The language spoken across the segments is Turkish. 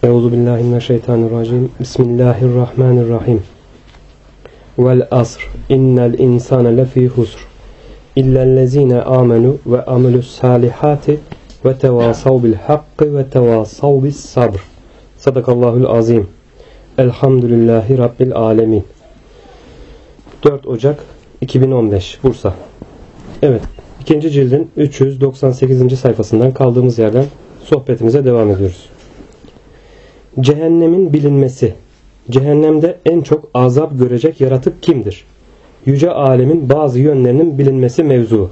Euzubillahimineşşeytanirracim. Bismillahirrahmanirrahim. Vel asr. İnnel insane lefî husr. İllellezîne âmenû ve amilussâlihâti ve tevâsav bil hakkı ve tevâsav bis sabr. Sadakallahul azim. Elhamdülillahi Rabbil alemin. 4 Ocak 2015 Bursa. Evet, 2. cildin 398. sayfasından kaldığımız yerden sohbetimize devam ediyoruz. Cehennemin bilinmesi. Cehennemde en çok azap görecek yaratık kimdir? Yüce alemin bazı yönlerinin bilinmesi mevzu.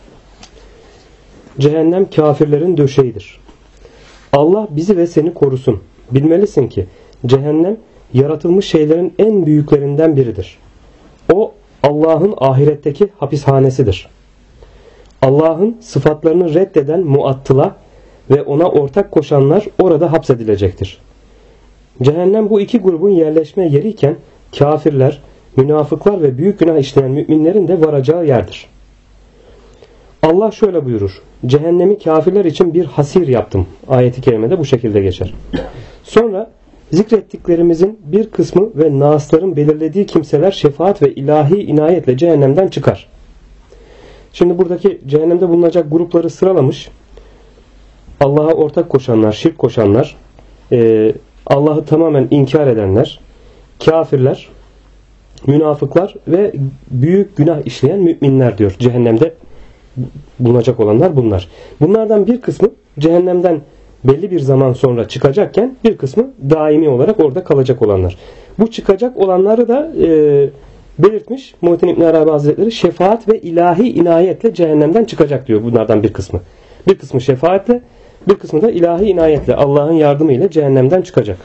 Cehennem kafirlerin döşeğidir. Allah bizi ve seni korusun. Bilmelisin ki cehennem yaratılmış şeylerin en büyüklerinden biridir. O Allah'ın ahiretteki hapishanesidir. Allah'ın sıfatlarını reddeden muattıla ve ona ortak koşanlar orada hapsedilecektir. Cehennem bu iki grubun yerleşme yeriyken kafirler, münafıklar ve büyük günah işleyen müminlerin de varacağı yerdir. Allah şöyle buyurur. Cehennemi kafirler için bir hasir yaptım. Ayet-i kerimede bu şekilde geçer. Sonra zikrettiklerimizin bir kısmı ve nasların belirlediği kimseler şefaat ve ilahi inayetle cehennemden çıkar. Şimdi buradaki cehennemde bulunacak grupları sıralamış. Allah'a ortak koşanlar, şirk koşanlar, Allah'ı tamamen inkar edenler, kafirler, münafıklar ve büyük günah işleyen müminler diyor. Cehennemde bulunacak olanlar bunlar. Bunlardan bir kısmı cehennemden belli bir zaman sonra çıkacakken bir kısmı daimi olarak orada kalacak olanlar. Bu çıkacak olanları da belirtmiş Muhittin İbn Arabi Hazretleri, şefaat ve ilahi inayetle cehennemden çıkacak diyor bunlardan bir kısmı. Bir kısmı şefaatle, bir kısmı da ilahi inayetle, Allah'ın yardımıyla cehennemden çıkacak.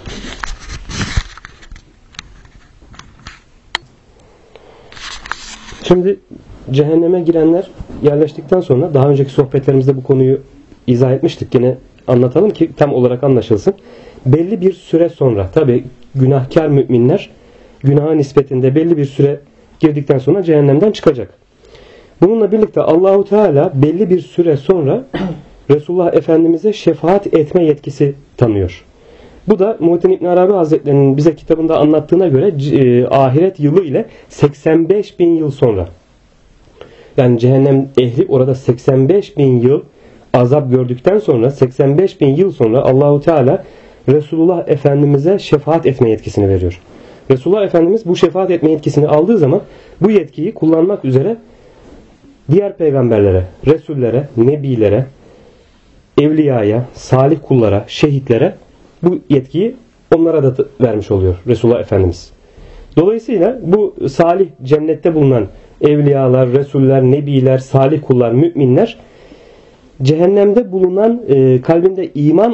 Şimdi cehenneme girenler yerleştikten sonra, daha önceki sohbetlerimizde bu konuyu izah etmiştik. Yine anlatalım ki tam olarak anlaşılsın. Belli bir süre sonra, tabi günahkar müminler günaha nispetinde belli bir süre girdikten sonra cehennemden çıkacak. Bununla birlikte Allahu Teala belli bir süre sonra Resulullah Efendimiz'e şefaat etme yetkisi tanıyor. Bu da Muhittin İbn Arabi Hazretleri'nin bize kitabında anlattığına göre ahiret yılı ile 85 bin yıl sonra. Yani cehennem ehli orada 85 bin yıl azap gördükten sonra, 85 bin yıl sonra Allahu Teala Resulullah Efendimiz'e şefaat etme yetkisini veriyor. Resulullah Efendimiz bu şefaat etme yetkisini aldığı zaman bu yetkiyi kullanmak üzere diğer peygamberlere, resullere, nebilere, evliyaya, salih kullara, şehitlere bu yetkiyi onlara da vermiş oluyor Resulullah Efendimiz. Dolayısıyla bu salih cennette bulunan evliyalar, resuller, nebiler, salih kullar, müminler cehennemde bulunan kalbinde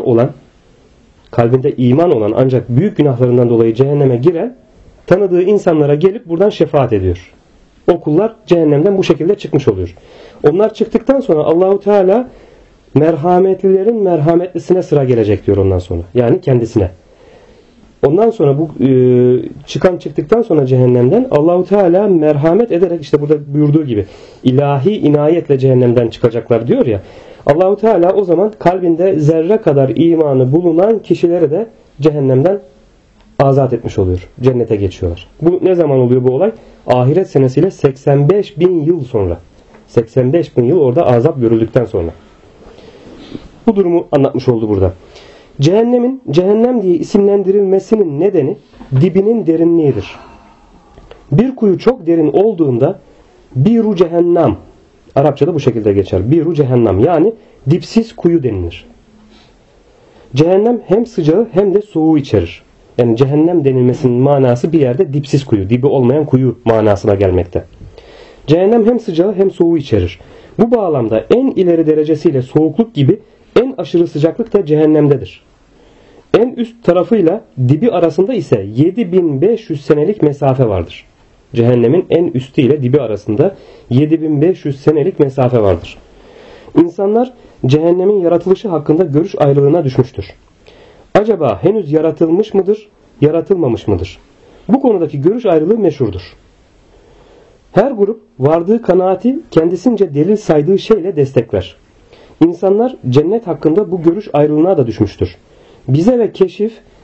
iman olan ancak büyük günahlarından dolayı cehenneme giren tanıdığı insanlara gelip buradan şefaat ediyor. O kullar cehennemden bu şekilde çıkmış oluyor. Onlar çıktıktan sonra Allahu Teala merhametlilerin merhametlisine sıra gelecek diyor ondan sonra. Yani kendisine. Ondan sonra bu çıktıktan sonra cehennemden Allahu Teala merhamet ederek, işte burada buyurduğu gibi ilahi inayetle cehennemden çıkacaklar diyor ya. Allahu Teala o zaman kalbinde zerre kadar imanı bulunan kişileri de cehennemden azat etmiş oluyor. Cennete geçiyorlar. Bu ne zaman oluyor bu olay? Ahiret senesiyle 85 bin yıl sonra. 85 bin yıl orada azap görüldükten sonra. Bu durumu anlatmış oldu burada. Cehennemin cehennem diye isimlendirilmesinin nedeni dibinin derinliğidir. Bir kuyu çok derin olduğunda biru cehennem, Arapçada bu şekilde geçer. Biru cehennem, yani dipsiz kuyu denilir. Cehennem hem sıcağı hem de soğuğu içerir. Yani cehennem denilmesinin manası bir yerde dipsiz kuyu, dibi olmayan kuyu manasına gelmekte. Cehennem hem sıcağı hem soğuğu içerir. Bu bağlamda en ileri derecesiyle soğukluk gibi en aşırı sıcaklık da cehennemdedir. En üst tarafıyla dibi arasında ise 7500 senelik mesafe vardır. Cehennemin en üstü ile dibi arasında 7500 senelik mesafe vardır. İnsanlar cehennemin yaratılışı hakkında görüş ayrılığına düşmüştür. Acaba henüz yaratılmış mıdır, yaratılmamış mıdır? Bu konudaki görüş ayrılığı meşhurdur. Her grup vardığı kanaati kendisince delil saydığı şeyle destekler. İnsanlar cennet hakkında bu görüş ayrılığına da düşmüştür. Bize ve keşif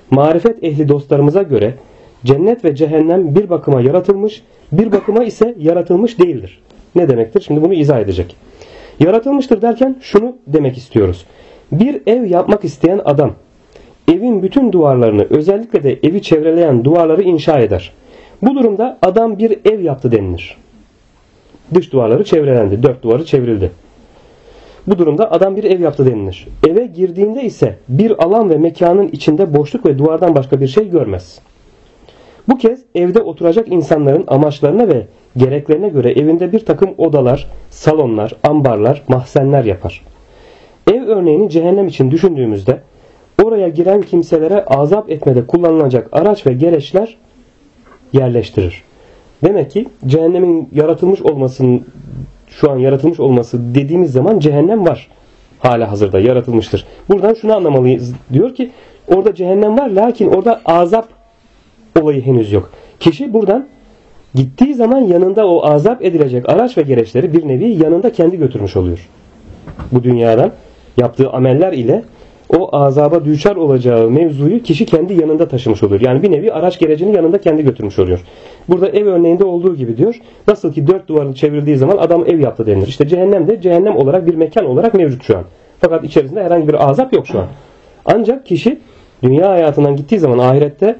marifet ehli dostlarımıza göre cennet ve cehennem bir bakıma yaratılmış, bir bakıma ise yaratılmış değildir. Ne demektir? Şimdi bunu izah edecek. Yaratılmıştır derken şunu demek istiyoruz. Bir ev yapmak isteyen adam evin bütün duvarlarını, özellikle de evi çevreleyen duvarları inşa eder. Bu durumda adam bir ev yaptı denilir. Dış duvarları çevrelendi, dört duvarı çevrildi. Bu durumda adam bir ev yaptı denilir. Eve girdiğinde ise bir alan ve mekanın içinde boşluk ve duvardan başka bir şey görmez. Bu kez evde oturacak insanların amaçlarına ve gereklerine göre evinde bir takım odalar, salonlar, ambarlar, mahzenler yapar. Ev örneğini cehennem için düşündüğümüzde oraya giren kimselere azap etmede kullanılacak araç ve gereçler yerleştirir. Demek ki cehennemin yaratılmış olmasının, şu an yaratılmış olması dediğimiz zaman cehennem var. Hala hazırda yaratılmıştır. Buradan şunu anlamalıyız. Diyor ki orada cehennem var, lakin orada azap olayı henüz yok. Kişi buradan gittiği zaman yanında o azap edilecek araç ve gereçleri bir nevi yanında kendi götürmüş oluyor. Bu dünyadan yaptığı ameller ile o azaba düçar olacağı mevzuyu kişi kendi yanında taşımış oluyor. Yani bir nevi araç gerecini yanında kendi götürmüş oluyor. Burada ev örneğinde olduğu gibi diyor. Nasıl ki dört duvarın çevrildiği zaman adam ev yaptı denilir. İşte cehennem de cehennem olarak bir mekan olarak mevcut şu an. Fakat içerisinde herhangi bir azap yok şu an. Ancak kişi dünya hayatından gittiği zaman ahirette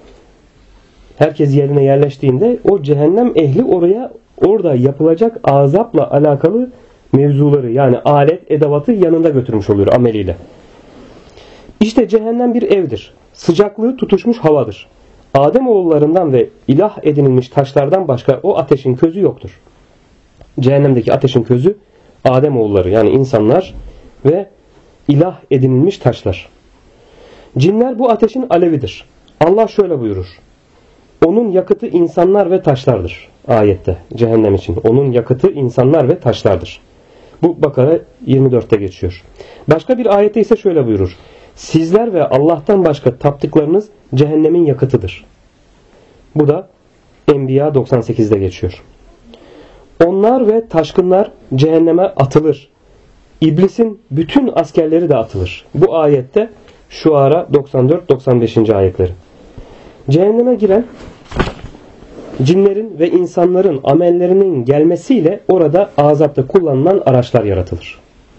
herkes yerine yerleştiğinde o cehennem ehli orada yapılacak azapla alakalı mevzuları, yani alet edevatı yanında götürmüş oluyor ameliyle. İşte cehennem bir evdir. Sıcaklığı tutuşmuş havadır. Ademoğullarından ve ilah edinilmiş taşlardan başka o ateşin közü yoktur. Cehennemdeki ateşin közü Ademoğulları, yani insanlar ve ilah edinilmiş taşlar. Cinler bu ateşin alevidir. Allah şöyle buyurur. Onun yakıtı insanlar ve taşlardır. Ayette cehennem için. Onun yakıtı insanlar ve taşlardır. Bu Bakara 24'te geçiyor. Başka bir ayette ise şöyle buyurur. Sizler ve Allah'tan başka taptıklarınız cehennemin yakıtıdır. Bu da Enbiya 98'de geçiyor. Onlar ve taşkınlar cehenneme atılır. İblisin bütün askerleri de atılır. Bu ayette Şuara 94-95. ayetleri. Cehenneme giren cinlerin ve insanların amellerinin gelmesiyle orada azapta kullanılan araçlar yaratılır.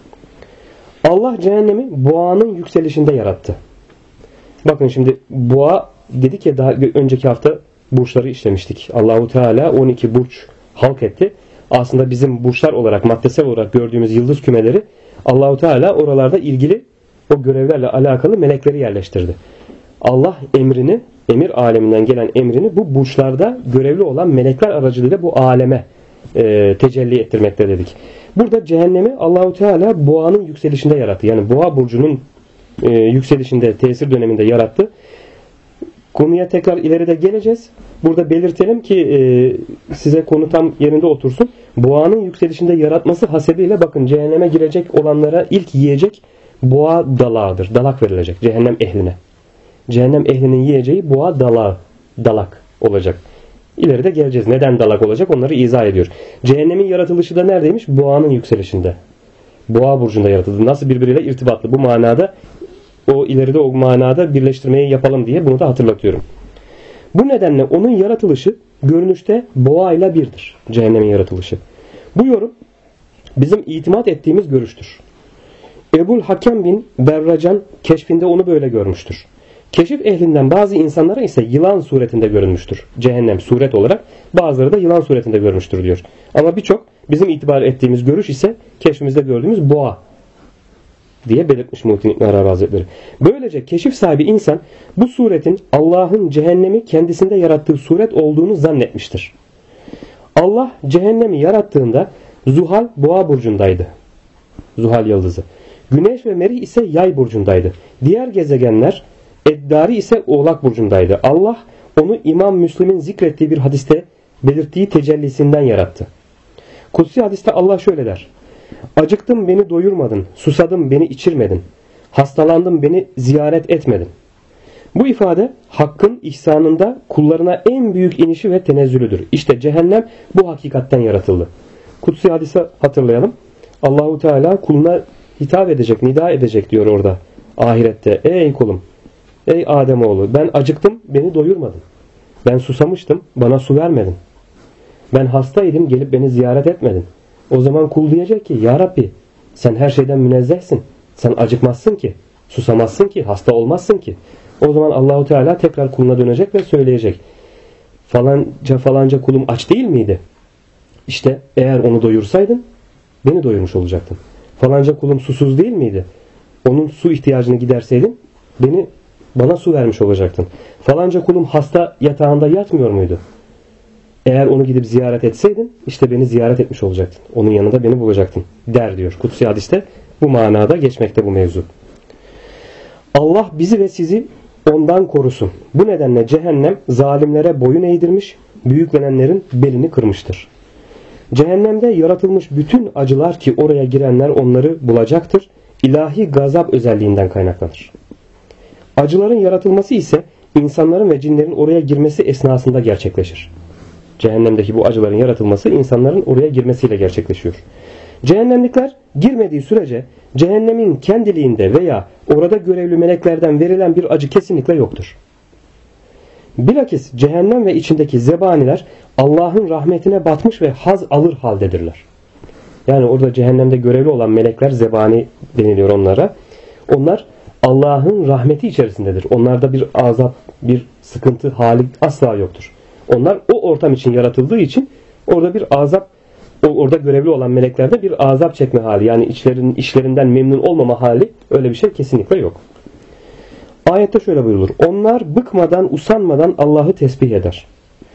Allah cehennemi boğanın yükselişinde yarattı. Bakın şimdi boğa dedik ya, daha önceki hafta burçları işlemiştik. Allahu Teala 12 burç halk etti. Aslında bizim burçlar olarak, maddesel olarak gördüğümüz yıldız kümeleri Allahu Teala oralarda ilgili o görevlerle alakalı melekleri yerleştirdi. Allah emrini, emir aleminden gelen emrini bu burçlarda görevli olan melekler aracılığıyla bu aleme tecelli ettirmekte dedik. Burada cehennemi Allahu Teala boğanın yükselişinde yarattı. Yani boğa burcunun yükselişinde, tesir döneminde yarattı. Konuya tekrar ileride geleceğiz. Burada belirtelim ki size konu tam yerinde otursun. Boğanın yükselişinde yaratması hasebiyle bakın cehenneme girecek olanlara ilk yiyecek boğa dalağıdır. Dalak verilecek cehennem ehline. Cehennem ehlinin yiyeceği boğa dalağı, dalak olacak. İleride geleceğiz. Neden dalak olacak onları izah ediyor. Cehennemin yaratılışı da neredeymiş? Boğanın yükselişinde. Boğa burcunda yaratıldı. Nasıl birbiriyle irtibatlı? Bu manada ileride o manada birleştirmeyi yapalım diye bunu da hatırlatıyorum. Bu nedenle onun yaratılışı görünüşte boğayla birdir. Cehennemin yaratılışı. Bu yorum bizim itimat ettiğimiz görüştür. Ebul Hakem bin Berracan keşfinde onu böyle görmüştür. Keşif ehlinden bazı insanlara ise yılan suretinde görünmüştür. Cehennem suret olarak, bazıları da yılan suretinde görmüştür diyor. Ama birçok bizim itibar ettiğimiz görüş ise keşfimizde gördüğümüz boğa diye belirtmiş Muhittin İbn Arabi Hazretleri. Böylece keşif sahibi insan bu suretin Allah'ın cehennemi kendisinde yarattığı suret olduğunu zannetmiştir. Allah cehennemi yarattığında Zuhal boğa burcundaydı. Zuhal yıldızı. Güneş ve Merih ise yay burcundaydı. Diğer gezegenler Eddari ise Oğlak burcundaydı. Allah onu İmam Müslim'in zikrettiği bir hadiste belirttiği tecellisinden yarattı. Kutsi hadiste Allah şöyle der. Acıktım beni doyurmadın, susadım beni içirmedin, hastalandım beni ziyaret etmedin. Bu ifade Hakk'ın ihsanında kullarına en büyük inişi ve tenezzülüdür. İşte cehennem bu hakikatten yaratıldı. Kutsi hadise hatırlayalım. Allahu Teala kuluna hitap edecek, nida edecek diyor orada ahirette. Ey kulum, Ey Ademoğlu, ben acıktım, beni doyurmadın. Ben susamıştım, bana su vermedin. Ben hastaydım, gelip beni ziyaret etmedin. O zaman kul diyecek ki, Ya Rabbi, sen her şeyden münezzehsin. Sen acıkmazsın ki, susamazsın ki, hasta olmazsın ki. O zaman Allahu Teala tekrar kuluna dönecek ve söyleyecek. Falanca kulum aç değil miydi? İşte eğer onu doyursaydın beni doyurmuş olacaktın. Falanca kulum susuz değil miydi? Onun su ihtiyacını giderseydin bana su vermiş olacaktın. Falanca kulum hasta yatağında yatmıyor muydu? Eğer onu gidip ziyaret etseydin işte beni ziyaret etmiş olacaktın. Onun yanında beni bulacaktın der diyor. Kutsi hadiste bu manada geçmekte bu mevzu. Allah bizi ve sizi ondan korusun. Bu nedenle cehennem zalimlere boyun eğdirmiş, büyüklenenlerin belini kırmıştır. Cehennemde yaratılmış bütün acılar ki oraya girenler onları bulacaktır. İlahi gazap özelliğinden kaynaklanır. Acıların yaratılması ise insanların ve cinlerin oraya girmesi esnasında gerçekleşir. Cehennemdeki bu acıların yaratılması insanların oraya girmesiyle gerçekleşiyor. Cehennemlikler girmediği sürece cehennemin kendiliğinde veya orada görevli meleklerden verilen bir acı kesinlikle yoktur. Bilakis cehennem ve içindeki zebaniler Allah'ın rahmetine batmış ve haz alır haldedirler. Yani orada cehennemde görevli olan melekler, zebani deniliyor onlara. Onlar Allah'ın rahmeti içerisindedir. Onlarda bir azap, bir sıkıntı hali asla yoktur. Onlar o ortam için yaratıldığı için orada bir azap, orada görevli olan meleklerde bir azap çekme hali, yani işlerinden memnun olmama hali, öyle bir şey kesinlikle yok. Ayette şöyle buyurulur. Onlar bıkmadan, usanmadan Allah'ı tesbih eder.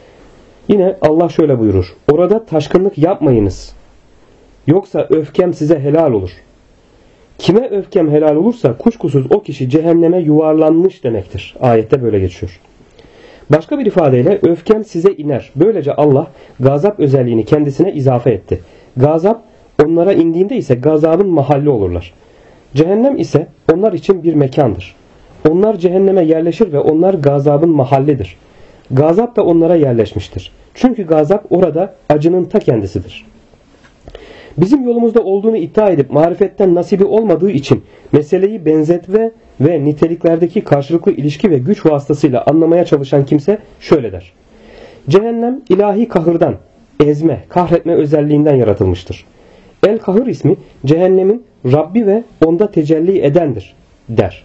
Yine Allah şöyle buyurur. Orada taşkınlık yapmayınız. Yoksa öfkem size helal olur. Kime öfkem helal olursa kuşkusuz o kişi cehenneme yuvarlanmış demektir. Ayette böyle geçiyor. Başka bir ifadeyle öfkem size iner. Böylece Allah gazap özelliğini kendisine izafe etti. Gazap onlara indiğinde ise gazabın mahalli olurlar. Cehennem ise onlar için bir mekandır. Onlar cehenneme yerleşir ve onlar gazabın mahallidir. Gazap da onlara yerleşmiştir. Çünkü gazap orada acının ta kendisidir. Bizim yolumuzda olduğunu iddia edip marifetten nasibi olmadığı için meseleyi benzetme ve niteliklerdeki karşılıklı ilişki ve güç vasıtasıyla anlamaya çalışan kimse şöyle der. Cehennem ilahi kahırdan, ezme, kahretme özelliğinden yaratılmıştır. El-Kahır ismi cehennemin Rabbi ve onda tecelli edendir der.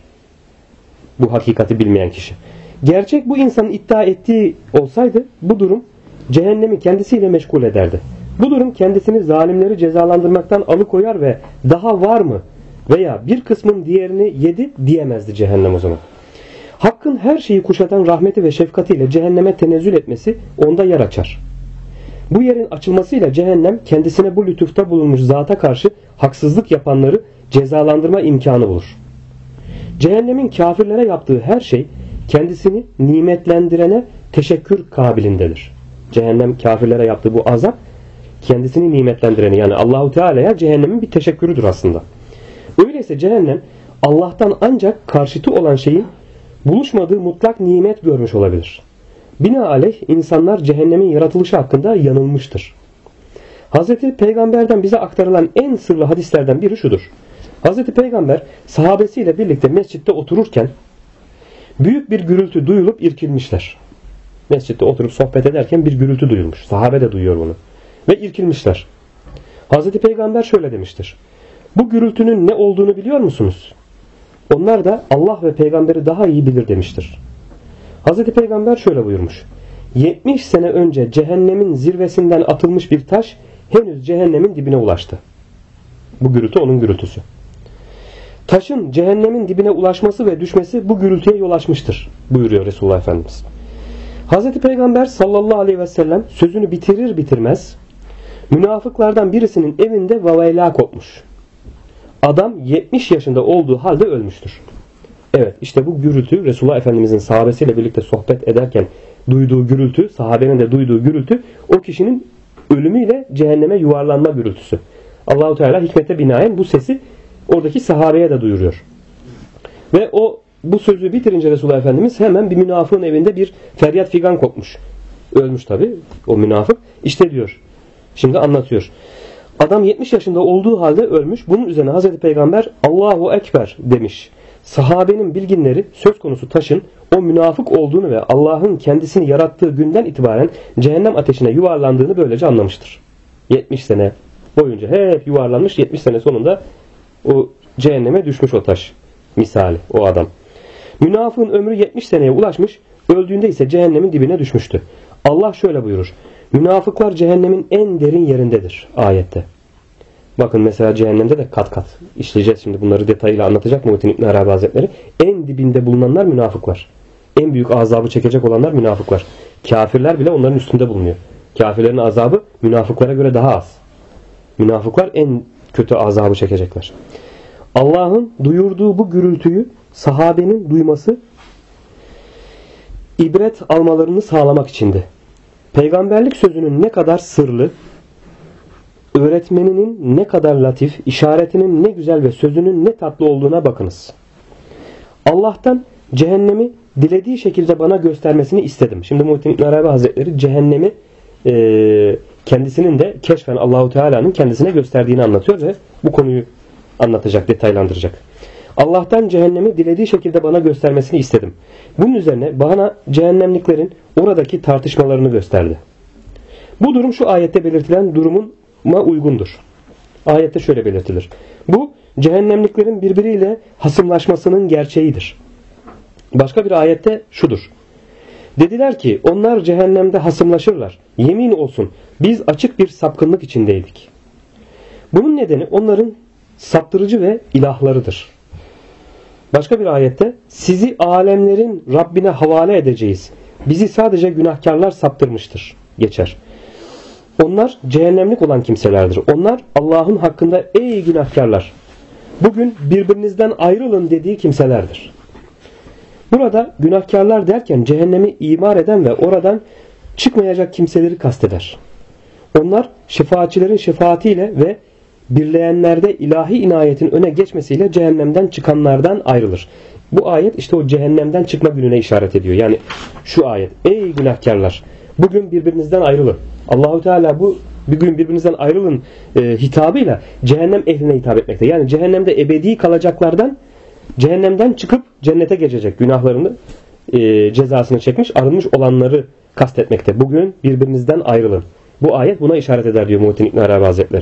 Bu hakikati bilmeyen kişi. Gerçek bu insanın iddia ettiği olsaydı bu durum cehennemi kendisiyle meşgul ederdi. Bu durum kendisini zalimleri cezalandırmaktan alıkoyar ve daha var mı veya bir kısmın diğerini yedi diyemezdi cehennem o zaman. Hakkın her şeyi kuşatan rahmeti ve şefkatiyle cehenneme tenezzül etmesi onda yer açar. Bu yerin açılmasıyla cehennem kendisine bu lütufta bulunmuş zata karşı haksızlık yapanları cezalandırma imkanı bulur. Cehennemin kafirlere yaptığı her şey kendisini nimetlendirene teşekkür kabilindedir. Cehennem kafirlere yaptığı bu azap kendisini nimetlendireni, yani Allahu Teala'ya cehennemin bir teşekkürüdür aslında. Öyleyse cehennem Allah'tan ancak karşıtı olan şeyin buluşmadığı mutlak nimet görmüş olabilir. Binaenaleyh insanlar cehennemin yaratılışı hakkında yanılmıştır. Hazreti Peygamber'den bize aktarılan en sırlı hadislerden biri şudur. Hazreti Peygamber sahabesiyle birlikte mescitte otururken büyük bir gürültü duyulup irkilmişler. Mescitte oturup sohbet ederken bir gürültü duyulmuş. Sahabe de duyuyor bunu. Ve irkilmişler. Hazreti Peygamber şöyle demiştir. Bu gürültünün ne olduğunu biliyor musunuz? Onlar da Allah ve peygamberi daha iyi bilir demiştir. Hazreti Peygamber şöyle buyurmuş. 70 sene önce cehennemin zirvesinden atılmış bir taş henüz cehennemin dibine ulaştı. Bu gürültü onun gürültüsü. Taşın cehennemin dibine ulaşması ve düşmesi bu gürültüye yol açmıştır buyuruyor Resulullah Efendimiz. Hazreti Peygamber sallallahu aleyhi ve sellem sözünü bitirir bitirmez münafıklardan birisinin evinde vaveyla kopmuş. Adam 70 yaşında olduğu halde ölmüştür. Evet, işte bu gürültü Resulullah Efendimizin sahabesiyle birlikte sohbet ederken duyduğu gürültü, sahabenin de duyduğu gürültü o kişinin ölümüyle cehenneme yuvarlanma gürültüsü. Allahu Teala hikmete binaen bu sesi oradaki sahabeye de duyuruyor. Ve bu sözü bitirince Resulullah Efendimiz hemen bir münafığın evinde bir feryat figan kopmuş. Ölmüş tabi o münafık. İşte diyor. Şimdi anlatıyor. Adam 70 yaşında olduğu halde ölmüş. Bunun üzerine Hazreti Peygamber Allahu Ekber demiş. sahabenin bilginleri söz konusu taşın o münafık olduğunu ve Allah'ın kendisini yarattığı günden itibaren cehennem ateşine yuvarlandığını böylece anlamıştır. 70 sene boyunca hep yuvarlanmış, 70 sene sonunda o cehenneme düşmüş o taş misali, o adam. Münafığın ömrü 70 seneye ulaşmış, öldüğünde ise cehennemin dibine düşmüştü. Allah şöyle buyurur: münafıklar cehennemin en derin yerindedir ayette. Bakın mesela cehennemde de kat kat işleyeceğiz şimdi, bunları detayıyla anlatacak Muhittin İbn Arabi Hazretleri. En dibinde bulunanlar münafıklar. En büyük azabı çekecek olanlar münafıklar. Kafirler bile onların üstünde bulunuyor. Kafirlerin azabı münafıklara göre daha az. Münafıklar en kötü azabı çekecekler. Allah'ın duyurduğu bu gürültüyü sahabenin duyması ibret almalarını sağlamak içindi. Peygamberlik sözünün ne kadar sırlı, öğretmeninin ne kadar latif, işaretinin ne güzel ve sözünün ne tatlı olduğuna bakınız. Allah'tan cehennemi dilediği şekilde bana göstermesini istedim. Şimdi Muhittin İbn Arabi Hazretleri cehennemi kendisinin de keşfen Allahu Teala'nın kendisine gösterdiğini anlatıyor ve bu konuyu anlatacak, detaylandıracak. Allah'tan cehennemi dilediği şekilde bana göstermesini istedim. Bunun üzerine bana cehennemliklerin oradaki tartışmalarını gösterdi. Bu durum şu ayette belirtilen duruma uygundur. Ayette şöyle belirtilir: bu cehennemliklerin birbiriyle hasımlaşmasının gerçeğidir. Başka bir ayette şudur: dediler ki onlar cehennemde hasımlaşırlar. Yemin olsun biz açık bir sapkınlık içindeydik. Bunun nedeni onların saptırıcı ve ilahlarıdır. Başka bir ayette sizi alemlerin Rabbine havale edeceğiz. Bizi sadece günahkarlar saptırmıştır geçer. Onlar cehennemlik olan kimselerdir. Onlar Allah'ın hakkında ey günahkarlar, bugün birbirinizden ayrılın dediği kimselerdir. Burada günahkarlar derken cehennemi imar eden ve oradan çıkmayacak kimseleri kasteder. Onlar şefaatçilerin şefaatiyle ve birleyenlerde ilahi inayetin öne geçmesiyle cehennemden çıkanlardan ayrılır. Bu ayet işte o cehennemden çıkma gününe işaret ediyor. Yani şu ayet: ey günahkarlar, bugün birbirinizden ayrılın. Allahu Teala bu bugün birbirinizden ayrılın hitabıyla cehennem ehline hitap etmekte. Yani cehennemde ebedi kalacaklardan cehennemden çıkıp cennete geçecek, günahlarını cezasını çekmiş, arınmış olanları kastetmekte. Bugün birbirinizden ayrılın. Bu ayet buna işaret eder diyor Muhittin İbn Arabi Hazretleri.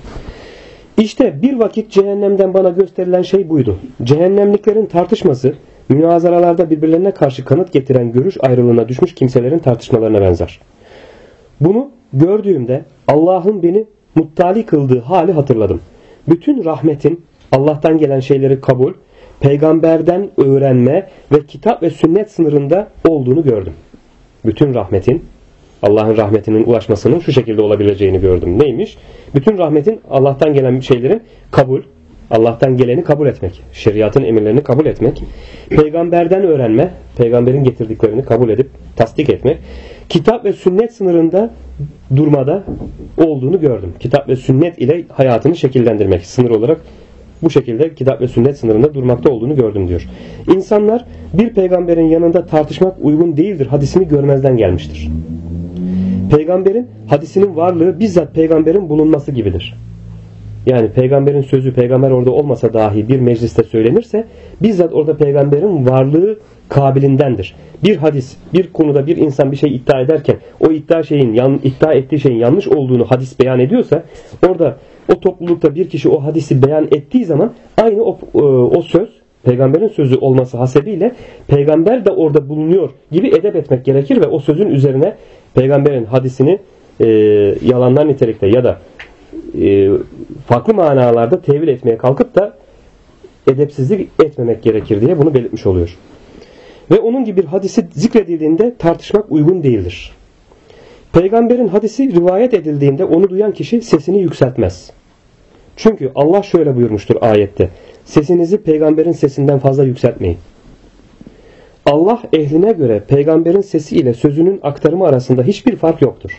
İşte bir vakit cehennemden bana gösterilen şey buydu. Cehennemliklerin tartışması, münazaralarda birbirlerine karşı kanıt getiren görüş ayrılığına düşmüş kimselerin tartışmalarına benzer. Bunu gördüğümde Allah'ın beni muttali kıldığı hali hatırladım. Bütün rahmetin Allah'tan gelen şeyleri kabul, peygamberden öğrenme ve kitap ve sünnet sınırında olduğunu gördüm. Bütün rahmetin, Allah'ın rahmetinin ulaşmasının şu şekilde olabileceğini gördüm. Neymiş? Bütün rahmetin Allah'tan gelen şeylerin kabul, Allah'tan geleni kabul etmek, şeriatın emirlerini kabul etmek, peygamberden öğrenme, peygamberin getirdiklerini kabul edip tasdik etmek, kitap ve sünnet sınırında durmada olduğunu gördüm. Kitap ve sünnet ile hayatını şekillendirmek, sınır olarak bu şekilde kitap ve sünnet sınırında durmakta olduğunu gördüm diyor. İnsanlar bir peygamberin yanında tartışmak uygun değildir hadisini görmezden gelmiştir. Peygamberin hadisinin varlığı bizzat peygamberin bulunması gibidir. Yani peygamberin sözü, peygamber orada olmasa dahi bir mecliste söylenirse bizzat orada peygamberin varlığı kabilindendir. Bir hadis, bir konuda bir insan bir şey iddia ederken o iddia ettiği şeyin yanlış olduğunu hadis beyan ediyorsa, orada o toplulukta bir kişi o hadisi beyan ettiği zaman aynı o söz peygamberin sözü olması hasebiyle peygamber de orada bulunuyor gibi edep etmek gerekir ve o sözün üzerine peygamberin hadisini yalanlar nitelikte ya da farklı manalarda tevil etmeye kalkıp da edepsizlik etmemek gerekir diye bunu belirtmiş oluyor. Ve onun gibi bir hadisi zikredildiğinde tartışmak uygun değildir. Peygamberin hadisi rivayet edildiğinde onu duyan kişi sesini yükseltmez. Çünkü Allah şöyle buyurmuştur ayette: sesinizi peygamberin sesinden fazla yükseltmeyin. Allah ehline göre peygamberin sesi ile sözünün aktarımı arasında hiçbir fark yoktur.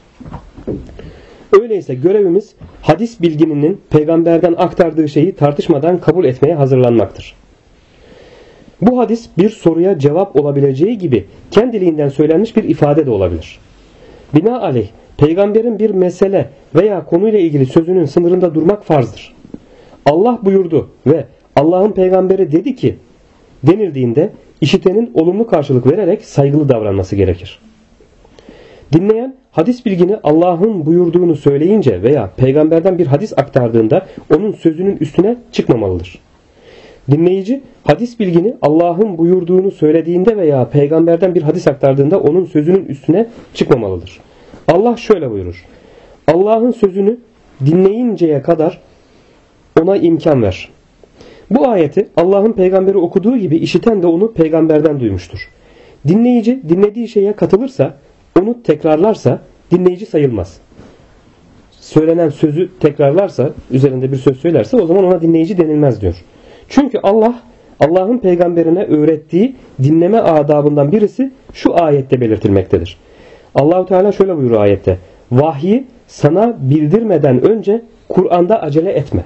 Öyleyse görevimiz hadis bilgininin peygamberden aktardığı şeyi tartışmadan kabul etmeye hazırlanmaktır. Bu hadis bir soruya cevap olabileceği gibi kendiliğinden söylenmiş bir ifade de olabilir. Binaenaleyh peygamberin bir mesele veya konuyla ilgili sözünün sınırında durmak farzdır. Allah buyurdu ve Allah'ın peygamberi dedi ki denildiğinde işitenin olumlu karşılık vererek saygılı davranması gerekir. Dinleyen hadis bilgini Allah'ın buyurduğunu söyleyince veya peygamberden bir hadis aktardığında onun sözünün üstüne çıkmamalıdır. Dinleyici hadis bilgini Allah'ın buyurduğunu söylediğinde veya peygamberden bir hadis aktardığında onun sözünün üstüne çıkmamalıdır. Allah şöyle buyurur: Allah'ın sözünü dinleyinceye kadar ona imkan ver. Bu ayeti Allah'ın peygamberi okuduğu gibi işiten de onu peygamberden duymuştur. Dinleyici dinlediği şeye katılırsa, onu tekrarlarsa dinleyici sayılmaz. Söylenen sözü tekrarlarsa, üzerinde bir söz söylerse o zaman ona dinleyici denilmez diyor. Çünkü Allah'ın peygamberine öğrettiği dinleme adabından birisi şu ayette belirtilmektedir. Allahu Teala şöyle buyuruyor ayette: Vahyi sana bildirmeden önce Kur'an'da acele etme.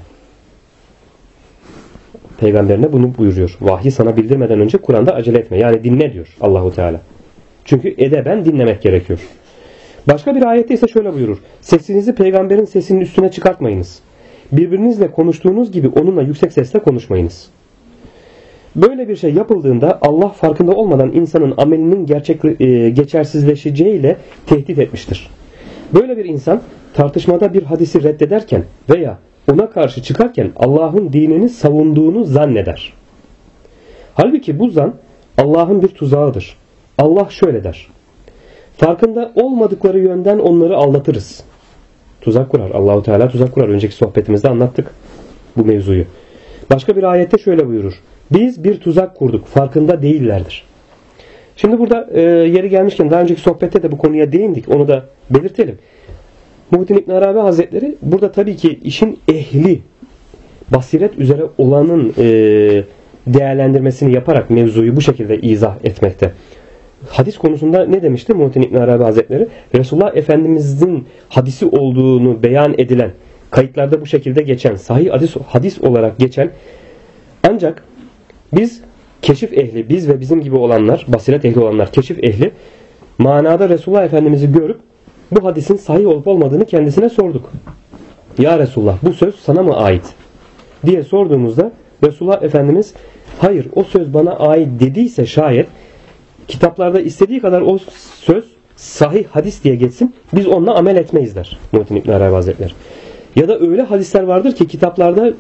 Peygamberine bunu buyuruyor. Vahyi sana bildirmeden önce Kur'an'da acele etme. Yani dinle diyor Allahu Teala. Çünkü edeben dinlemek gerekiyor. Başka bir ayette ise şöyle buyurur: Sesinizi peygamberin sesinin üstüne çıkartmayınız. Birbirinizle konuştuğunuz gibi onunla yüksek sesle konuşmayınız. Böyle bir şey yapıldığında Allah farkında olmadan insanın amelinin geçersizleşeceğiyle tehdit etmiştir. Böyle bir insan tartışmada bir hadisi reddederken veya ona karşı çıkarken Allah'ın dinini savunduğunu zanneder. Halbuki bu zan Allah'ın bir tuzağıdır. Allah şöyle der: Farkında olmadıkları yönden onları aldatırız. Tuzak kurar. Allahu Teala tuzak kurar. Önceki sohbetimizde anlattık bu mevzuyu. Başka bir ayette şöyle buyurur: Biz bir tuzak kurduk. Farkında değillerdir. Şimdi burada yeri gelmişken daha önceki sohbette de bu konuya değindik. Onu da belirtelim. Muhittin İbn Arabi Hazretleri burada tabii ki işin ehli, basiret üzere olanın değerlendirmesini yaparak mevzuyu bu şekilde izah etmekte. Hadis konusunda ne demişti Muhittin İbn Arabi Hazretleri? Resulullah Efendimiz'in hadisi olduğunu beyan edilen, kayıtlarda bu şekilde geçen, sahih hadis olarak geçen, ancak biz keşif ehli, biz ve bizim gibi olanlar, basiret ehli olanlar, keşif ehli, manada Resulullah Efendimiz'i görüp bu hadisin sahih olup olmadığını kendisine sorduk. Ya Resulullah, bu söz sana mı ait diye sorduğumuzda Resulullah Efendimiz hayır, o söz bana ait dediyse şayet kitaplarda istediği kadar o söz sahih hadis diye geçsin, biz onunla amel etmeyiz der Muhittin İbn Arabi Hazretleri. Ya da öyle hadisler vardır ki kitaplarda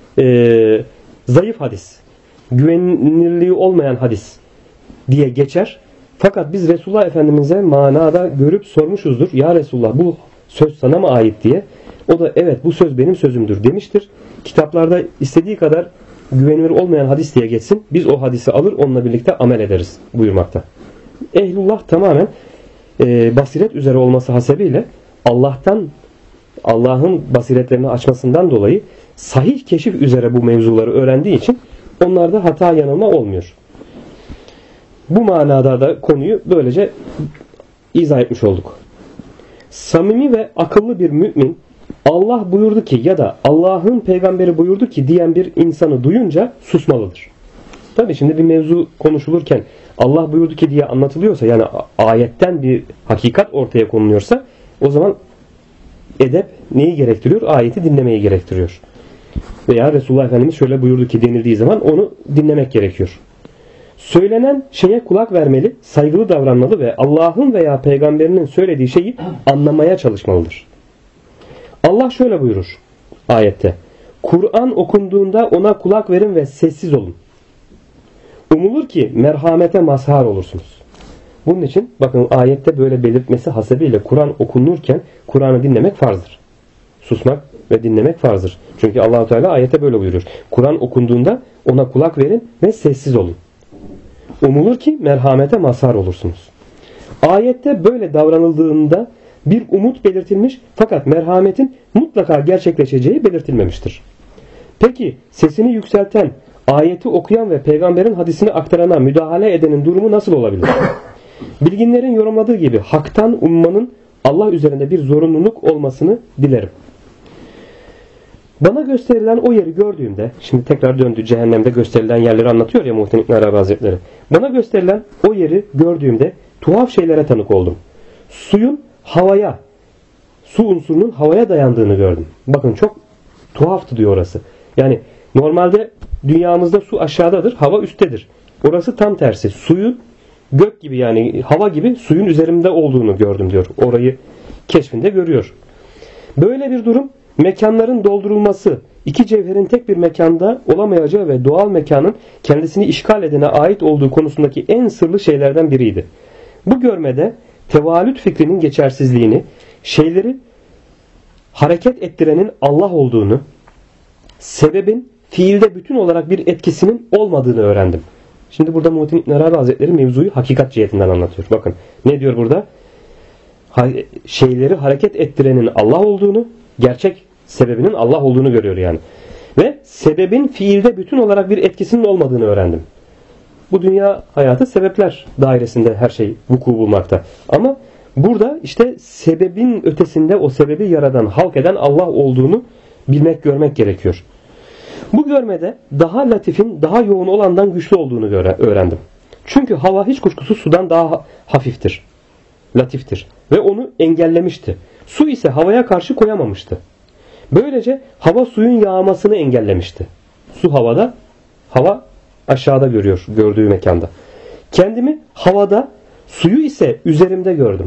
zayıf hadis, güvenilirliği olmayan hadis diye geçer. Fakat biz Resulullah Efendimiz'e manada görüp sormuşuzdur. Ya Resulullah, bu söz sana mı ait diye. O da evet, bu söz benim sözümdür demiştir. Kitaplarda istediği kadar güvenilir olmayan hadis diye geçsin, biz o hadisi alır onunla birlikte amel ederiz buyurmakta. Ehlullah tamamen basiret üzere olması hasebiyle Allah'ın basiretlerini açmasından dolayı sahih keşif üzere bu mevzuları öğrendiği için onlarda hata yanılma olmuyor. Bu manada da konuyu böylece izah etmiş olduk. Samimi ve akıllı bir mümin Allah buyurdu ki ya da Allah'ın peygamberi buyurdu ki diyen bir insanı duyunca susmalıdır. Tabii şimdi bir mevzu konuşulurken Allah buyurdu ki diye anlatılıyorsa, yani ayetten bir hakikat ortaya konuluyorsa, o zaman edep neyi gerektiriyor? Ayeti dinlemeyi gerektiriyor. Veya Resulullah Efendimiz şöyle buyurdu ki denildiği zaman onu dinlemek gerekiyor. Söylenen şeye kulak vermeli, saygılı davranmalı ve Allah'ın veya peygamberinin söylediği şeyi anlamaya çalışmalıdır. Allah şöyle buyurur ayette: Kur'an okunduğunda ona kulak verin ve sessiz olun. Umulur ki merhamete mazhar olursunuz. Bunun için bakın ayette böyle belirtmesi hasebiyle Kur'an okunurken Kur'an'ı dinlemek farzdır. Susmak ve dinlemek farzdır. Çünkü Allah-u Teala ayette böyle buyuruyor. Kur'an okunduğunda ona kulak verin ve sessiz olun. Umulur ki merhamete mazhar olursunuz. Ayette böyle davranıldığında bir umut belirtilmiş fakat merhametin mutlaka gerçekleşeceği belirtilmemiştir. Peki sesini yükselten, ayeti okuyan ve peygamberin hadisini aktarana müdahale edenin durumu nasıl olabilir? Bilginlerin yorumladığı gibi haktan ummanın Allah üzerinde bir zorunluluk olmasını dilerim. Bana gösterilen o yeri gördüğümde, şimdi tekrar döndü, cehennemde gösterilen yerleri anlatıyor ya Muhittin İbn Arabi Hazretleri. Bana gösterilen o yeri gördüğümde tuhaf şeylere tanık oldum. Su unsurunun havaya dayandığını gördüm. Bakın çok tuhaftı diyor orası. Yani normalde dünyamızda su aşağıdadır, hava üsttedir. Orası tam tersi. Suyu gök gibi, yani hava gibi suyun üzerinde olduğunu gördüm diyor. Orayı keşfinde görüyor. Böyle bir durum mekanların doldurulması, iki cevherin tek bir mekanda olamayacağı ve doğal mekanın kendisini işgal edene ait olduğu konusundaki en sırlı şeylerden biriydi. Bu görmede tevalüt fikrinin geçersizliğini, şeyleri hareket ettirenin Allah olduğunu, sebebin fiilde bütün olarak bir etkisinin olmadığını öğrendim. Şimdi burada Muhittin İbn Arabi Hazretleri mevzuyu hakikat cihetinden anlatıyor. Bakın ne diyor burada? Şeyleri hareket ettirenin Allah olduğunu, gerçek sebebinin Allah olduğunu görüyor yani. Ve sebebin fiilde bütün olarak bir etkisinin olmadığını öğrendim. Bu dünya hayatı sebepler dairesinde her şey vuku bulmakta. Ama burada işte sebebin ötesinde o sebebi yaradan, halk eden Allah olduğunu bilmek, görmek gerekiyor. Bu görmede daha latifin, daha yoğun olandan güçlü olduğunu öğrendim. Çünkü hava hiç kuşkusuz sudan daha hafiftir, latiftir ve onu engellemişti. Su ise havaya karşı koyamamıştı. Böylece hava suyun yağmasını engellemişti. Su havada, hava aşağıda görüyor, gördüğü mekanda. Kendimi havada, suyu ise üzerimde gördüm.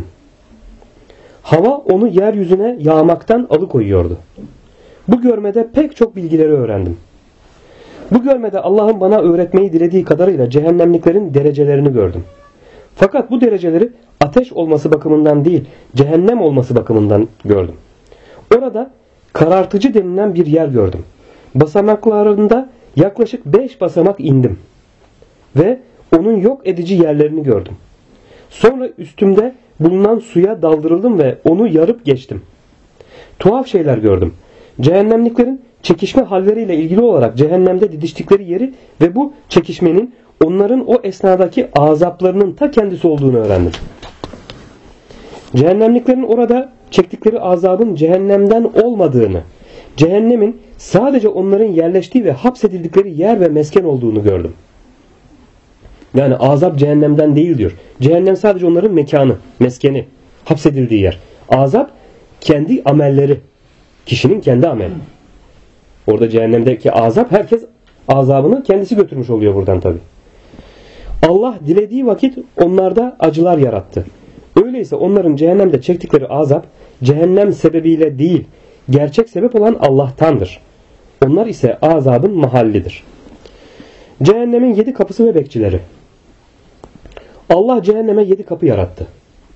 Hava onu yeryüzüne yağmaktan alıkoyuyordu. Bu görmede pek çok bilgileri öğrendim. Bu görmede Allah'ın bana öğretmeyi dilediği kadarıyla cehennemliklerin derecelerini gördüm. Fakat bu dereceleri ateş olması bakımından değil, cehennem olması bakımından gördüm. Orada karartıcı denilen bir yer gördüm. Basamaklarında yaklaşık 5 basamak indim. Ve onun yok edici yerlerini gördüm. Sonra üstümde bulunan suya daldırıldım ve onu yarıp geçtim. Tuhaf şeyler gördüm. Cehennemliklerin çekişme halleriyle ilgili olarak cehennemde didiştikleri yeri ve bu çekişmenin onların o esnadaki azaplarının ta kendisi olduğunu öğrendim. Cehennemliklerin orada çektikleri azabın cehennemden olmadığını, cehennemin sadece onların yerleştiği ve hapsedildikleri yer ve mesken olduğunu gördüm. Yani azap cehennemden değil diyor. Cehennem sadece onların mekanı, meskeni, hapsedildiği yer. Azap kendi amelleri. Kişinin kendi ameli. Orada cehennemdeki azap, herkes azabını kendisi götürmüş oluyor buradan tabi. Allah dilediği vakit onlarda acılar yarattı. Öyleyse onların cehennemde çektikleri azap cehennem sebebiyle değil, gerçek sebep olan Allah'tandır. Onlar ise azabın mahallidir. Cehennemin 7 kapısı ve bekçileri. Allah cehenneme 7 kapı yarattı.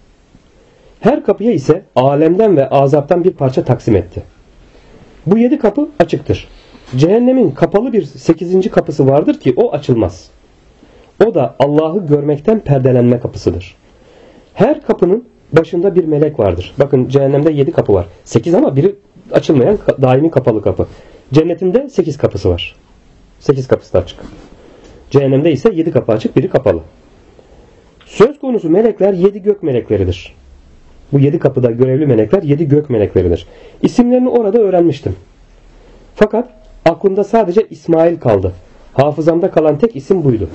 Her kapıya ise alemden ve azaptan bir parça taksim etti. Bu 7 kapı açıktır. Cehennemin kapalı bir 8. kapısı vardır ki o açılmaz. O da Allah'ı görmekten perdelenme kapısıdır. Her kapının başında bir melek vardır. Bakın cehennemde 7 kapı var. 8 ama biri açılmayan daimi kapalı kapı. Cennetinde 8 kapısı var. 8 kapısı da açık. Cehennemde ise 7 kapı açık, biri kapalı. Söz konusu melekler 7 gök melekleridir. Bu 7 kapıda görevli melekler 7 gök melekleridir. İsimlerini orada öğrenmiştim. Fakat aklımda sadece İsmail kaldı. Hafızamda kalan tek isim buydu.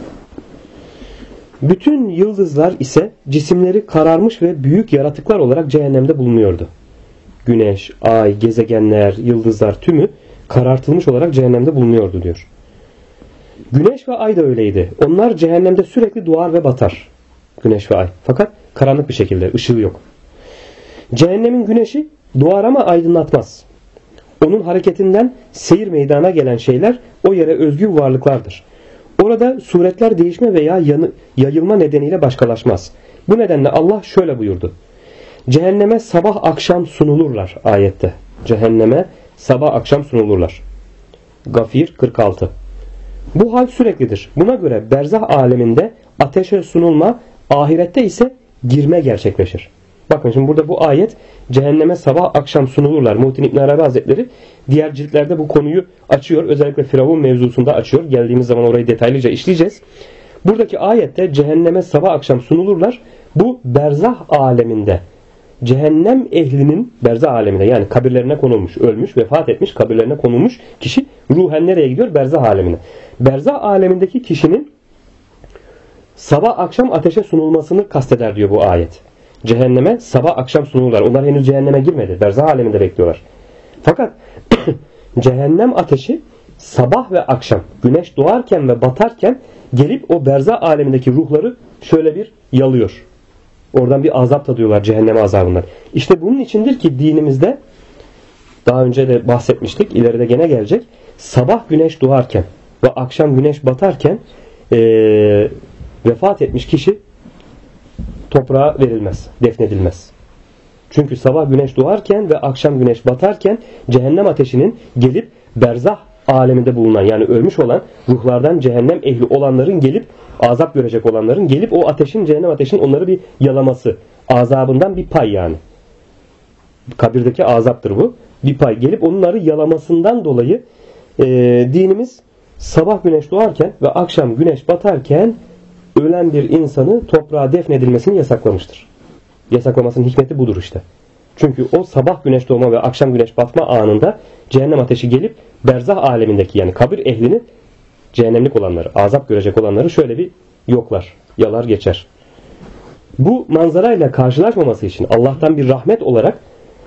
Bütün yıldızlar ise cisimleri kararmış ve büyük yaratıklar olarak cehennemde bulunuyordu. Güneş, ay, gezegenler, yıldızlar tümü karartılmış olarak cehennemde bulunuyordu diyor. Güneş ve ay da öyleydi. Onlar cehennemde sürekli doğar ve batar. Güneş ve ay. Fakat karanlık bir şekilde, ışığı yok. Cehennemin güneşi doğar ama aydınlatmaz. Onun hareketinden seyir meydana gelen şeyler o yere özgü varlıklardır. Orada suretler değişme veya yayılma nedeniyle başkalaşmaz. Bu nedenle Allah şöyle buyurdu. Cehenneme sabah akşam sunulurlar ayette. Cehenneme sabah akşam sunulurlar. Gafir 46. Bu hal süreklidir. Buna göre berzah aleminde ateşe sunulma, ahirette ise girme gerçekleşir. Bakın şimdi burada bu ayet cehenneme sabah akşam sunulurlar. Muhittin İbn Arabi Hazretleri diğer ciltlerde bu konuyu açıyor. Özellikle Firavun mevzusunda açıyor. Geldiğimiz zaman orayı detaylıca işleyeceğiz. Buradaki ayette cehenneme sabah akşam sunulurlar. Bu berzah aleminde. Cehennem ehlinin berzah aleminde, yani kabirlerine konulmuş, ölmüş, vefat etmiş, kabirlerine konulmuş kişi ruhen nereye gidiyor? Berzah alemine. Berzah alemindeki kişinin sabah akşam ateşe sunulmasını kasteder diyor bu ayet. Cehenneme sabah akşam sunulurlar. Onlar henüz cehenneme girmedi. Berzah aleminde bekliyorlar. Fakat cehennem ateşi sabah ve akşam, güneş doğarken ve batarken gelip o berzah alemindeki ruhları şöyle bir yalıyor. Oradan bir azap tadıyorlar, cehennem azabından. İşte bunun içindir ki dinimizde, daha önce de bahsetmiştik, ileride gene gelecek, sabah güneş doğarken ve akşam güneş batarken vefat etmiş kişi toprağa verilmez, defnedilmez. Çünkü sabah güneş doğarken ve akşam güneş batarken cehennem ateşinin gelip berzah aleminde bulunan, yani ölmüş olan ruhlardan cehennem ehli olanların gelip, azap görecek olanların gelip o ateşin, cehennem ateşinin onları bir yalaması, azabından bir pay yani. Kabirdeki azaptır bu. Bir pay gelip onları yalamasından dolayı dinimiz sabah güneş doğarken ve akşam güneş batarken ölen bir insanı toprağa defnedilmesini yasaklamıştır. Yasaklamasının hikmeti budur işte. Çünkü o sabah güneş doğma ve akşam güneş batma anında cehennem ateşi gelip berzah alemindeki, yani kabir ehlini, cehennemlik olanları, azap görecek olanları şöyle bir yoklar, yalar geçer. Bu manzarayla karşılaşmaması için Allah'tan bir rahmet olarak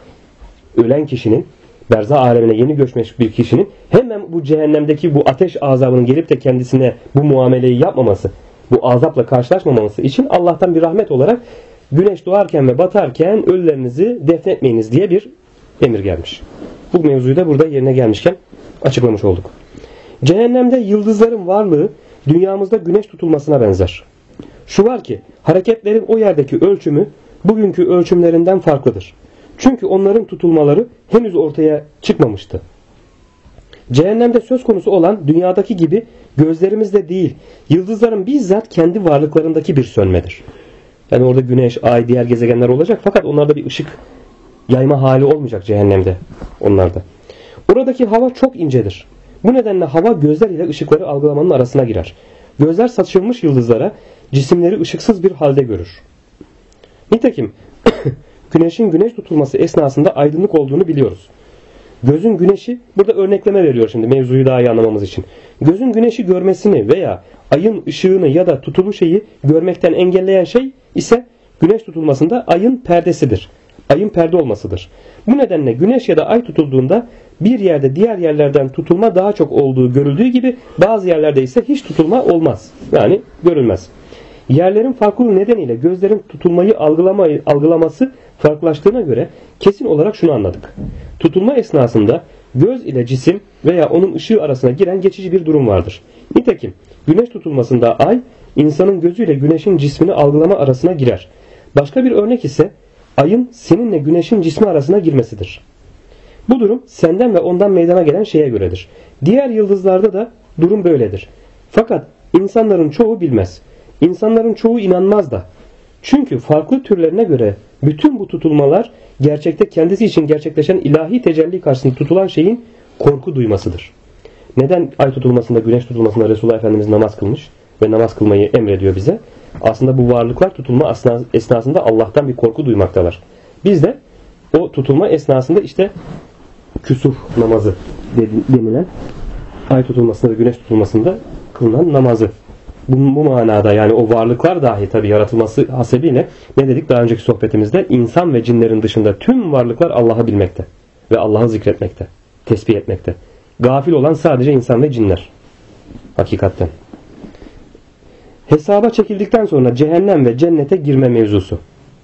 ölen kişinin, berzah alemine yeni göçmüş bir kişinin hemen bu cehennemdeki bu ateş azabının gelip de kendisine bu muameleyi yapmaması, bu azapla karşılaşmaması için Allah'tan bir rahmet olarak güneş doğarken ve batarken ölülerinizi defnetmeyiniz diye bir emir gelmiş. Bu mevzuyu da burada yerine gelmişken açıklamış olduk. Cehennemde yıldızların varlığı dünyamızda güneş tutulmasına benzer. Şu var ki hareketlerin o yerdeki ölçümü bugünkü ölçümlerinden farklıdır. Çünkü onların tutulmaları henüz ortaya çıkmamıştı. Cehennemde söz konusu olan dünyadaki gibi gözlerimizde değil, yıldızların bizzat kendi varlıklarındaki bir sönmedir. Yani orada güneş, ay, diğer gezegenler olacak fakat onlarda bir ışık yayma hali olmayacak cehennemde onlarda. Oradaki hava çok incedir. Bu nedenle hava gözler ile ışıkları algılamanın arasına girer. Gözler saçılmış yıldızlara cisimleri ışıksız bir halde görür. Nitekim güneşin güneş tutulması esnasında aydınlık olduğunu biliyoruz. Gözün güneşi, burada örnekleme veriyor şimdi mevzuyu daha iyi anlamamız için. Gözün güneşi görmesini veya ayın ışığını ya da tutulu şeyi görmekten engelleyen şey ise güneş tutulmasında ayın perdesidir. Ayın perde olmasıdır. Bu nedenle güneş ya da ay tutulduğunda bir yerde diğer yerlerden tutulma daha çok olduğu görüldüğü gibi bazı yerlerde ise hiç tutulma olmaz. Yani görülmez. Yerlerin farklılığı nedeniyle gözlerin tutulmayı algılaması farklılaştığına göre kesin olarak şunu anladık. Tutulma esnasında göz ile cisim veya onun ışığı arasına giren geçici bir durum vardır. Nitekim güneş tutulmasında ay insanın gözüyle güneşin cismini algılama arasına girer. Başka bir örnek ise ayın seninle güneşin cismi arasına girmesidir. Bu durum senden ve ondan meydana gelen şeye göredir. Diğer yıldızlarda da durum böyledir. Fakat insanların çoğu bilmez. İnsanların çoğu inanmaz da. Çünkü farklı türlerine göre bütün bu tutulmalar gerçekte kendisi için gerçekleşen ilahi tecelli karşısında tutulan şeyin korku duymasıdır. Neden ay tutulmasında, güneş tutulmasında Resulullah Efendimiz namaz kılmış ve namaz kılmayı emrediyor bize? Aslında bu varlıklar tutulma esnasında Allah'tan bir korku duymaktalar. Biz de o tutulma esnasında işte küsuf namazı denilen ay tutulmasında ve güneş tutulmasında kılınan namazı. Bu manada, yani o varlıklar dahi tabi yaratılması hasebiyle ne dedik daha önceki sohbetimizde, insan ve cinlerin dışında tüm varlıklar Allah'ı bilmekte ve Allah'ı zikretmekte, tesbih etmekte. Gafil olan sadece insan ve cinler. Hakikatten. Hesaba çekildikten sonra cehennem ve cennete girme mevzusu.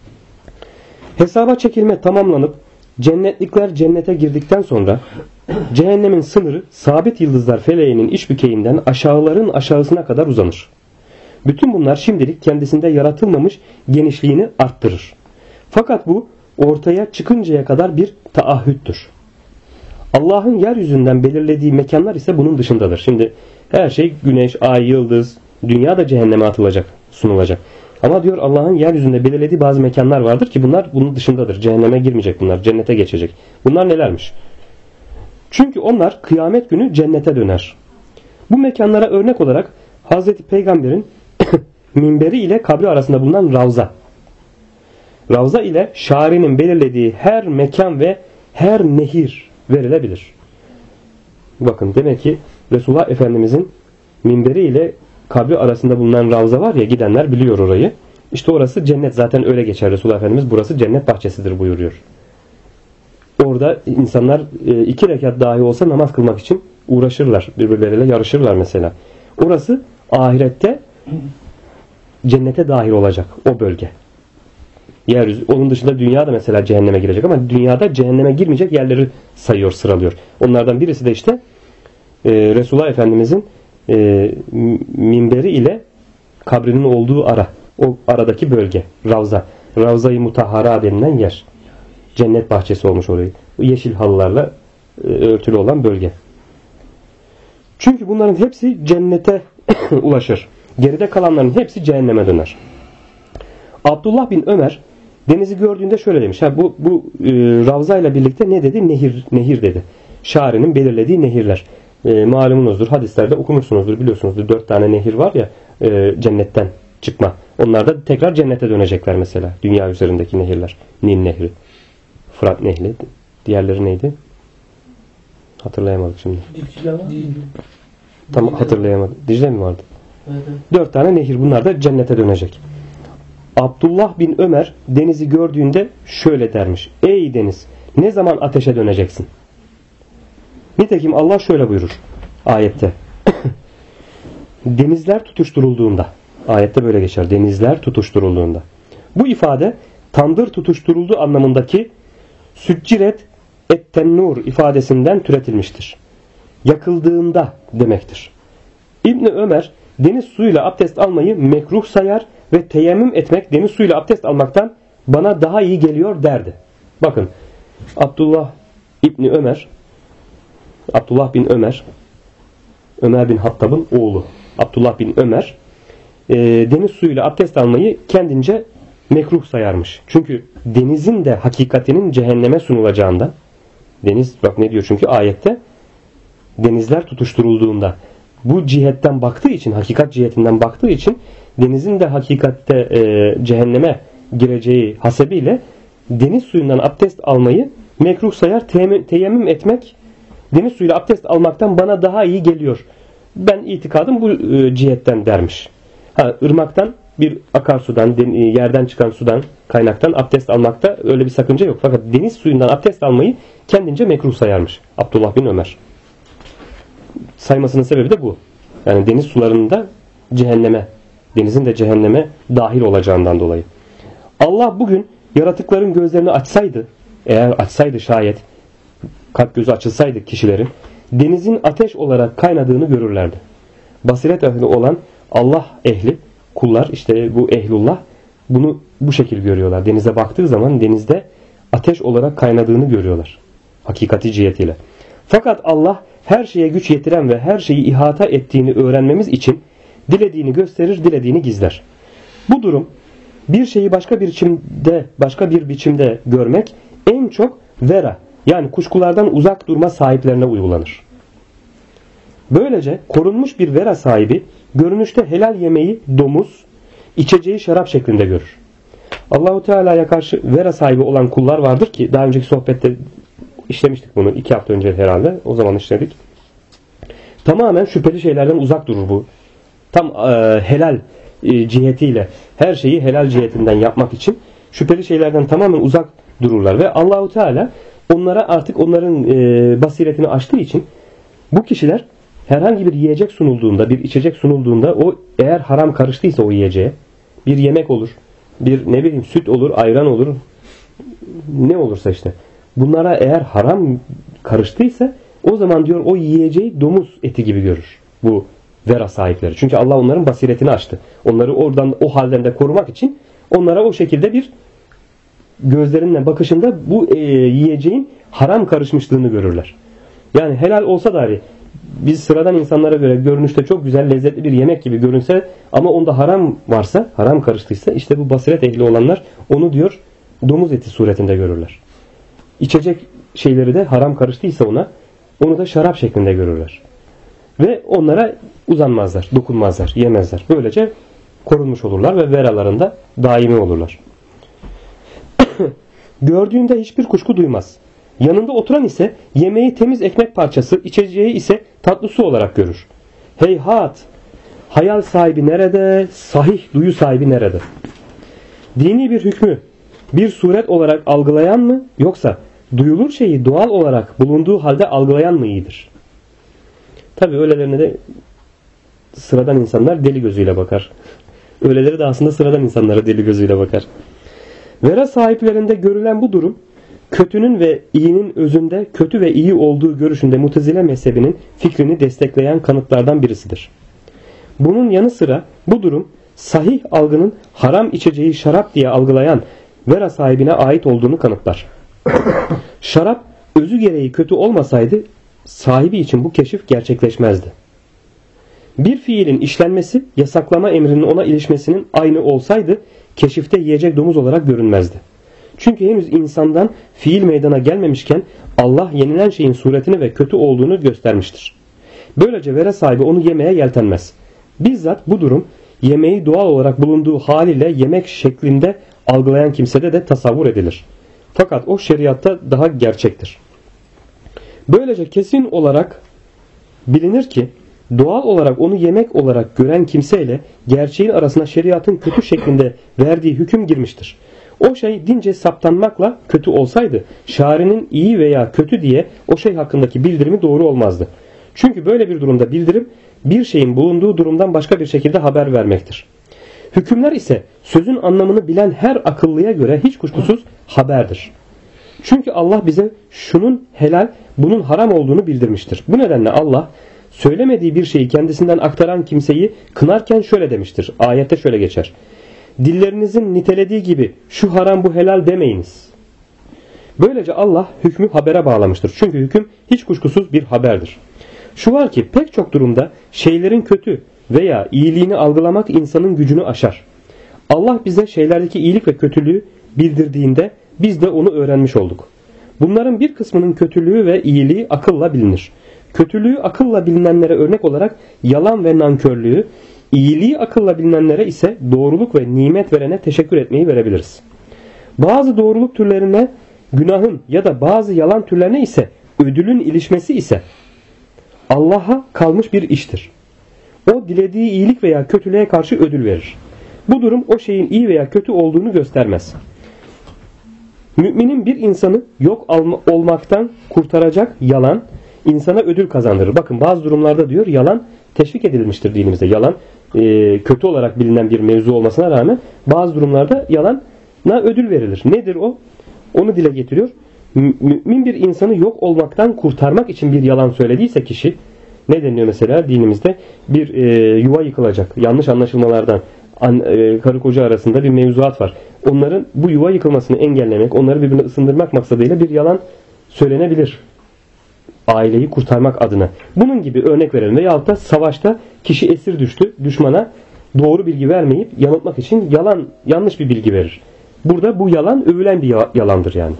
Hesaba çekilme tamamlanıp cennetlikler cennete girdikten sonra cehennemin sınırı sabit yıldızlar feleğinin iç bükeyinden aşağıların aşağısına kadar uzanır. Bütün bunlar şimdilik kendisinde yaratılmamış genişliğini arttırır. Fakat bu ortaya çıkıncaya kadar bir taahhüttür. Allah'ın yeryüzünden belirlediği mekanlar ise bunun dışındadır. Şimdi her şey güneş, ay, yıldız, dünya da cehenneme atılacak, sunulacak. Ama diyor Allah'ın yeryüzünde belirlediği bazı mekanlar vardır ki bunlar bunun dışındadır. Cehenneme girmeyecek bunlar, cennete geçecek. Bunlar nelermiş? Çünkü onlar kıyamet günü cennete döner. Bu mekanlara örnek olarak Hazreti Peygamber'in minberi ile kabri arasında bulunan Ravza. Ravza ile şairinin belirlediği her mekan ve her nehir verilebilir. Bakın demek ki Resulullah Efendimizin minberi ile kabri arasında bulunan Ravza var ya, gidenler biliyor orayı. İşte orası cennet, zaten öyle geçer Resulullah Efendimiz. Burası cennet bahçesidir buyuruyor. Orada insanlar 2 rekat dahi olsa namaz kılmak için uğraşırlar. Birbirleriyle yarışırlar mesela. Orası ahirette cennete dahil olacak o bölge. Yeryüzü. Onun dışında dünya da mesela cehenneme girecek ama dünyada cehenneme girmeyecek yerleri sayıyor, sıralıyor. Onlardan birisi de işte Resulullah Efendimizin minberi ile kabrinin olduğu ara. O aradaki bölge. Ravza. Ravza-i Mutahhara denilen yer. Cennet bahçesi olmuş orayı. Yeşil halılarla örtülü olan bölge. Çünkü bunların hepsi cennete ulaşır. Geride kalanların hepsi cehenneme döner. Abdullah bin Ömer denizi gördüğünde şöyle demiş. Bu Ravza ile birlikte ne dedi? Nehir dedi. Şari'nin belirlediği nehirler. Malumunuzdur. Hadislerde okumuşsunuzdur. Biliyorsunuzdur. 4 tane nehir var ya cennetten çıkma. Onlar da tekrar cennete dönecekler mesela. Dünya üzerindeki nehirler. Nil Nehri. Fırat Nehri. Diğerleri neydi? Hatırlayamadık şimdi. Tam hatırlayamadım. Dicle mi vardı? Evet. 4 tane nehir. Bunlar da cennete dönecek. Abdullah bin Ömer denizi gördüğünde şöyle dermiş. Ey deniz, ne zaman ateşe döneceksin? Nitekim Allah şöyle buyurur ayette. Denizler tutuşturulduğunda, ayette böyle geçer. Denizler tutuşturulduğunda. Bu ifade tandır tutuşturuldu anlamındaki sücciret et-tennur ifadesinden türetilmiştir. Yakıldığında demektir. İbni Ömer deniz suyuyla abdest almayı mekruh sayar ve teyemmüm etmek deniz suyuyla abdest almaktan bana daha iyi geliyor derdi. Bakın Abdullah bin Ömer Ömer bin Hattab'ın oğlu Abdullah bin Ömer deniz suyuyla abdest almayı kendince mekruh sayarmış. Çünkü denizin de hakikatinin cehenneme sunulacağından, deniz bak ne diyor çünkü ayette, denizler tutuşturulduğunda bu cihetten baktığı için, hakikat cihetinden baktığı için denizin de hakikatte cehenneme gireceği hasebiyle deniz suyundan abdest almayı mekruh sayar, teyemmüm etmek deniz suyuyla abdest almaktan bana daha iyi geliyor. Ben itikadım bu cihetten dermiş. Irmaktan, bir akarsudan, yerden çıkan sudan, kaynaktan abdest almakta öyle bir sakınca yok. Fakat deniz suyundan abdest almayı kendince mekruh sayarmış Abdullah bin Ömer. Saymasının sebebi de bu. Yani deniz sularında cehenneme, denizin de cehenneme dahil olacağından dolayı. Allah bugün yaratıkların gözlerini açsaydı, eğer açsaydı şayet, kalp gözü açılsaydı kişilerin, denizin ateş olarak kaynadığını görürlerdi. Basiret ehli olan Allah ehli, kullar, işte bu ehlullah, bunu bu şekil görüyorlar. Denize baktığı zaman denizde ateş olarak kaynadığını görüyorlar. Hakikati cihetiyle. Fakat Allah her şeye güç yetiren ve her şeyi ihata ettiğini öğrenmemiz için dilediğini gösterir, dilediğini gizler. Bu durum bir şeyi başka bir biçimde görmek en çok vera, yani kuşkulardan uzak durma sahiplerine uygulanır. Böylece korunmuş bir vera sahibi görünüşte helal yemeği domuz, içeceği şarap şeklinde görür. Allahu Teala'ya karşı vera sahibi olan kullar vardır ki daha önceki sohbette işlemiştik bunu, 2 hafta önce herhalde, o zaman işledik. Tamamen şüpheli şeylerden uzak durur bu. Tam helal cihetiyle, her şeyi helal cihetinden yapmak için şüpheli şeylerden tamamen uzak dururlar ve Allahu Teala onlara artık onların basiretini açtığı için bu kişiler herhangi bir yiyecek sunulduğunda, bir içecek sunulduğunda, o eğer haram karıştıysa o yiyeceğe, bir yemek olur, bir süt olur, ayran olur, ne olursa işte, bunlara eğer haram karıştıysa o zaman diyor o yiyeceği domuz eti gibi görür bu vera sahipleri. Çünkü Allah onların basiretini açtı. Onları oradan, o halden de korumak için onlara o şekilde bir gözlerinden bakışında bu yiyeceğin haram karışmışlığını görürler. Yani helal olsa dahi biz sıradan insanlara göre görünüşte çok güzel, lezzetli bir yemek gibi görünse ama onda haram varsa, haram karıştıysa, işte bu basiret ehli olanlar onu diyor domuz eti suretinde görürler. İçecek şeyleri de haram karıştıysa onu da şarap şeklinde görürler. Ve onlara uzanmazlar, dokunmazlar, yemezler. Böylece korunmuş olurlar ve veralarında daimi olurlar. Gördüğünde hiçbir kuşku duymaz. Yanında oturan ise yemeği temiz ekmek parçası, içeceği ise tatlı su olarak görür. Heyhat! Hayal sahibi nerede? Sahih duyu sahibi nerede? Dini bir hükmü bir suret olarak algılayan mı, yoksa duyulur şeyi doğal olarak bulunduğu halde algılayan mı iyidir? Tabii öylelerine de sıradan insanlar deli gözüyle bakar. Öyleleri de aslında sıradan insanlara deli gözüyle bakar. Vera sahiplerinde görülen bu durum, kötünün ve iyinin özünde kötü ve iyi olduğu görüşünde Mutezile mezhebinin fikrini destekleyen kanıtlardan birisidir. Bunun yanı sıra bu durum sahih algının haram içeceği şarap diye algılayan vera sahibine ait olduğunu kanıtlar. Şarap özü gereği kötü olmasaydı sahibi için bu keşif gerçekleşmezdi. Bir fiilin işlenmesi yasaklama emrinin ona ilişmesinin aynı olsaydı keşifte yiyecek domuz olarak görünmezdi. Çünkü henüz insandan fiil meydana gelmemişken Allah yenilen şeyin suretini ve kötü olduğunu göstermiştir. Böylece vera sahibi onu yemeye yeltenmez. Bizzat bu durum yemeği doğal olarak bulunduğu haliyle yemek şeklinde algılayan kimsede de tasavvur edilir. Fakat o şeriatta daha gerçektir. Böylece kesin olarak bilinir ki doğal olarak onu yemek olarak gören kimseyle gerçeğin arasına şeriatın kötü şeklinde verdiği hüküm girmiştir. O şey dince saptanmakla kötü olsaydı şarinin iyi veya kötü diye o şey hakkındaki bildirimi doğru olmazdı. Çünkü böyle bir durumda bildirim bir şeyin bulunduğu durumdan başka bir şekilde haber vermektir. Hükümler ise sözün anlamını bilen her akıllıya göre hiç kuşkusuz haberdir. Çünkü Allah bize şunun helal, bunun haram olduğunu bildirmiştir. Bu nedenle Allah söylemediği bir şeyi kendisinden aktaran kimseyi kınarken şöyle demiştir. Ayette şöyle geçer. Dillerinizin nitelediği gibi şu haram bu helal demeyiniz. Böylece Allah hükmü habere bağlamıştır. Çünkü hüküm hiç kuşkusuz bir haberdir. Şu var ki pek çok durumda şeylerin kötü veya iyiliğini algılamak insanın gücünü aşar. Allah bize şeylerdeki iyilik ve kötülüğü bildirdiğinde biz de onu öğrenmiş olduk. Bunların bir kısmının kötülüğü ve iyiliği akılla bilinir. Kötülüğü akılla bilinenlere örnek olarak yalan ve nankörlüğü, iyiliği akılla bilinenlere ise doğruluk ve nimet verene teşekkür etmeyi verebiliriz. Bazı doğruluk türlerine günahın ya da bazı yalan türlerine ise ödülün ilişmesi ise Allah'a kalmış bir iştir. O dilediği iyilik veya kötülüğe karşı ödül verir. Bu durum o şeyin iyi veya kötü olduğunu göstermez. Müminin bir insanı yok olmaktan kurtaracak yalan insana ödül kazandırır. Bakın bazı durumlarda diyor yalan teşvik edilmiştir dinimizde. Yalan kötü olarak bilinen bir mevzu olmasına rağmen bazı durumlarda yalana ödül verilir. Nedir o? Onu dile getiriyor. Mümin bir insanı yok olmaktan kurtarmak için bir yalan söylediyse kişi, ne deniyor mesela dinimizde? Bir yuva yıkılacak. Yanlış anlaşılmalardan karı koca arasında bir mevzuat var. Onların bu yuva yıkılmasını engellemek, onları birbirine ısındırmak maksadıyla bir yalan söylenebilir. Aileyi kurtarmak adına. Bunun gibi örnek verelim. Veyahut da savaşta kişi esir düştü. Düşmana doğru bilgi vermeyip yanıltmak için yanlış bir bilgi verir. Burada bu yalan övülen bir yalandır yani.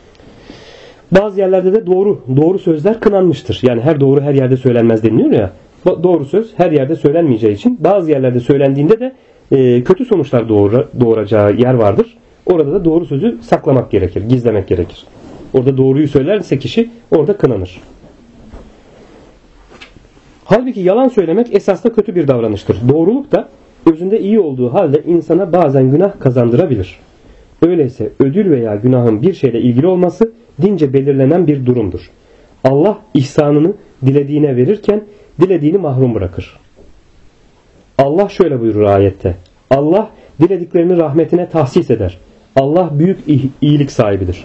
Bazı yerlerde de doğru sözler kınanmıştır. Yani her doğru her yerde söylenmez deniliyor ya. Doğru söz her yerde söylenmeyeceği için bazı yerlerde söylendiğinde de kötü sonuçlar doğuracağı yer vardır. Orada da doğru sözü saklamak gerekir, gizlemek gerekir. Orada doğruyu söylerse kişi orada kınanır. Halbuki yalan söylemek esasında kötü bir davranıştır. Doğruluk da özünde iyi olduğu halde insana bazen günah kazandırabilir. Öyleyse ödül veya günahın bir şeyle ilgili olması dince belirlenen bir durumdur. Allah ihsanını dilediğine verirken dilediğini mahrum bırakır. Allah şöyle buyurur ayette. Allah dilediklerini rahmetine tahsis eder. Allah büyük iyilik sahibidir.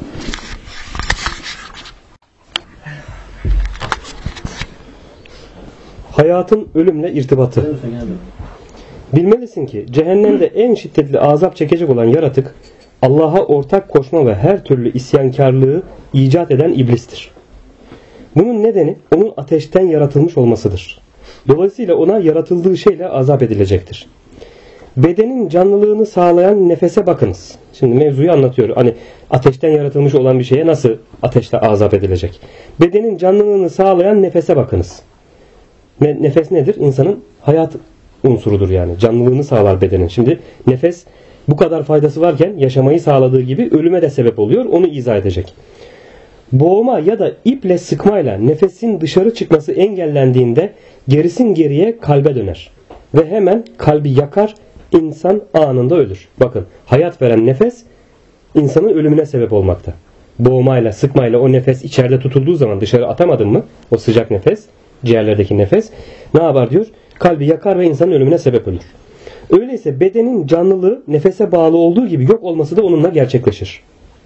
Hayatın ölümle irtibatı. Bilmelisin ki cehennemde en şiddetli azap çekecek olan yaratık Allah'a ortak koşma ve her türlü isyankarlığı icat eden iblistir. Bunun nedeni onun ateşten yaratılmış olmasıdır. Dolayısıyla ona yaratıldığı şeyle azap edilecektir. Bedenin canlılığını sağlayan nefese bakınız. Şimdi mevzuyu anlatıyor. Hani ateşten yaratılmış olan bir şeye nasıl ateşle azap edilecek? Bedenin canlılığını sağlayan nefese bakınız. Nefes nedir? İnsanın hayat unsurudur yani. Canlılığını sağlar bedenin. Şimdi nefes bu kadar faydası varken yaşamayı sağladığı gibi ölüme de sebep oluyor. Onu izah edecek. Boğma ya da iple sıkmayla nefesin dışarı çıkması engellendiğinde gerisin geriye kalbe döner. Ve hemen kalbi yakar, insan anında ölür. Bakın hayat veren nefes insanın ölümüne sebep olmakta. Boğmayla, sıkmayla o nefes içeride tutulduğu zaman dışarı atamadın mı? O sıcak nefes ciğerlerdeki nefes ne yapar diyor? Kalbi yakar ve insanın ölümüne sebep olur. Öyleyse bedenin canlılığı nefese bağlı olduğu gibi yok olması da onunla gerçekleşir.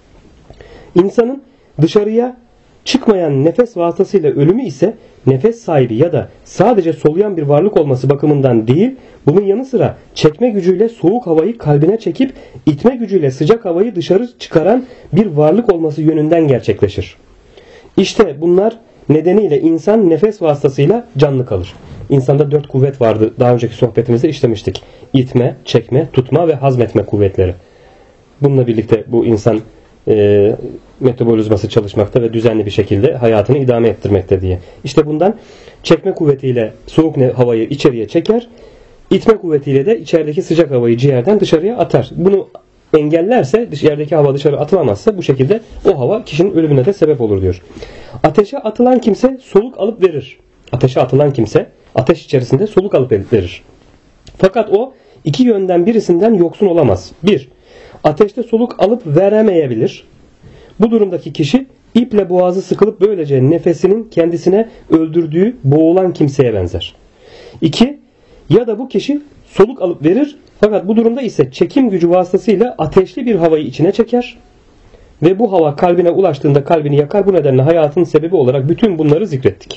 İnsanın dışarıya çıkmayan nefes vasıtasıyla ölümü ise nefes sahibi ya da sadece soluyan bir varlık olması bakımından değil, bunun yanı sıra çekme gücüyle soğuk havayı kalbine çekip itme gücüyle sıcak havayı dışarı çıkaran bir varlık olması yönünden gerçekleşir. İşte bunlar nedeniyle insan nefes vasıtasıyla canlı kalır. İnsanda 4 kuvvet vardı. Daha önceki sohbetimizde işlemiştik. İtme, çekme, tutma ve hazmetme kuvvetleri. Bununla birlikte bu insan metabolizması çalışmakta ve düzenli bir şekilde hayatını idame ettirmekte diye. İşte bundan çekme kuvvetiyle soğuk havayı içeriye çeker, itme kuvvetiyle de içerideki sıcak havayı ciğerden dışarıya atar. Bunu engellerse, dışarıdaki hava dışarı atılamazsa bu şekilde o hava kişinin ölümüne de sebep olur diyor. Ateşe atılan kimse soluk alıp verir. Ateşe atılan kimse ateş içerisinde soluk alıp verir. Fakat o iki yönden birisinden yoksun olamaz. 1. Ateşte soluk alıp veremeyebilir. Bu durumdaki kişi iple boğazı sıkılıp böylece nefesinin kendisine öldürdüğü boğulan kimseye benzer. 2. Ya da bu kişi soluk alıp verir fakat bu durumda ise çekim gücü vasıtasıyla ateşli bir havayı içine çeker ve bu hava kalbine ulaştığında kalbini yakar. Bu nedenle hayatın sebebi olarak bütün bunları zikrettik.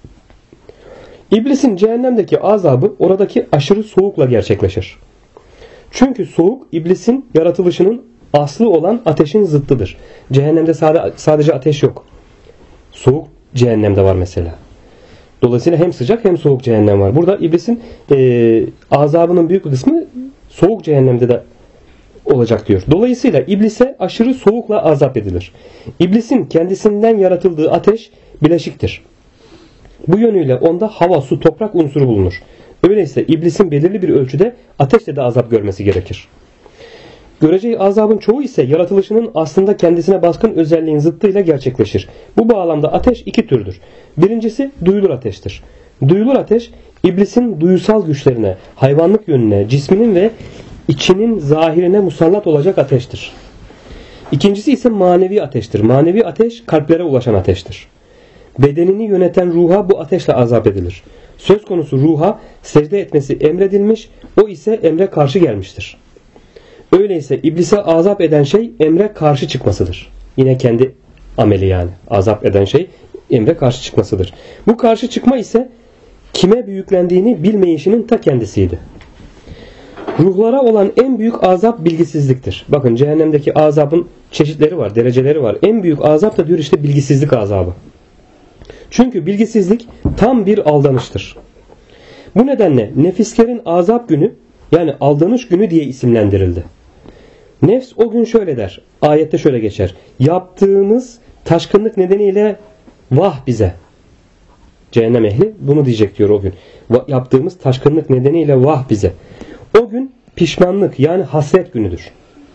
İblisin cehennemdeki azabı oradaki aşırı soğukla gerçekleşir. Çünkü soğuk iblisin yaratılışının aslı olan ateşin zıttıdır. Cehennemde sadece ateş yok. Soğuk cehennemde var mesela. Dolayısıyla hem sıcak hem soğuk cehennem var. Burada iblisin azabının büyük bir kısmı soğuk cehennemde de olacak diyor. Dolayısıyla iblise aşırı soğukla azap edilir. İblisin kendisinden yaratıldığı ateş bileşiktir. Bu yönüyle onda hava, su, toprak unsuru bulunur. Öyleyse iblisin belirli bir ölçüde ateşle de azap görmesi gerekir. Göreceği azabın çoğu ise yaratılışının aslında kendisine baskın özelliğin zıttıyla gerçekleşir. Bu bağlamda ateş iki türdür. Birincisi duyulur ateştir. Duyulur ateş iblisin duyusal güçlerine, hayvanlık yönüne, cisminin ve içinin zahirine musallat olacak ateştir. İkincisi ise manevi ateştir. Manevi ateş kalplere ulaşan ateştir. Bedenini yöneten ruha bu ateşle azap edilir. Söz konusu ruha secde etmesi emredilmiş, o ise emre karşı gelmiştir. Öyleyse iblise azap eden şey emre karşı çıkmasıdır. Yine kendi ameli yani. Azap eden şey emre karşı çıkmasıdır. Bu karşı çıkma ise kime büyüklendiğini bilmeyişinin ta kendisiydi. Ruhlara olan en büyük azap bilgisizliktir. Bakın cehennemdeki azabın çeşitleri var, dereceleri var. En büyük azap da diyor işte bilgisizlik azabı. Çünkü bilgisizlik tam bir aldanıştır. Bu nedenle nefislerin azap günü yani aldanış günü diye isimlendirildi. Nefs o gün şöyle der. Ayette şöyle geçer. Yaptığımız taşkınlık nedeniyle vah bize. Cehennem ehli bunu diyecek diyor o gün. Yaptığımız taşkınlık nedeniyle vah bize. O gün pişmanlık yani hasret günüdür.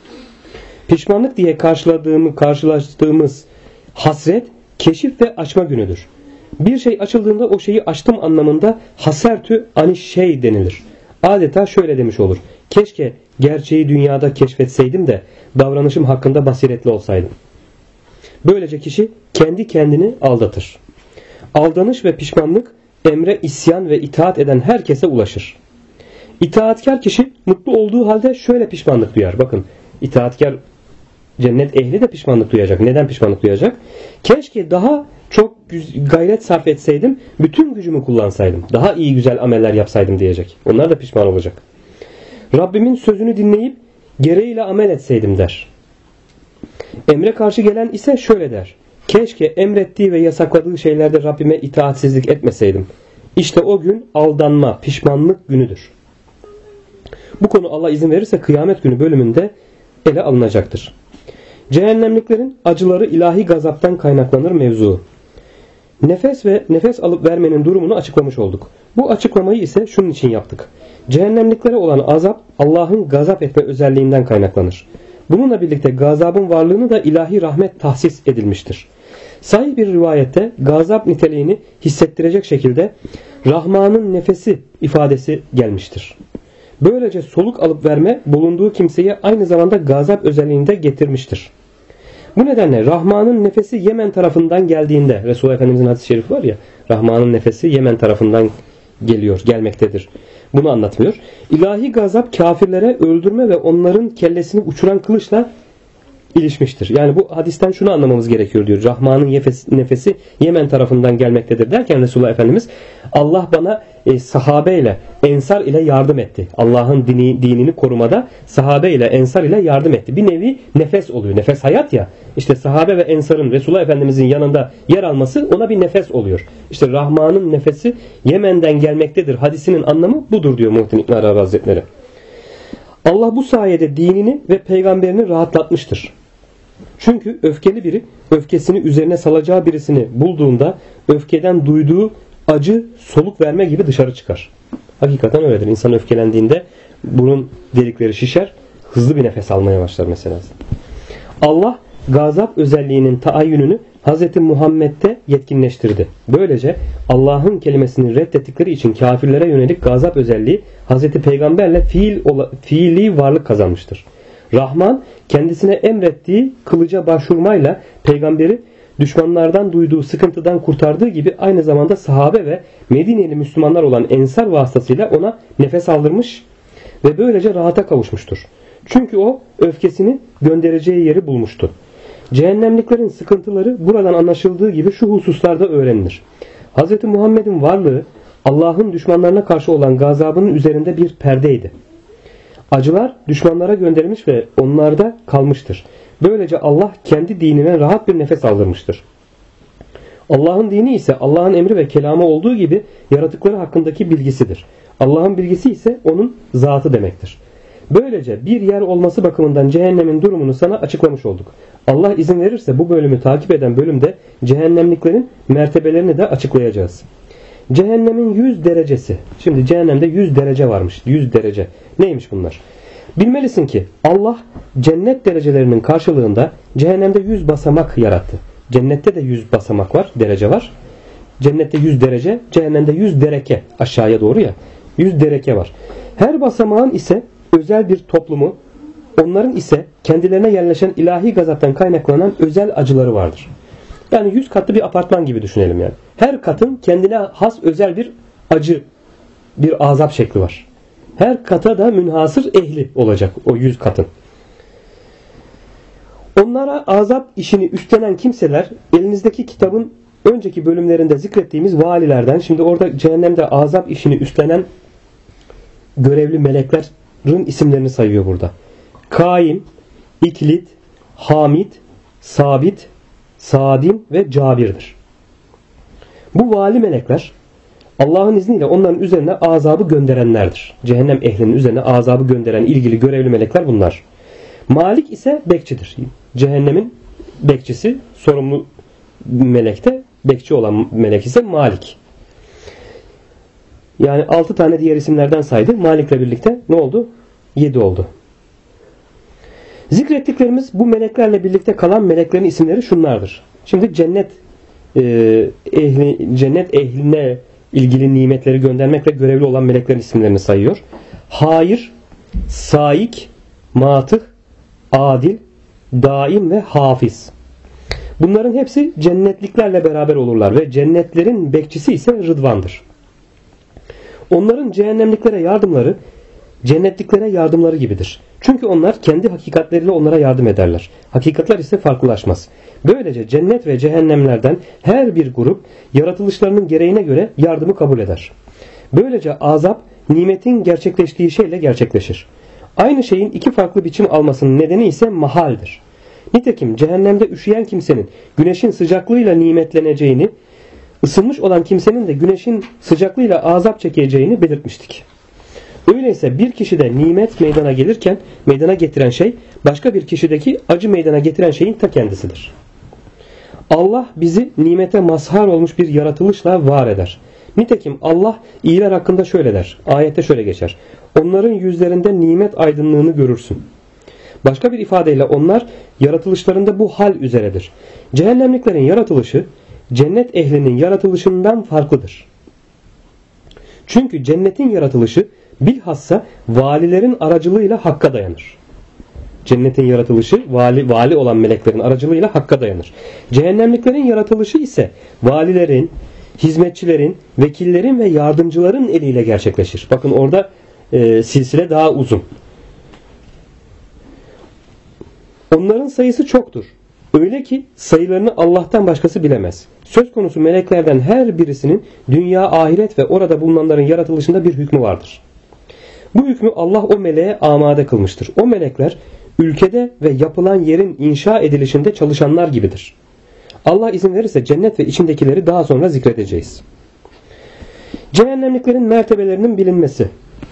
Pişmanlık diye karşılaştığımız hasret keşif ve açma günüdür. Bir şey açıldığında o şeyi açtım anlamında hasertü ani şey denilir. Adeta şöyle demiş olur. Keşke gerçeği dünyada keşfetseydim de davranışım hakkında basiretli olsaydım. Böylece kişi kendi kendini aldatır. Aldanış ve pişmanlık emre isyan ve itaat eden herkese ulaşır. İtaatkar kişi mutlu olduğu halde şöyle pişmanlık duyar. Bakın itaatkar cennet ehli de pişmanlık duyacak. Neden pişmanlık duyacak? Keşke daha çok gayret sarf etseydim, bütün gücümü kullansaydım, daha iyi güzel ameller yapsaydım diyecek. Onlar da pişman olacak. Rabbimin sözünü dinleyip gereğiyle amel etseydim der. Emre karşı gelen ise şöyle der. Keşke emrettiği ve yasakladığı şeylerde Rabbime itaatsizlik etmeseydim. İşte o gün aldanma, pişmanlık günüdür. Bu konu Allah izin verirse kıyamet günü bölümünde ele alınacaktır. Cehennemliklerin acıları ilahi gazaptan kaynaklanır mevzu. Nefes ve nefes alıp vermenin durumunu açıklamış olduk. Bu açıklamayı ise şunun için yaptık. Cehennemliklere olan azap Allah'ın gazap etme özelliğinden kaynaklanır. Bununla birlikte gazabın varlığını da ilahi rahmet tahsis edilmiştir. Sahih bir rivayette gazap niteliğini hissettirecek şekilde Rahman'ın nefesi ifadesi gelmiştir. Böylece soluk alıp verme bulunduğu kimseye aynı zamanda gazap özelliğini de getirmiştir. Bu nedenle Rahman'ın nefesi Yemen tarafından geldiğinde, Resulullah Efendimizin hadis-i şerifi var ya, Rahman'ın nefesi Yemen tarafından gelmektedir. Bunu anlatmıyor. İlahi gazap kafirlere öldürme ve onların kellesini uçuran kılıçla ilişmiştir. Yani bu hadisten şunu anlamamız gerekiyor diyor. Rahman'ın nefesi Yemen tarafından gelmektedir derken Resulullah Efendimiz Allah bana sahabeyle, ensar ile yardım etti. Allah'ın dinini korumada sahabe ile, ensar ile yardım etti. Bir nevi nefes oluyor. Nefes hayat ya. İşte sahabe ve ensarın Resulullah Efendimizin yanında yer alması ona bir nefes oluyor. İşte Rahman'ın nefesi Yemen'den gelmektedir. Hadisinin anlamı budur diyor Muhittin İbn Arabi Hazretleri. Allah bu sayede dinini ve peygamberini rahatlatmıştır. Çünkü öfkeli biri öfkesini üzerine salacağı birisini bulduğunda öfkeden duyduğu acı soluk verme gibi dışarı çıkar. Hakikaten öyledir. İnsan öfkelendiğinde burun delikleri şişer, hızlı bir nefes almaya başlar mesela. Allah gazap özelliğinin taayyününü Hz. Muhammed'de yetkinleştirdi. Böylece Allah'ın kelimesini reddettikleri için kafirlere yönelik gazap özelliği Hz. Peygamberle fiili varlık kazanmıştır. Rahman kendisine emrettiği kılıca başvurmayla peygamberi düşmanlardan duyduğu sıkıntıdan kurtardığı gibi aynı zamanda sahabe ve Medineli Müslümanlar olan ensar vasıtasıyla ona nefes aldırmış ve böylece rahata kavuşmuştur. Çünkü o öfkesini göndereceği yeri bulmuştu. Cehennemliklerin sıkıntıları buradan anlaşıldığı gibi şu hususlarda öğrenilir. Hz. Muhammed'in varlığı Allah'ın düşmanlarına karşı olan gazabının üzerinde bir perdeydi. Acılar düşmanlara gönderilmiş ve onlarda kalmıştır. Böylece Allah kendi dinine rahat bir nefes aldırmıştır. Allah'ın dini ise Allah'ın emri ve kelamı olduğu gibi yaratıkları hakkındaki bilgisidir. Allah'ın bilgisi ise onun zatı demektir. Böylece bir yer olması bakımından cehennemin durumunu sana açıklamış olduk. Allah izin verirse bu bölümü takip eden bölümde cehennemliklerin mertebelerini de açıklayacağız. Cehennemin 100 derecesi. Şimdi cehennemde 100 derece varmış. 100 derece. Neymiş bunlar? Bilmelisin ki Allah cennet derecelerinin karşılığında cehennemde 100 basamak yarattı. Cennette de 100 basamak var, derece var. Cennette 100 derece, cehennemde 100 dereke, aşağıya doğru ya. 100 dereke var. Her basamağın ise özel bir toplumu, onların ise kendilerine yerleşen ilahi gazaptan kaynaklanan özel acıları vardır. Yani 100 katlı bir apartman gibi düşünelim yani. Her katın kendine has özel bir acı, bir azap şekli var. Her kata da münhasır ehli olacak o 100 katın. Onlara azap işini üstlenen kimseler elinizdeki kitabın önceki bölümlerinde zikrettiğimiz valilerden, şimdi orada cehennemde azap işini üstlenen görevli meleklerin isimlerini sayıyor burada. Kaim, İklit, Hamid, Sabit, Sadim ve Cabir'dir. Bu vali melekler Allah'ın izniyle onların üzerine azabı gönderenlerdir. Cehennem ehlinin üzerine azabı gönderen ilgili görevli melekler bunlar. Malik ise bekçidir. Cehennemin bekçisi, sorumlu melekte bekçi olan melek ise Malik. Yani 6 tane diğer isimlerden saydı. Malik'le birlikte ne oldu? 7 oldu. Zikrettiklerimiz bu meleklerle birlikte kalan meleklerin isimleri şunlardır. Şimdi cennet ehline ilgili nimetleri göndermekle görevli olan meleklerin isimlerini sayıyor. Hayır, Saik, Matıh, Adil, Daim ve Hafiz. Bunların hepsi cennetliklerle beraber olurlar ve cennetlerin bekçisi ise Rıdvan'dır. Onların cehennemliklere yardımları cennetliklere yardımları gibidir. Çünkü onlar kendi hakikatleriyle onlara yardım ederler. Hakikatler ise farklılaşmaz. Böylece cennet ve cehennemlerden her bir grup yaratılışlarının gereğine göre yardımı kabul eder. Böylece azap nimetin gerçekleştiği şeyle gerçekleşir. Aynı şeyin iki farklı biçim almasının nedeni ise mahaldir. Nitekim cehennemde üşüyen kimsenin güneşin sıcaklığıyla nimetleneceğini, ısınmış olan kimsenin de güneşin sıcaklığıyla azap çekeceğini belirtmiştik. Öyleyse bir kişide nimet meydana gelirken meydana getiren şey başka bir kişideki acı meydana getiren şeyin ta kendisidir. Allah bizi nimete mazhar olmuş bir yaratılışla var eder. Nitekim Allah iyiler hakkında şöyle der. Ayette şöyle geçer. Onların yüzlerinde nimet aydınlığını görürsün. Başka bir ifadeyle onlar yaratılışlarında bu hal üzeredir. Cehennemliklerin yaratılışı cennet ehlinin yaratılışından farklıdır. Çünkü cennetin yaratılışı bilhassa valilerin aracılığıyla hakka dayanır. Cennetin yaratılışı vali olan meleklerin aracılığıyla Hakk'a dayanır. Cehennemliklerin yaratılışı ise valilerin, hizmetçilerin, vekillerin ve yardımcıların eliyle gerçekleşir. Bakın orada silsile daha uzun. Onların sayısı çoktur. Öyle ki sayılarını Allah'tan başkası bilemez. Söz konusu meleklerden her birisinin dünya, ahiret ve orada bulunanların yaratılışında bir hükmü vardır. Bu hükmü Allah o meleğe amade kılmıştır. O melekler ülkede ve yapılan yerin inşa edilişinde çalışanlar gibidir. Allah izin verirse cennet ve içindekileri daha sonra zikredeceğiz. Cehennemliklerin mertebelerinin bilinmesi.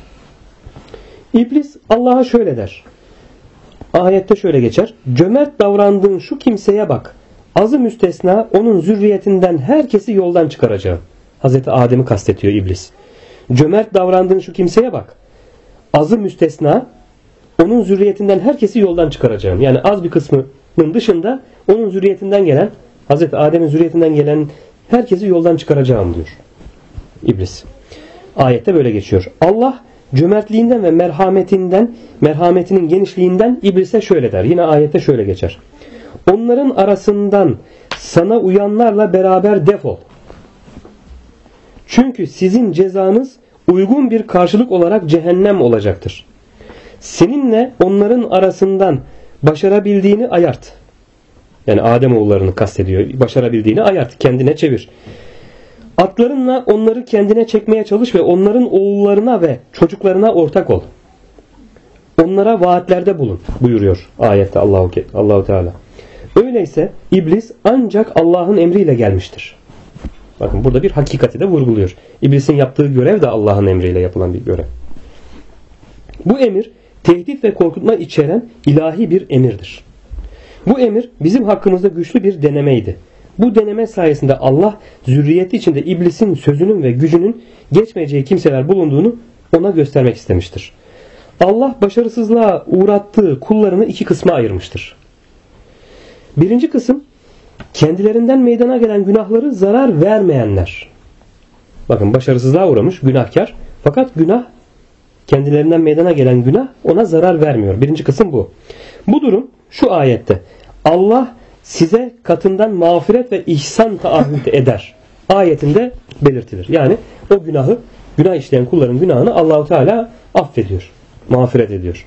İblis Allah'a şöyle der. Ayette şöyle geçer. Cömert davrandığın şu kimseye bak. Azı müstesna onun zürriyetinden herkesi yoldan çıkaracağım. Hazreti Adem'i kastediyor iblis. Cömert davrandığın şu kimseye bak. Azı müstesna onun zürriyetinden herkesi yoldan çıkaracağım. Yani az bir kısmının dışında onun zürriyetinden gelen, Hazreti Adem'in zürriyetinden gelen herkesi yoldan çıkaracağım diyor İblis. Ayette böyle geçiyor. Allah cömertliğinden ve merhametinin genişliğinden iblise şöyle der. Yine ayette şöyle geçer. Onların arasından sana uyanlarla beraber defol. Çünkü sizin cezanız uygun bir karşılık olarak cehennem olacaktır. Seninle onların arasından başarabildiğini ayart. Yani Ademoğullarını kastediyor. Başarabildiğini ayart. Kendine çevir. Atlarınla onları kendine çekmeye çalış ve onların oğullarına ve çocuklarına ortak ol. Onlara vaatlerde bulun buyuruyor ayette Allahu Teala. Öyleyse iblis ancak Allah'ın emriyle gelmiştir. Bakın burada bir hakikati de vurguluyor. İblisin yaptığı görev de Allah'ın emriyle yapılan bir görev. Bu emir tehdit ve korkutma içeren ilahi bir emirdir. Bu emir bizim hakkımızda güçlü bir denemeydi. Bu deneme sayesinde Allah zürriyeti içinde iblisin sözünün ve gücünün geçmeyeceği kimseler bulunduğunu ona göstermek istemiştir. Allah başarısızlığa uğrattığı kullarını iki kısma ayırmıştır. Birinci kısım kendilerinden meydana gelen günahları zarar vermeyenler. Bakın başarısızlığa uğramış günahkar fakat günah kendilerinden meydana gelen günah ona zarar vermiyor. Birinci kısım bu. Bu durum şu ayette. Allah size katından mağfiret ve ihsan taahhüt eder. Ayetinde belirtilir. Yani o günah işleyen kulların günahını Allahu Teala affediyor. Mağfiret ediyor.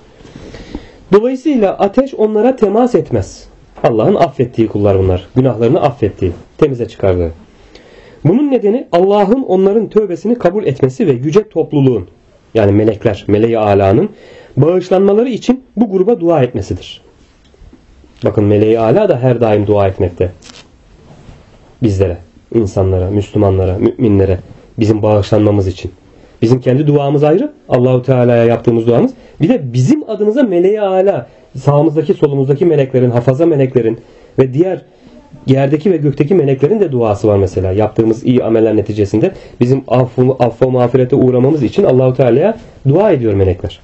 Dolayısıyla ateş onlara temas etmez. Allah'ın affettiği kullar bunlar. Günahlarını affettiği, temize çıkardığı. Bunun nedeni Allah'ın onların tövbesini kabul etmesi ve yüce topluluğun yani melekler, meleği ala'nın bağışlanmaları için bu gruba dua etmesidir. Bakın meleği ala da her daim dua etmekte. Bizlere, insanlara, Müslümanlara, müminlere bizim bağışlanmamız için. Bizim kendi duamız ayrı. Allahu Teala'ya yaptığımız duamız. Bir de bizim adımıza meleği ala, sağımızdaki solumuzdaki meleklerin, hafaza meleklerin ve diğer yerdeki ve gökteki meleklerin de duası var mesela. Yaptığımız iyi ameller neticesinde bizim affa mağfirete uğramamız için Allahu Teala'ya dua ediyor melekler.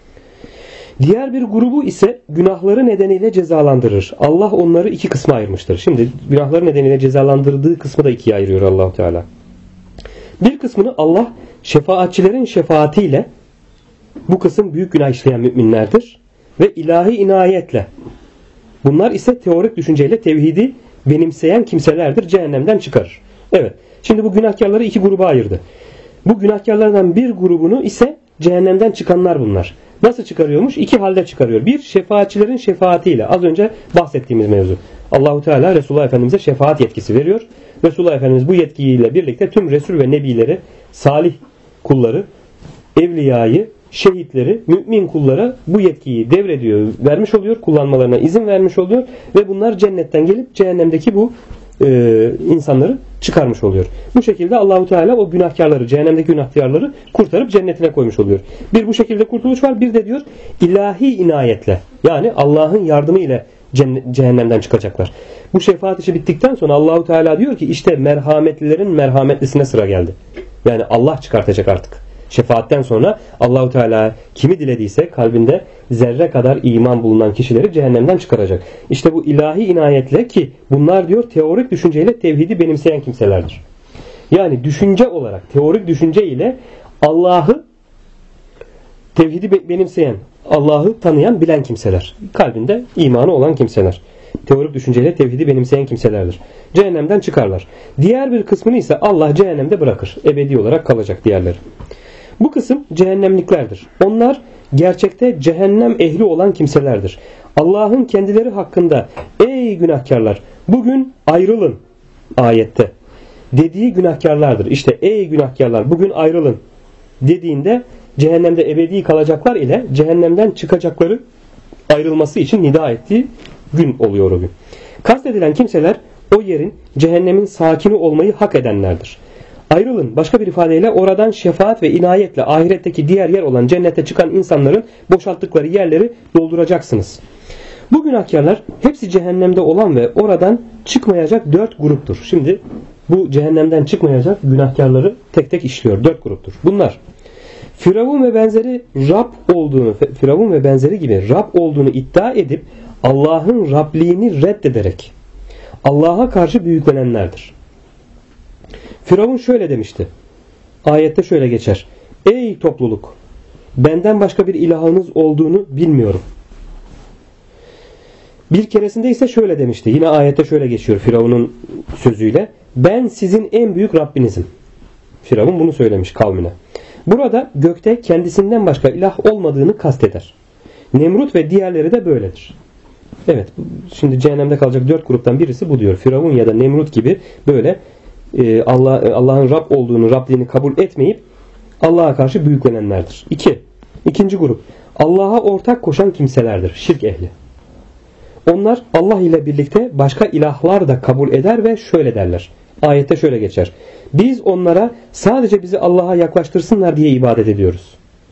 Diğer bir grubu ise günahları nedeniyle cezalandırır. Allah onları iki kısma ayırmıştır. Şimdi günahları nedeniyle cezalandırdığı kısmı da ikiye ayırıyor Allahu Teala. Bir kısmını Allah şefaatçilerin şefaatiyle, bu kısım büyük günah işleyen müminlerdir ve ilahi inayetle. Bunlar ise teorik düşünceyle tevhidi benimseyen kimselerdir, cehennemden çıkarır. Evet. Şimdi bu günahkarları iki gruba ayırdı. Bu günahkarlardan bir grubunu ise cehennemden çıkanlar bunlar. Nasıl çıkarıyormuş? İki halde çıkarıyor. Bir, şefaatçilerin şefaatiyle. Az önce bahsettiğimiz mevzu. Allahu Teala Resulullah Efendimiz'e şefaat yetkisi veriyor. Resulullah Efendimiz bu yetkiyle birlikte tüm Resul ve Nebileri, salih kulları, evliyayı, şehitleri, mümin kullara bu yetkiyi devrediyor, vermiş oluyor, kullanmalarına izin vermiş oluyor ve bunlar cennetten gelip cehennemdeki bu insanları çıkarmış oluyor. Bu şekilde Allahu Teala o günahkarları, cehennemdeki günahkarları kurtarıp cennetine koymuş oluyor. Bir bu şekilde kurtuluş var, bir de diyor ilahi inayetle, yani Allah'ın yardımı ile cehennemden çıkacaklar. Bu şefaat işi bittikten sonra Allahu Teala diyor ki işte merhametlilerin merhametlisine sıra geldi. Yani Allah çıkartacak artık. Şefaatten sonra Allahu Teala kimi dilediyse kalbinde zerre kadar iman bulunan kişileri cehennemden çıkaracak. İşte bu ilahi inayetle ki bunlar diyor teorik düşünceyle tevhidi benimseyen kimselerdir. Yani düşünce olarak, teorik düşünce ile Allah'ı tevhidi benimseyen, Allah'ı tanıyan, bilen kimseler. Kalbinde imanı olan kimseler. Teorik düşünceyle tevhidi benimseyen kimselerdir. Cehennemden çıkarlar. Diğer bir kısmını ise Allah cehennemde bırakır. Ebedi olarak kalacak diğerleri. Bu kısım cehennemliklerdir. Onlar gerçekte cehennem ehli olan kimselerdir. Allah'ın kendileri hakkında ey günahkarlar bugün ayrılın ayette dediği günahkarlardır. İşte ey günahkarlar bugün ayrılın dediğinde cehennemde ebedi kalacaklar ile cehennemden çıkacakları ayrılması için nida ettiği gün oluyor o gün. Kastedilen kimseler o yerin cehennemin sakini olmayı hak edenlerdir. Ayrılın başka bir ifadeyle oradan şefaat ve inayetle ahiretteki diğer yer olan cennete çıkan insanların boşalttıkları yerleri dolduracaksınız. Bu günahkarlar hepsi cehennemde olan ve oradan çıkmayacak 4 gruptur. Şimdi bu cehennemden çıkmayacak günahkarları tek tek işliyor. 4 gruptur. Bunlar Firavun ve benzeri gibi Rab olduğunu iddia edip Allah'ın Rabliğini reddederek Allah'a karşı büyüklenenlerdir. Firavun şöyle demişti. Ayette şöyle geçer. Ey topluluk! Benden başka bir ilahınız olduğunu bilmiyorum. Bir keresinde ise şöyle demişti. Yine ayette şöyle geçiyor Firavun'un sözüyle. Ben sizin en büyük Rabbinizim. Firavun bunu söylemiş kavmine. Burada gökte kendisinden başka ilah olmadığını kasteder. Nemrut ve diğerleri de böyledir. Evet, şimdi cehennemde kalacak 4 gruptan birisi bu diyor. Firavun ya da Nemrut gibi böyle Allah'ın Rab olduğunu, Rabliğini kabul etmeyip Allah'a karşı büyüklenenlerdir. İkinci grup Allah'a ortak koşan kimselerdir. Şirk ehli. Onlar Allah ile birlikte başka ilahlar da kabul eder ve şöyle derler. Ayette şöyle geçer. Biz onlara sadece bizi Allah'a yaklaştırsınlar diye ibadet ediyoruz.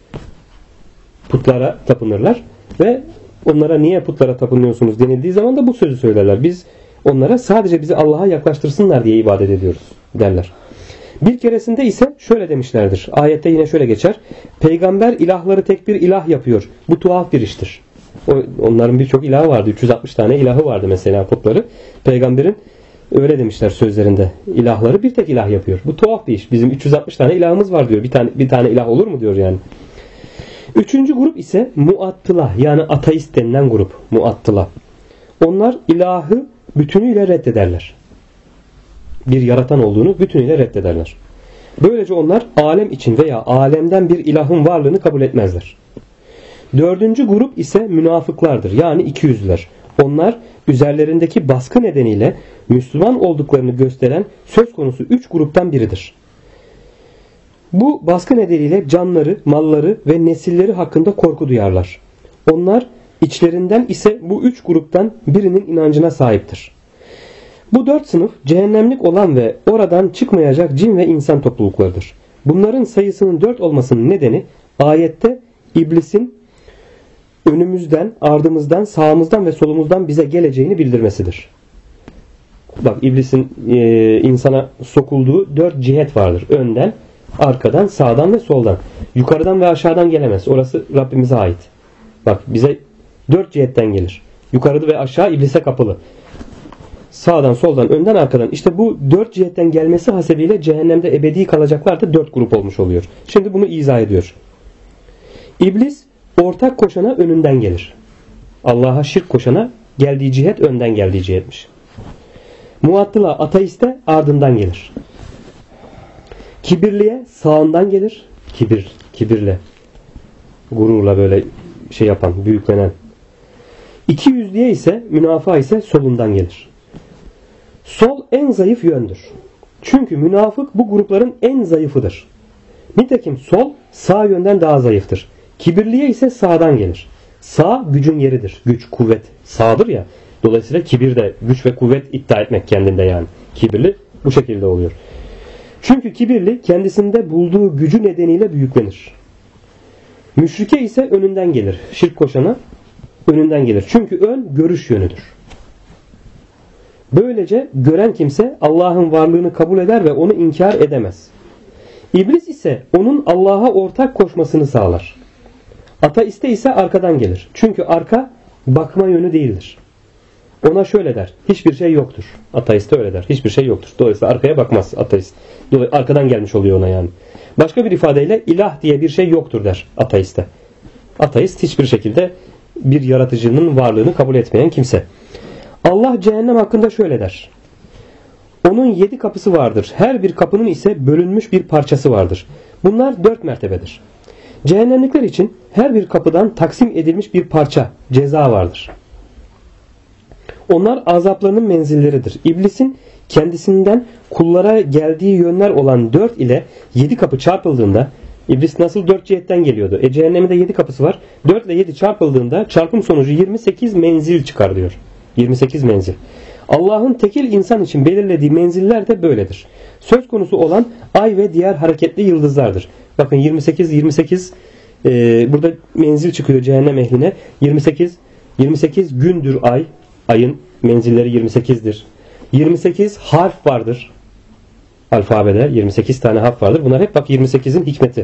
Putlara tapınırlar ve onlara niye putlara tapınıyorsunuz denildiği zaman da bu sözü söylerler. Biz onlara sadece bizi Allah'a yaklaştırsınlar diye ibadet ediyoruz derler. Bir keresinde ise şöyle demişlerdir. Ayette yine şöyle geçer. Peygamber ilahları tek bir ilah yapıyor. Bu tuhaf bir iştir. Onların birçok ilahı vardı. 360 tane ilahı vardı mesela putları. Peygamberin öyle demişler sözlerinde. İlahları bir tek ilah yapıyor. Bu tuhaf bir iş. Bizim 360 tane ilahımız var diyor. Bir tane ilah olur mu diyor yani. Üçüncü grup ise muattıla yani ateist denilen grup. Muattıla. Onlar ilahı bütünüyle reddederler. Bir yaratan olduğunu bütünüyle reddederler. Böylece onlar alem için veya alemden bir ilahın varlığını kabul etmezler. Dördüncü grup ise münafıklardır. Yani ikiyüzlüler. Onlar üzerlerindeki baskı nedeniyle Müslüman olduklarını gösteren söz konusu 3 gruptan biridir. Bu baskı nedeniyle canları, malları ve nesilleri hakkında korku duyarlar. Onlar içlerinden ise bu 3 gruptan birinin inancına sahiptir. Bu 4 sınıf cehennemlik olan ve oradan çıkmayacak cin ve insan topluluklarıdır. Bunların sayısının 4 olmasının nedeni ayette iblisin önümüzden, ardımızdan, sağımızdan ve solumuzdan bize geleceğini bildirmesidir. Bak iblisin insana sokulduğu 4 cihet vardır. Önden, arkadan, sağdan ve soldan. Yukarıdan ve aşağıdan gelemez. Orası Rabbimize ait. Bak bize 4 cihetten gelir. Yukarıda ve aşağı iblise kapalı. Sağdan, soldan, önden, arkadan. İşte bu 4 cihetten gelmesi hasebiyle cehennemde ebedi kalacaklar da 4 grup olmuş oluyor. Şimdi bunu izah ediyor. İblis ortak koşana önünden gelir. Allah'a şirk koşana geldiği cihet önden geldiği cihetmiş. Muattıla ateiste ardından gelir. Kibirliye sağından gelir. Kibirle. Gururla böyle şey yapan, büyüklenen. İkiyüzlüye ise, münafığa ise solundan gelir. Sol en zayıf yöndür. Çünkü münafık bu grupların en zayıfıdır. Nitekim sol sağ yönden daha zayıftır. Kibirliye ise sağdan gelir. Sağ gücün yeridir. Güç, kuvvet sağdır ya. Dolayısıyla kibir de güç ve kuvvet iddia etmek kendinde yani. Kibirli bu şekilde oluyor. Çünkü kibirli kendisinde bulduğu gücü nedeniyle büyüklenir. Müşrike ise önünden gelir. Şirk koşana önünden gelir. Çünkü ön görüş yönüdür. Böylece gören kimse Allah'ın varlığını kabul eder ve onu inkar edemez. İblis ise onun Allah'a ortak koşmasını sağlar. Ateiste ise arkadan gelir. Çünkü arka bakma yönü değildir. Ona şöyle der. Hiçbir şey yoktur. Ateist öyle der. Hiçbir şey yoktur. Dolayısıyla arkaya bakmaz ateist. Dolayısıyla arkadan gelmiş oluyor ona yani. Başka bir ifadeyle ilah diye bir şey yoktur der ateiste. Ateist, hiçbir şekilde bir yaratıcının varlığını kabul etmeyen kimse. Allah cehennem hakkında şöyle der. Onun 7 kapısı vardır. Her bir kapının ise bölünmüş bir parçası vardır. Bunlar 4 mertebedir. Cehennemlikler için her bir kapıdan taksim edilmiş bir parça, ceza vardır. Onlar azaplarının menzilleridir. İblisin kendisinden kullara geldiği yönler olan 4 ile 7 kapı çarpıldığında, İblis nasıl 4 cihetten geliyordu? Cehennemin de 7 kapısı var. 4 ile 7 çarpıldığında çarpım sonucu 28 menzil çıkar diyor. 28 menzil. Allah'ın tekil insan için belirlediği menziller de böyledir. Söz konusu olan ay ve diğer hareketli yıldızlardır. Bakın 28 burada menzil çıkıyor cehennem ehline. 28 gündür ay. Ayın menzilleri 28'dir. 28 harf vardır. Alfabede 28 tane harf vardır. Bunlar hep bak 28'in hikmeti.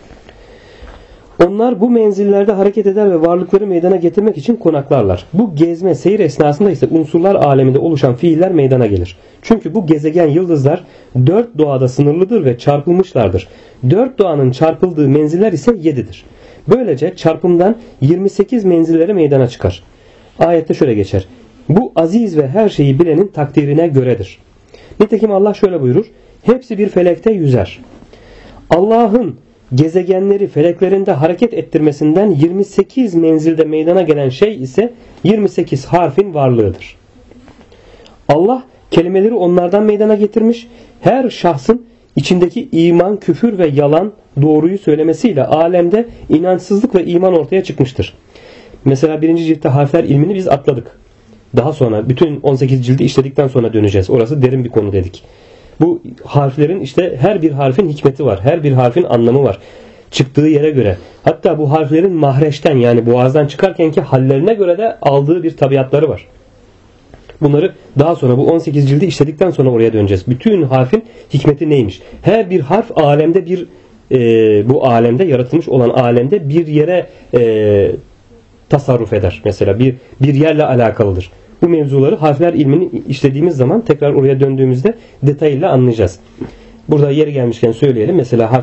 Onlar bu menzillerde hareket eder ve varlıkları meydana getirmek için konaklarlar. Bu gezme, seyir esnasında ise unsurlar aleminde oluşan fiiller meydana gelir. Çünkü bu gezegen yıldızlar 4 doğada sınırlıdır ve çarpılmışlardır. 4 doğanın çarpıldığı menziller ise 7'dir. Böylece çarpımdan 28 menzilleri meydana çıkar. Ayette şöyle geçer. Bu aziz ve her şeyi bilenin takdirine göredir. Nitekim Allah şöyle buyurur. Hepsi bir felekte yüzer. Allah'ın gezegenleri feleklerinde hareket ettirmesinden 28 menzilde meydana gelen şey ise 28 harfin varlığıdır. Allah kelimeleri onlardan meydana getirmiş. Her şahsın içindeki iman, küfür ve yalan doğruyu söylemesiyle alemde inançsızlık ve iman ortaya çıkmıştır. Mesela 1. ciltte harfler ilmini biz atladık. Daha sonra bütün 18 cildi işledikten sonra döneceğiz. Orası derin bir konu dedik. Bu harflerin işte her bir harfin hikmeti var. Her bir harfin anlamı var. Çıktığı yere göre. Hatta bu harflerin mahreçten yani boğazdan çıkarkenki hallerine göre de aldığı bir tabiatları var. Bunları daha sonra bu 18 cildi işledikten sonra oraya döneceğiz. Bütün harfin hikmeti neymiş? Her bir harf alemde bu alemde yaratılmış olan alemde bir yere tasarruf eder. Mesela bir yerle alakalıdır. Bu mevzuları harfler ilmini işlediğimiz zaman tekrar oraya döndüğümüzde detayıyla anlayacağız. Burada yeri gelmişken söyleyelim. Mesela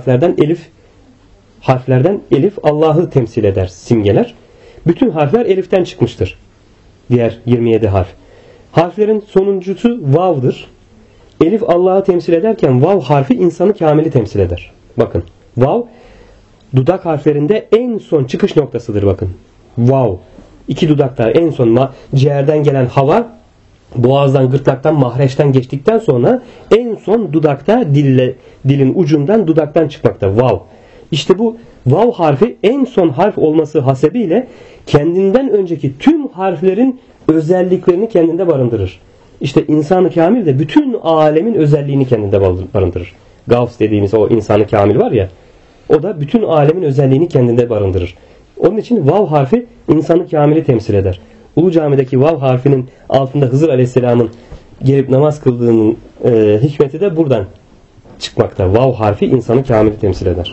harflerden elif Allah'ı temsil eder, simgeler. Bütün harfler eliften çıkmıştır. Diğer 27 harf. Harflerin sonuncusu vav'dır. Elif Allah'ı temsil ederken vav harfi insanı kamili temsil eder. Bakın vav dudak harflerinde en son çıkış noktasıdır bakın. Vav. 2 dudakta en son ciğerden gelen hava boğazdan, gırtlaktan, mahreçten geçtikten sonra en son dudakta dilin ucundan dudaktan çıkmakta. Vav. İşte bu vav harfi en son harf olması hasebiyle kendinden önceki tüm harflerin özelliklerini kendinde barındırır. İşte insan-ı kamil de bütün alemin özelliğini kendinde barındırır. Gavs dediğimiz o insan-ı kamil var ya, o da bütün alemin özelliğini kendinde barındırır. Onun için vav harfi insanı kamili temsil eder. Ulu Cami'deki vav harfinin altında Hızır Aleyhisselam'ın gelip namaz kıldığının hikmeti de buradan çıkmakta. Vav harfi insanı kamili temsil eder.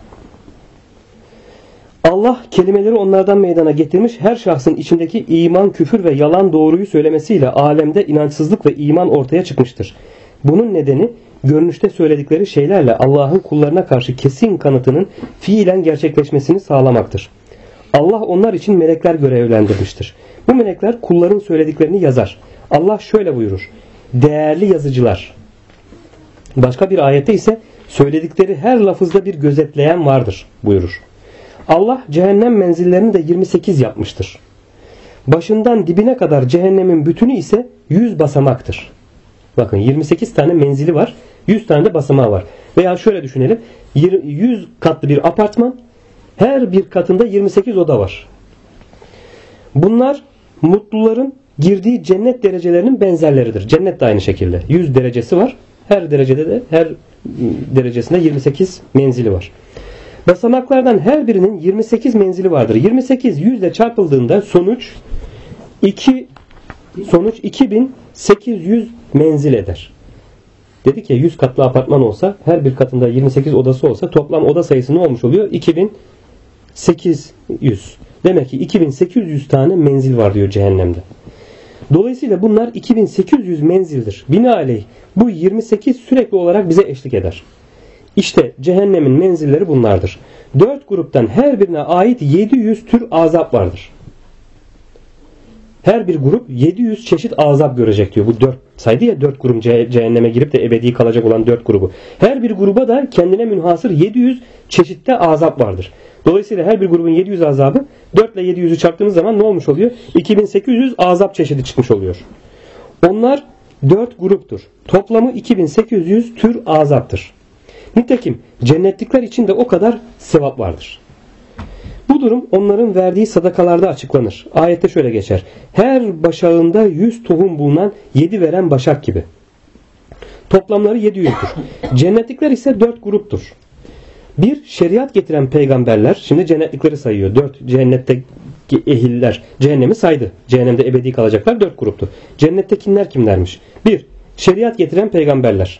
Allah kelimeleri onlardan meydana getirmiş, her şahsın içindeki iman, küfür ve yalan doğruyu söylemesiyle alemde inançsızlık ve iman ortaya çıkmıştır. Bunun nedeni görünüşte söyledikleri şeylerle Allah'ın kullarına karşı kesin kanıtının fiilen gerçekleşmesini sağlamaktır. Allah onlar için melekler görevlendirmiştir. Bu melekler kulların söylediklerini yazar. Allah şöyle buyurur. Değerli yazıcılar. Başka bir ayette ise söyledikleri her lafızda bir gözetleyen vardır buyurur. Allah cehennem menzillerini de 28 yapmıştır. Başından dibine kadar cehennemin bütünü ise 100 basamaktır. Bakın 28 tane menzili var. 100 tane de basamağı var. Veya şöyle düşünelim. 100 katlı bir apartman. Her bir katında 28 oda var. Bunlar mutluların girdiği cennet derecelerinin benzerleridir. Cennet de aynı şekilde. 100 derecesi var. Her derecesinde 28 menzili var. Basamaklardan her birinin 28 menzili vardır. 28 100 ile çarpıldığında sonuç 2800 menzil eder. Dedik ya 100 katlı apartman olsa her bir katında 28 odası olsa toplam oda sayısı ne olmuş oluyor? 2800. Demek ki 2800 tane menzil var diyor cehennemde. Dolayısıyla bunlar 2800 menzildir. Binaenaleyh bu 28 sürekli olarak bize eşlik eder. İşte cehennemin menzilleri bunlardır. 4 gruptan her birine ait 700 tür azap vardır. Her bir grup 700 çeşit azap görecek diyor. Bu 4 saydı ya, 4 grup cehenneme girip de ebedi kalacak olan 4 grubu. Her bir gruba da kendine münhasır 700 çeşitte azap vardır. Dolayısıyla her bir grubun 700 azabı 4 ile 700'ü çarptığımız zaman ne olmuş oluyor? 2800 azap çeşidi çıkmış oluyor. Onlar 4 gruptur. Toplamı 2800 tür azaptır. Nitekim cennetlikler için de o kadar sevap vardır. Bu durum onların verdiği sadakalarda açıklanır. Ayette şöyle geçer. Her başağında 100 tohum bulunan 7 veren başak gibi. Toplamları 700'dür. Cennetlikler ise 4 gruptur. Bir, şeriat getiren peygamberler, şimdi cennetlikleri sayıyor. 4 cennetteki ehiller cehennemi saydı. Cehennemde ebedi kalacaklar 4 gruptu. Cennettekiler kimlermiş? 1. Şeriat getiren peygamberler.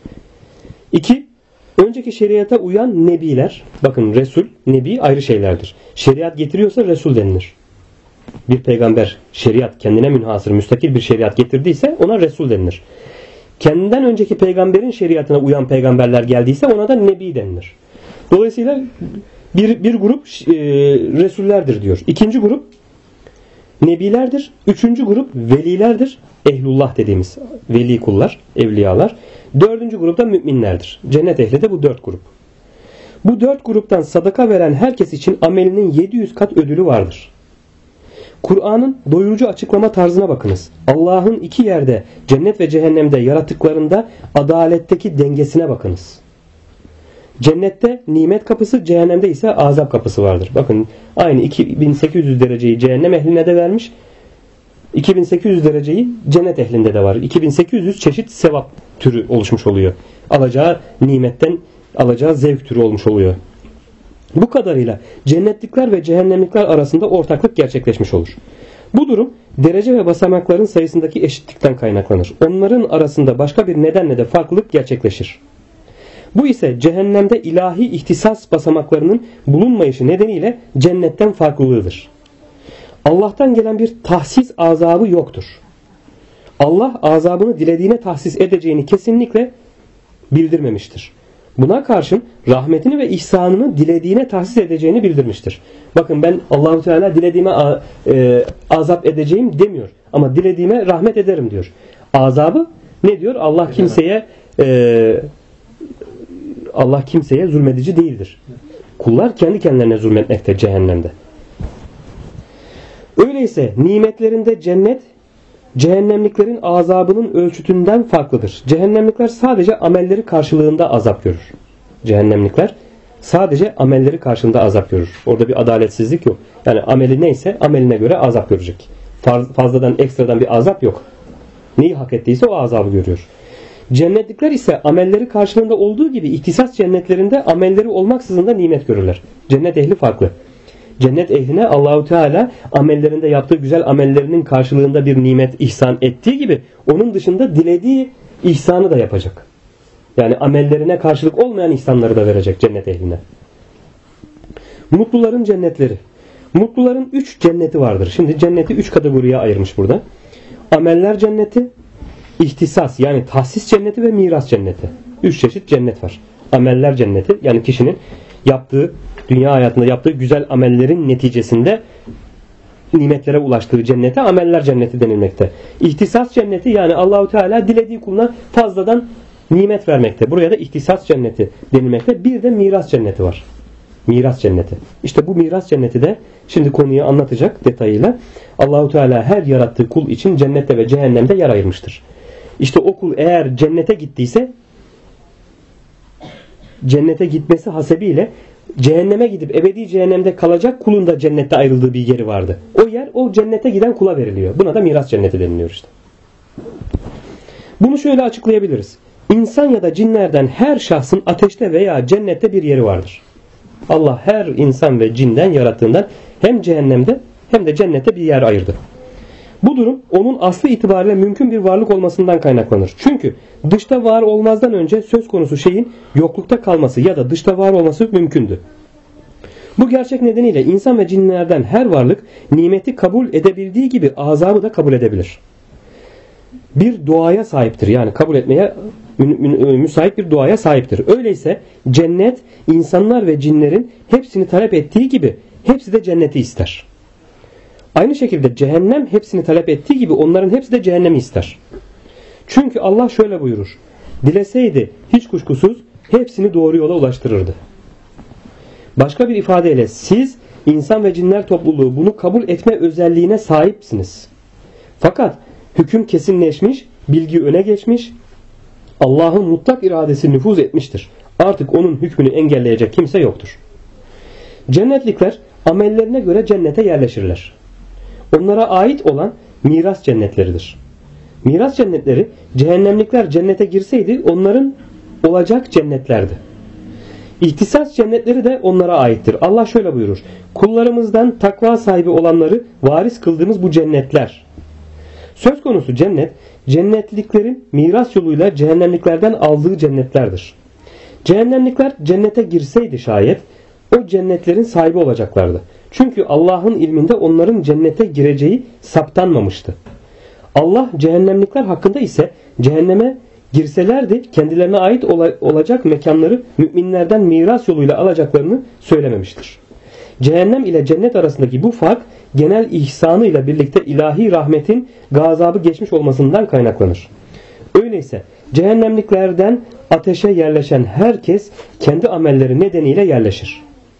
2. Önceki şeriata uyan nebiler. Bakın Resul, nebi ayrı şeylerdir. Şeriat getiriyorsa Resul denilir. Bir peygamber şeriat, kendine münhasır, müstakil bir şeriat getirdiyse ona Resul denilir. Kendinden önceki peygamberin şeriatına uyan peygamberler geldiyse ona da nebi denilir. Dolayısıyla bir grup Resullerdir diyor. İkinci grup nebilerdir. Üçüncü grup velilerdir. Ehlullah dediğimiz veli kullar, evliyalar. Dördüncü grupta müminlerdir. Cennet ehli de bu 4 grup. Bu 4 gruptan sadaka veren herkes için amelinin 700 kat ödülü vardır. Kur'an'ın doyurucu açıklama tarzına bakınız. Allah'ın 2 yerde, cennet ve cehennemde yarattıklarında adaletteki dengesine bakınız. Cennette nimet kapısı, cehennemde ise azap kapısı vardır. Bakın aynı 2800 dereceyi cehennem ehline de vermiş. 2800 dereceyi cennet ehlinde de var. 2800 çeşit sevap türü oluşmuş oluyor. Alacağı nimetten alacağı zevk türü olmuş oluyor. Bu kadarıyla cennetlikler ve cehennemlikler arasında ortaklık gerçekleşmiş olur. Bu durum derece ve basamakların sayısındaki eşitlikten kaynaklanır. Onların arasında başka bir nedenle de farklılık gerçekleşir. Bu ise cehennemde ilahi ihtisas basamaklarının bulunmayışı nedeniyle cennetten farklılığıdır. Allah'tan gelen bir tahsis azabı yoktur. Allah azabını dilediğine tahsis edeceğini kesinlikle bildirmemiştir. Buna karşın rahmetini ve ihsanını dilediğine tahsis edeceğini bildirmiştir. Bakın ben Allahu Teala dilediğime azap edeceğim demiyor. Ama dilediğime rahmet ederim diyor. Azabı ne diyor? Allah kimseye zulmedici değildir. Kullar kendi kendilerine zulmetmekte cehennemde. Öyleyse nimetlerinde cennet, cehennemliklerin azabının ölçütünden farklıdır. Cehennemlikler sadece amelleri karşılığında azap görür. Cehennemlikler sadece amelleri karşılığında azap görür. Orada bir adaletsizlik yok. Yani ameli neyse ameline göre azap görecek. Fazladan, ekstradan bir azap yok. Neyi hak ettiyse o azabı görüyor. Cennetlikler ise amelleri karşılığında olduğu gibi ihtisas cennetlerinde amelleri olmaksızın da nimet görürler. Cennet ehli farklı. Cennet ehline Allahu Teala amellerinde yaptığı güzel amellerinin karşılığında bir nimet ihsan ettiği gibi onun dışında dilediği ihsanı da yapacak. Yani amellerine karşılık olmayan ihsanları da verecek cennet ehline. Mutluların cennetleri. Mutluların 3 cenneti vardır. Şimdi cenneti 3 kategoriye ayırmış burada. Ameller cenneti, ihtisas yani tahsis cenneti ve miras cenneti. 3 çeşit cennet var. Ameller cenneti yani kişinin yaptığı, dünya hayatında yaptığı güzel amellerin neticesinde nimetlere ulaştığı cennete ameller cenneti denilmekte. İhtisas cenneti yani Allahu Teala dilediği kuluna fazladan nimet vermekte. Buraya da ihtisas cenneti denilmekte. Bir de miras cenneti var. Miras cenneti. İşte bu miras cenneti de şimdi konuyu anlatacak detayıyla. Allahu Teala her yarattığı kul için cennette ve cehennemde yer ayırmıştır. İşte o kul eğer cennete gittiyse cennete gitmesi hasebiyle cehenneme gidip ebedi cehennemde kalacak kulun da cennette ayrıldığı bir yeri vardı. O yer o cennete giden kula veriliyor. Buna da miras cenneti deniliyor işte. Bunu şöyle açıklayabiliriz. İnsan ya da cinlerden her şahsın ateşte veya cennette bir yeri vardır. Allah her insan ve cinden yarattığından hem cehennemde hem de cennette bir yer ayırdı. Bu durum onun aslı itibariyle mümkün bir varlık olmasından kaynaklanır. Çünkü dışta var olmazdan önce söz konusu şeyin yoklukta kalması ya da dışta var olması mümkündü. Bu gerçek nedeniyle insan ve cinlerden her varlık nimeti kabul edebildiği gibi azabı da kabul edebilir. bir doğaya sahiptir. Yani kabul etmeye müsait bir doğaya sahiptir. Öyleyse cennet insanlar ve cinlerin hepsini talep ettiği gibi hepsi de cenneti ister. Aynı şekilde cehennem hepsini talep ettiği gibi onların hepsi de cehennemi ister. Çünkü Allah şöyle buyurur. Dileseydi hiç kuşkusuz hepsini doğru yola ulaştırırdı. Başka bir ifadeyle siz insan ve cinler topluluğu bunu kabul etme özelliğine sahipsiniz. Fakat hüküm kesinleşmiş, bilgi öne geçmiş, Allah'ın mutlak iradesi nüfuz etmiştir. Artık onun hükmünü engelleyecek kimse yoktur. Cennetlikler amellerine göre cennete yerleşirler. Onlara ait olan miras cennetleridir. Miras cennetleri cehennemlikler cennete girseydi onların olacak cennetlerdi. İhtisas cennetleri de onlara aittir. Allah şöyle buyurur. Kullarımızdan takva sahibi olanları varis kıldığımız bu cennetler. Söz konusu cennet, cennetliklerin miras yoluyla cehennemliklerden aldığı cennetlerdir. Cehennemlikler cennete girseydi şayet o cennetlerin sahibi olacaklardı. Çünkü Allah'ın ilminde onların cennete gireceği saptanmamıştı. Allah cehennemlikler hakkında ise cehenneme girselerdi kendilerine ait olacak mekanları müminlerden miras yoluyla alacaklarını söylememiştir. Cehennem ile cennet arasındaki bu fark genel ihsanıyla birlikte ilahi rahmetin gazabı geçmiş olmasından kaynaklanır. Öyleyse cehennemliklerden ateşe yerleşen herkes kendi amelleri nedeniyle yerleşir.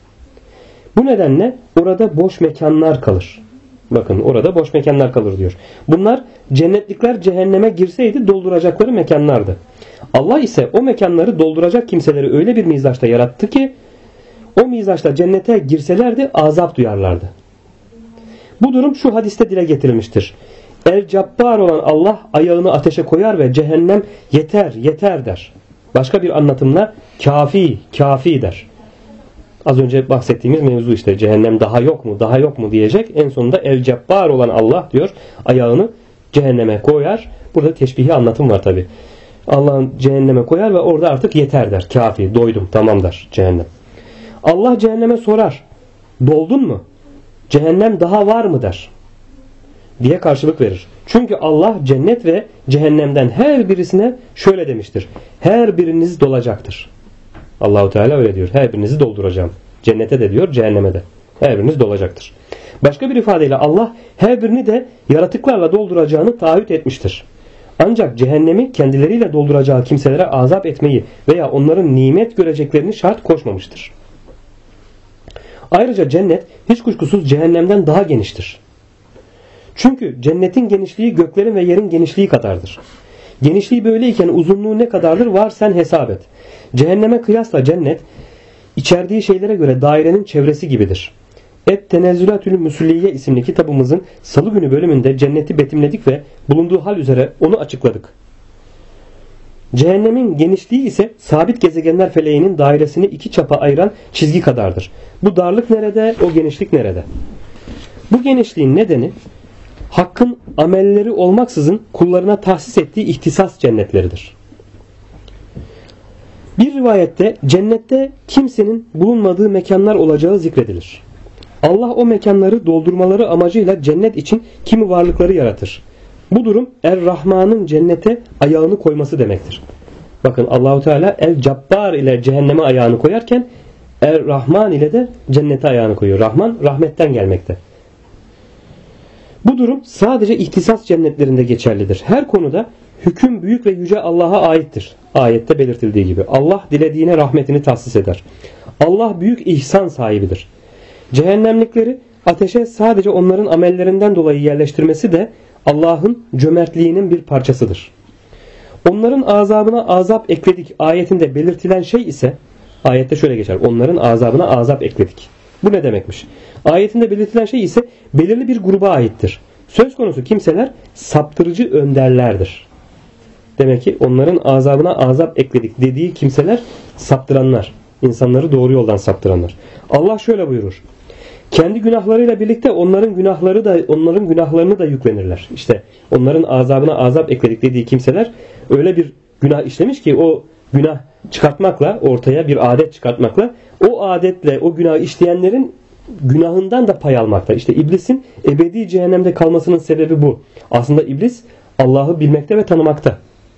Bu nedenle orada boş mekanlar kalır. Bakın orada boş mekanlar kalır diyor. Bunlar cennetlikler cehenneme girseydi dolduracakları mekanlardı. Allah ise o mekanları dolduracak kimseleri öyle bir mizaçta yarattı ki o mizaçta cennete girselerdi azap duyarlardı. Bu durum şu hadiste dile getirilmiştir. El Cabbar olan Allah ayağını ateşe koyar ve cehennem yeter yeter der. Başka bir anlatımla kafi kafi der. Az önce bahsettiğimiz mevzu işte cehennem daha yok mu daha yok mu diyecek. En sonunda El Cabbar olan Allah diyor ayağını cehenneme koyar. Burada teşbihi anlatım var tabi. Allah'ın cehenneme koyar ve orada artık yeter der. Kafi doydum tamam der cehennem. Allah cehenneme sorar. Doldun mu? Cehennem daha var mı der. Diye karşılık verir. Çünkü Allah cennet ve cehennemden her birisine şöyle demiştir. Her biriniz dolacaktır. Allahu Teala öyle diyor. Her birinizi dolduracağım. Cennete de diyor, cehenneme de. Her biriniz dolacaktır. Başka bir ifadeyle Allah her birini de yaratıklarla dolduracağını taahhüt etmiştir. Ancak cehennemi kendileriyle dolduracağı kimselere azap etmeyi veya onların nimet göreceklerini şart koşmamıştır. Ayrıca cennet hiç kuşkusuz cehennemden daha geniştir. Çünkü cennetin genişliği göklerin ve yerin genişliği kadardır. Genişliği böyleyken uzunluğu ne kadardır var sen hesap et. Cehenneme kıyasla cennet içerdiği şeylere göre dairenin çevresi gibidir. Et-Tenezzülatül Müsulliye isimli kitabımızın Salı günü bölümünde cenneti betimledik ve bulunduğu hal üzere onu açıkladık. Cehennemin genişliği ise sabit gezegenler feleğinin dairesini iki çapa ayıran çizgi kadardır. Bu darlık nerede, o genişlik nerede? Bu genişliğin nedeni Hakk'ın amelleri olmaksızın kullarına tahsis ettiği ihtisas cennetleridir. Bir rivayette cennette kimsenin bulunmadığı mekanlar olacağı zikredilir. Allah o mekanları doldurmaları amacıyla cennet için kimi varlıkları yaratır. Bu durum Er-Rahman'ın cennete ayağını koyması demektir. Bakın Allahu Teala El-Cabbar ile cehenneme ayağını koyarken Er-Rahman ile de cennete ayağını koyuyor. Rahman rahmetten gelmekte. Bu durum sadece ihtisas cennetlerinde geçerlidir. Her konuda hüküm büyük ve yüce Allah'a aittir. Ayette belirtildiği gibi. Allah dilediğine rahmetini tahsis eder. Allah büyük ihsan sahibidir. Cehennemlikleri ateşe sadece onların amellerinden dolayı yerleştirmesi de Allah'ın cömertliğinin bir parçasıdır. Onların azabına azap ekledik ayetinde belirtilen şey ise ayette şöyle geçer. Onların azabına azap ekledik. Bu ne demekmiş? Ayetinde belirtilen şey ise belirli bir gruba aittir. Söz konusu kimseler saptırıcı önderlerdir. Demek ki onların azabına azap ekledik dediği kimseler saptıranlar. İnsanları doğru yoldan saptıranlar. Allah şöyle buyurur. Kendi günahlarıyla birlikte onların günahlarını da yüklenirler. İşte onların azabına azap ekledik dediği kimseler öyle bir günah işlemiş ki o günah çıkartmakla, ortaya bir adet çıkartmakla, o adetle o günah işleyenlerin günahından da pay almakta. İşte iblisin ebedi cehennemde kalmasının sebebi bu. Aslında iblis Allah'ı bilmekte ve tanımakta.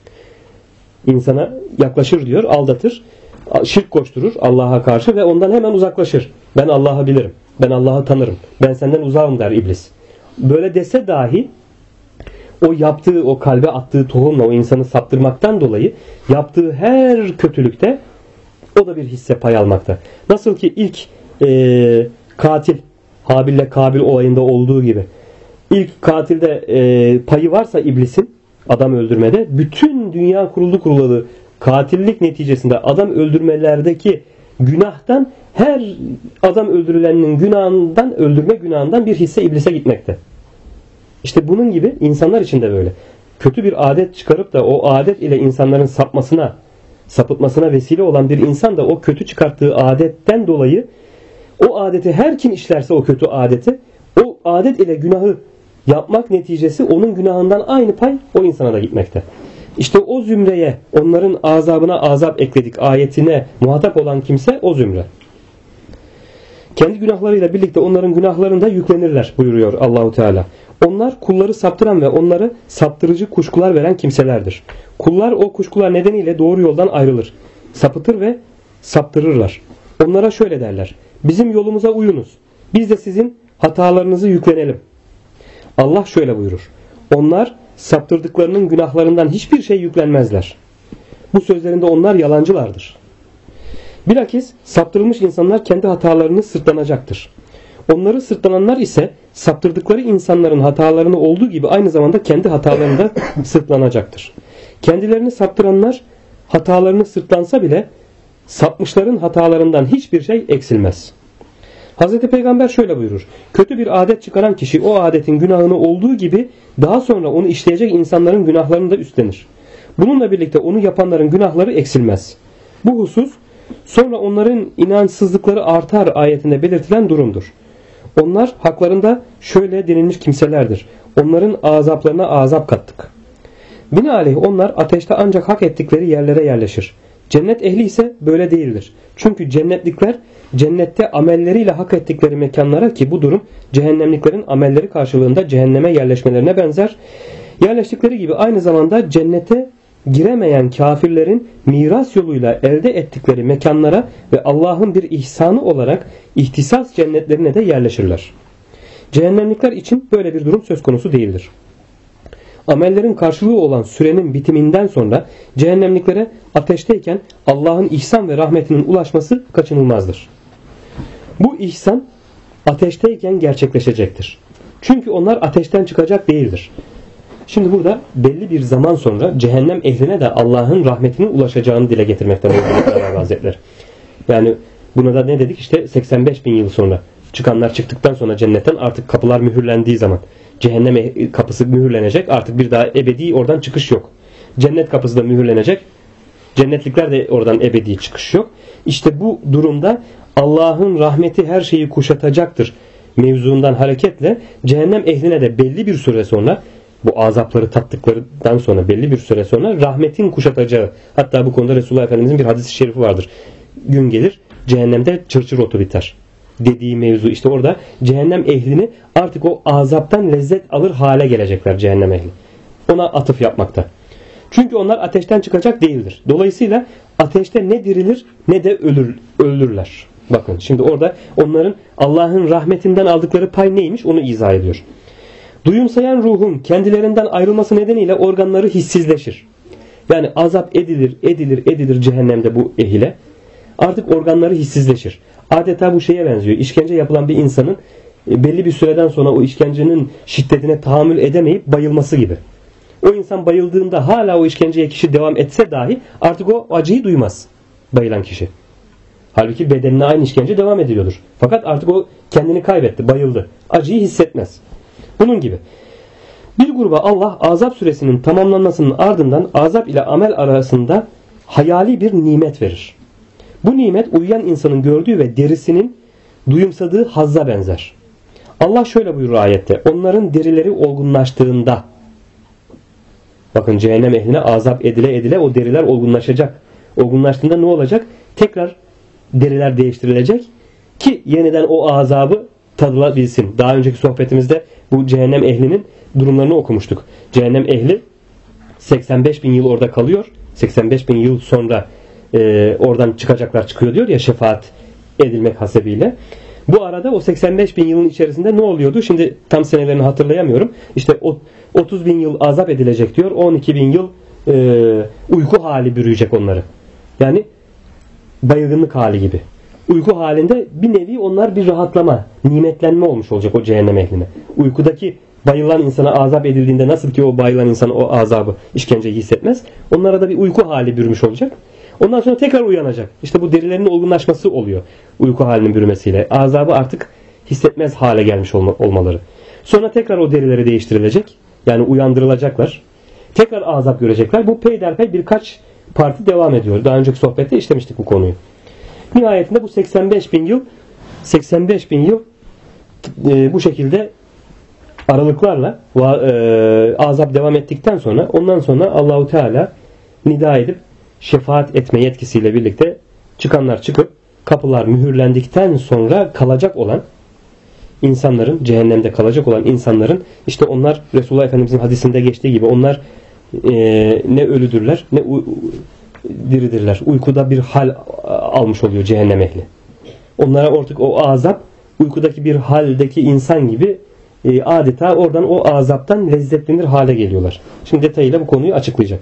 İnsana yaklaşır diyor, aldatır, şirk koşturur Allah'a karşı ve ondan hemen uzaklaşır. Ben Allah'ı bilirim, ben Allah'ı tanırım, ben senden uzağım der iblis. Böyle dese dahi o yaptığı, o kalbe attığı tohumla o insanı saptırmaktan dolayı yaptığı her kötülükte o da bir hisse pay almakta. Nasıl ki ilk katil Habil'le Kabil olayında olduğu gibi ilk katilde payı varsa iblisin adam öldürmede, bütün dünya kurulalı katillik neticesinde adam öldürmelerdeki günahtan, her adam öldürülenin günahından, öldürme günahından bir hisse iblise gitmekte. İşte bunun gibi insanlar için de böyle. Kötü bir adet çıkarıp da o adet ile insanların sapıtmasına vesile olan bir insan da o kötü çıkarttığı adetten dolayı o adeti her kim işlerse o kötü adeti, o adet ile günahı yapmak neticesi onun günahından aynı pay o insana da gitmekte. İşte o zümreye, onların azabına azap ekledik ayetine muhatap olan kimse o zümre. Kendi günahlarıyla birlikte onların günahlarını da yüklenirler buyuruyor Allahu Teala. Onlar kulları saptıran ve onları saptırıcı kuşkular veren kimselerdir. Kullar o kuşkular nedeniyle doğru yoldan ayrılır. Sapıtır ve saptırırlar. Onlara şöyle derler: bizim yolumuza uyunuz. Biz de sizin hatalarınızı yüklenelim. Allah şöyle buyurur: onlar saptırdıklarının günahlarından hiçbir şey yüklenmezler. Bu sözlerinde onlar yalancılardır. Bilakis saptırılmış insanlar kendi hatalarını sırtlanacaktır. Onları sırtlananlar ise saptırdıkları insanların hatalarını olduğu gibi aynı zamanda kendi hatalarını da sırtlanacaktır. Kendilerini saptıranlar hatalarını sırtlansa bile sapmışların hatalarından hiçbir şey eksilmez. Hz. Peygamber şöyle buyurur: kötü bir adet çıkaran kişi o adetin günahını olduğu gibi daha sonra onu işleyecek insanların günahlarını da üstlenir. Bununla birlikte onu yapanların günahları eksilmez. Bu husus sonra onların inançsızlıkları artar ayetinde belirtilen durumdur. Onlar haklarında şöyle denilmiş kimselerdir: onların azaplarına azap kattık. Binaenaleyh onlar ateşte ancak hak ettikleri yerlere yerleşir. Cennet ehli ise böyle değildir. Çünkü cennetlikler cennette amelleriyle hak ettikleri mekanlara, ki bu durum cehennemliklerin amelleri karşılığında cehenneme yerleşmelerine benzer, yerleştikleri gibi aynı zamanda cennete giremeyen kafirlerin miras yoluyla elde ettikleri mekanlara ve Allah'ın bir ihsanı olarak ihtisas cennetlerine de yerleşirler. Cehennemlikler için böyle bir durum söz konusu değildir. Amellerin karşılığı olan sürenin bitiminden sonra cehennemliklere ateşteyken Allah'ın ihsan ve rahmetinin ulaşması kaçınılmazdır. Bu ihsan ateşteyken gerçekleşecektir. Çünkü onlar ateşten çıkacak değildir. Şimdi burada belli bir zaman sonra cehennem ehline de Allah'ın rahmetinin ulaşacağını dile getirmekten Mevlana Hazretleri. Yani buna da ne dedik? İşte 85 bin yıl sonra çıkanlar çıktıktan sonra cennetten artık kapılar mühürlendiği zaman cehennem kapısı mühürlenecek. Artık bir daha ebedi oradan çıkış yok. Cennet kapısı da mühürlenecek. Cennetlikler de oradan ebedi çıkış yok. İşte bu durumda Allah'ın rahmeti her şeyi kuşatacaktır mevzundan hareketle cehennem ehline de belli bir süre sonra, bu azapları tattıklarından sonra belli bir süre sonra rahmetin kuşatacağı, hatta bu konuda Resulullah Efendimizin bir hadis-i şerifi vardır. Gün gelir cehennemde çırçır otu biter dediği mevzu. İşte orada cehennem ehlini artık o azaptan lezzet alır hale gelecekler cehennem ehli. Ona atıf yapmakta. Çünkü onlar ateşten çıkacak değildir. Dolayısıyla ateşte ne dirilir ne de öldürürler. Bakın şimdi orada onların Allah'ın rahmetinden aldıkları pay neymiş onu izah ediyor. Duyumsayan kendilerinden ayrılması nedeniyle organları hissizleşir. Yani azap edilir cehennemde bu ehile. Artık organları hissizleşir. Adeta bu şeye benziyor. İşkence yapılan bir insanın belli bir süreden sonra o işkencenin şiddetine tahammül edemeyip bayılması gibi. O insan bayıldığında hala o işkenceye kişi devam etse dahi artık o acıyı duymaz bayılan kişi. Halbuki bedenine aynı işkence devam ediyordur. Fakat artık o kendini kaybetti, bayıldı. Acıyı hissetmez. Bunun gibi. Bir gruba Allah azap süresinin tamamlanmasının ardından azap ile amel arasında hayali bir nimet verir. Bu nimet uyuyan insanın gördüğü ve derisinin duyumsadığı hazza benzer. Allah şöyle buyurur ayette: onların derileri olgunlaştığında, bakın cehennem ehline azap edile o deriler olgunlaşacak. Olgunlaştığında ne olacak? Tekrar deriler değiştirilecek ki yeniden o azabı tadılabilsin. Daha önceki sohbetimizde Bu cehennem ehlinin durumlarını okumuştuk. Cehennem ehli 85 bin yıl orada kalıyor. 85 bin yıl sonra oradan çıkacaklar, çıkıyor diyor ya, şefaat edilmek hasebiyle. Bu arada o 85 bin yılın içerisinde ne oluyordu? Şimdi tam senelerini hatırlayamıyorum. İşte 30 bin yıl azap edilecek diyor. 12 bin yıl uyku hali bürüyecek onları. Yani baygınlık hali gibi. Uyku halinde bir nevi onlar bir rahatlama, nimetlenme olmuş olacak o cehennem ehline. Uykudaki bayılan insana azap edildiğinde nasıl ki o bayılan insan o azabı, işkenceyi hissetmez. Onlara da bir uyku hali bürümüş olacak. Ondan sonra tekrar uyanacak. İşte bu derilerinin olgunlaşması oluyor uyku halinin bürümesiyle. Azabı artık hissetmez hale gelmiş olmaları. Sonra tekrar o derileri değiştirilecek. Yani uyandırılacaklar. Tekrar azap görecekler. Bu peyderpey birkaç parti devam ediyor. Daha önceki sohbette işlemiştik bu konuyu. Nihayetinde bu 85 bin yıl bu şekilde aralıklarla azap devam ettikten sonra ondan sonra Allahu Teala nida edip şefaat etme yetkisiyle birlikte çıkanlar çıkıp kapılar mühürlendikten sonra kalacak olan insanların, cehennemde kalacak olan insanların, işte onlar Resulullah Efendimizin hadisinde geçtiği gibi onlar ne ölüdürler ne diridirler. Uykuda bir hal almış oluyor cehennem ehli. Onlara artık o azap uykudaki bir haldeki insan gibi adeta oradan o azaptan lezzetlenir hale geliyorlar. Şimdi detayıyla bu konuyu açıklayacak.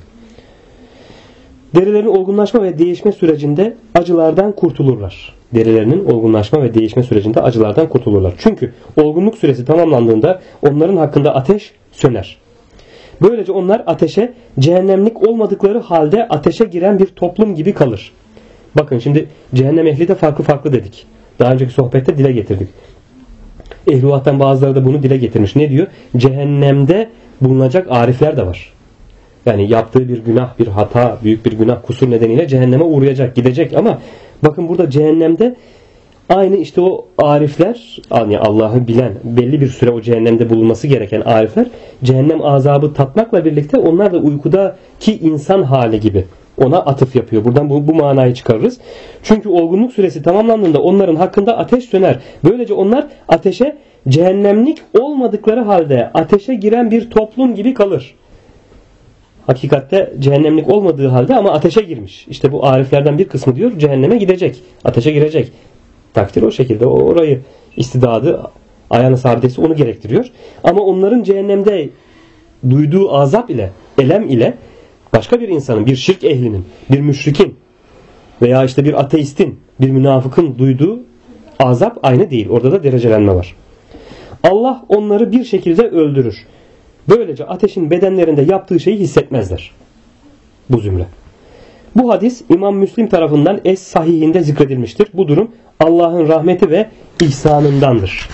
Derilerin olgunlaşma ve değişme sürecinde acılardan kurtulurlar. Derilerinin olgunlaşma ve değişme sürecinde acılardan kurtulurlar. Çünkü olgunluk süresi tamamlandığında onların hakkında ateş söner. Böylece onlar ateşe, cehennemlik olmadıkları halde ateşe giren bir toplum gibi kalır. Bakın şimdi cehennem ehli de farklı dedik. Daha önceki sohbette dile getirdik. Ehlullah'tan bazıları da bunu dile getirmiş. Ne diyor? Cehennemde bulunacak arifler de var. Yani yaptığı bir günah, bir hata, büyük bir günah, kusur nedeniyle cehenneme uğrayacak, gidecek. Ama bakın burada cehennemde aynı işte o arifler, yani Allah'ı bilen, belli bir süre o cehennemde bulunması gereken arifler, cehennem azabı tatmakla birlikte onlar da uykudaki insan hali gibi ona atıf yapıyor. Buradan bu manayı çıkarırız. Çünkü olgunluk süresi tamamlandığında onların hakkında ateş söner. Böylece onlar ateşe, cehennemlik olmadıkları halde ateşe giren bir toplum gibi kalır. Hakikatte cehennemlik olmadığı halde ama ateşe girmiş. İşte bu ariflerden bir kısmı diyor cehenneme gidecek. Ateşe girecek. Takdir o şekilde. Orayı istidadı, ayağını sabitesi onu gerektiriyor. Ama onların cehennemde duyduğu azap ile, elem ile başka bir insanın, bir şirk ehlinin, bir müşrikin veya işte bir ateistin, bir münafıkın duyduğu azap aynı değil. Orada da derecelenme var. Allah onları bir şekilde öldürür. Böylece ateşin bedenlerinde yaptığı şeyi hissetmezler. Bu zümre. Bu hadis İmam Müslim tarafından Es-Sahihinde zikredilmiştir. Bu durum Allah'ın rahmeti ve ihsanındandır.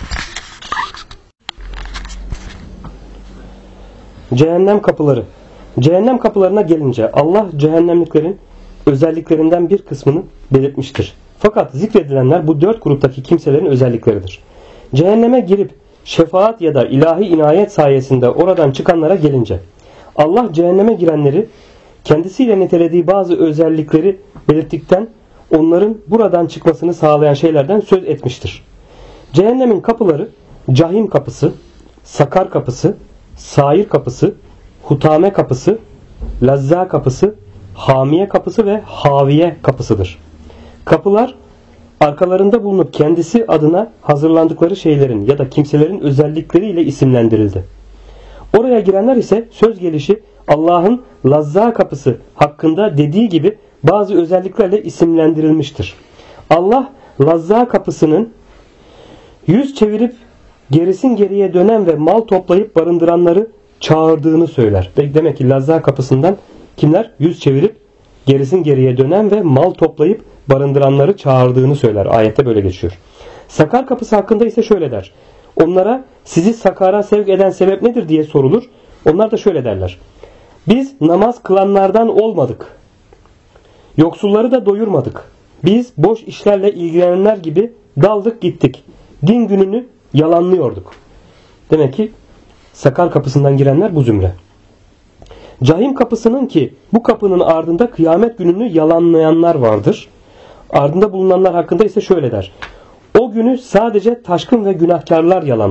Cehennem kapıları. Cehennem kapılarına gelince Allah cehennemliklerin özelliklerinden bir kısmını belirtmiştir. Fakat zikredilenler bu 4 gruptaki kimselerin özellikleridir. Cehenneme girip şefaat ya da ilahi inayet sayesinde oradan çıkanlara gelince Allah cehenneme girenleri kendisiyle nitelediği bazı özellikleri belirttikten onların buradan çıkmasını sağlayan şeylerden söz etmiştir. Cehennemin kapıları Cahim kapısı, Sakar kapısı, Sair kapısı, Hutame kapısı, Lazza kapısı, Hamiye kapısı ve Haviye kapısıdır. Kapılar arkalarında bulunup kendisi adına hazırlandıkları şeylerin ya da kimselerin özellikleriyle isimlendirildi. Oraya girenler ise söz gelişi Allah'ın Lazza kapısı hakkında dediği gibi bazı özelliklerle isimlendirilmiştir. Allah Lazza kapısının yüz çevirip gerisin geriye dönen ve mal toplayıp barındıranları çağırdığını söyler. Demek ki Lazza kapısından kimler? Yüz çevirip gerisin geriye dönen ve mal toplayıp barındıranları çağırdığını söyler. Ayette böyle geçiyor. Sakar kapısı hakkında ise şöyle der. Onlara sizi Sakar'a sevk eden sebep nedir diye sorulur. Onlar da şöyle derler. Biz namaz kılanlardan olmadık. Yoksulları da doyurmadık. Biz boş işlerle ilgilenenler gibi daldık gittik. Din gününü yalanlıyorduk. Demek ki Sakar kapısından girenler bu zümre. Cahim kapısının ki bu kapının ardında kıyamet gününü yalanlayanlar vardır. Ardında bulunanlar hakkında ise şöyle der. O günü sadece taşkın ve günahkarlar yalanlar.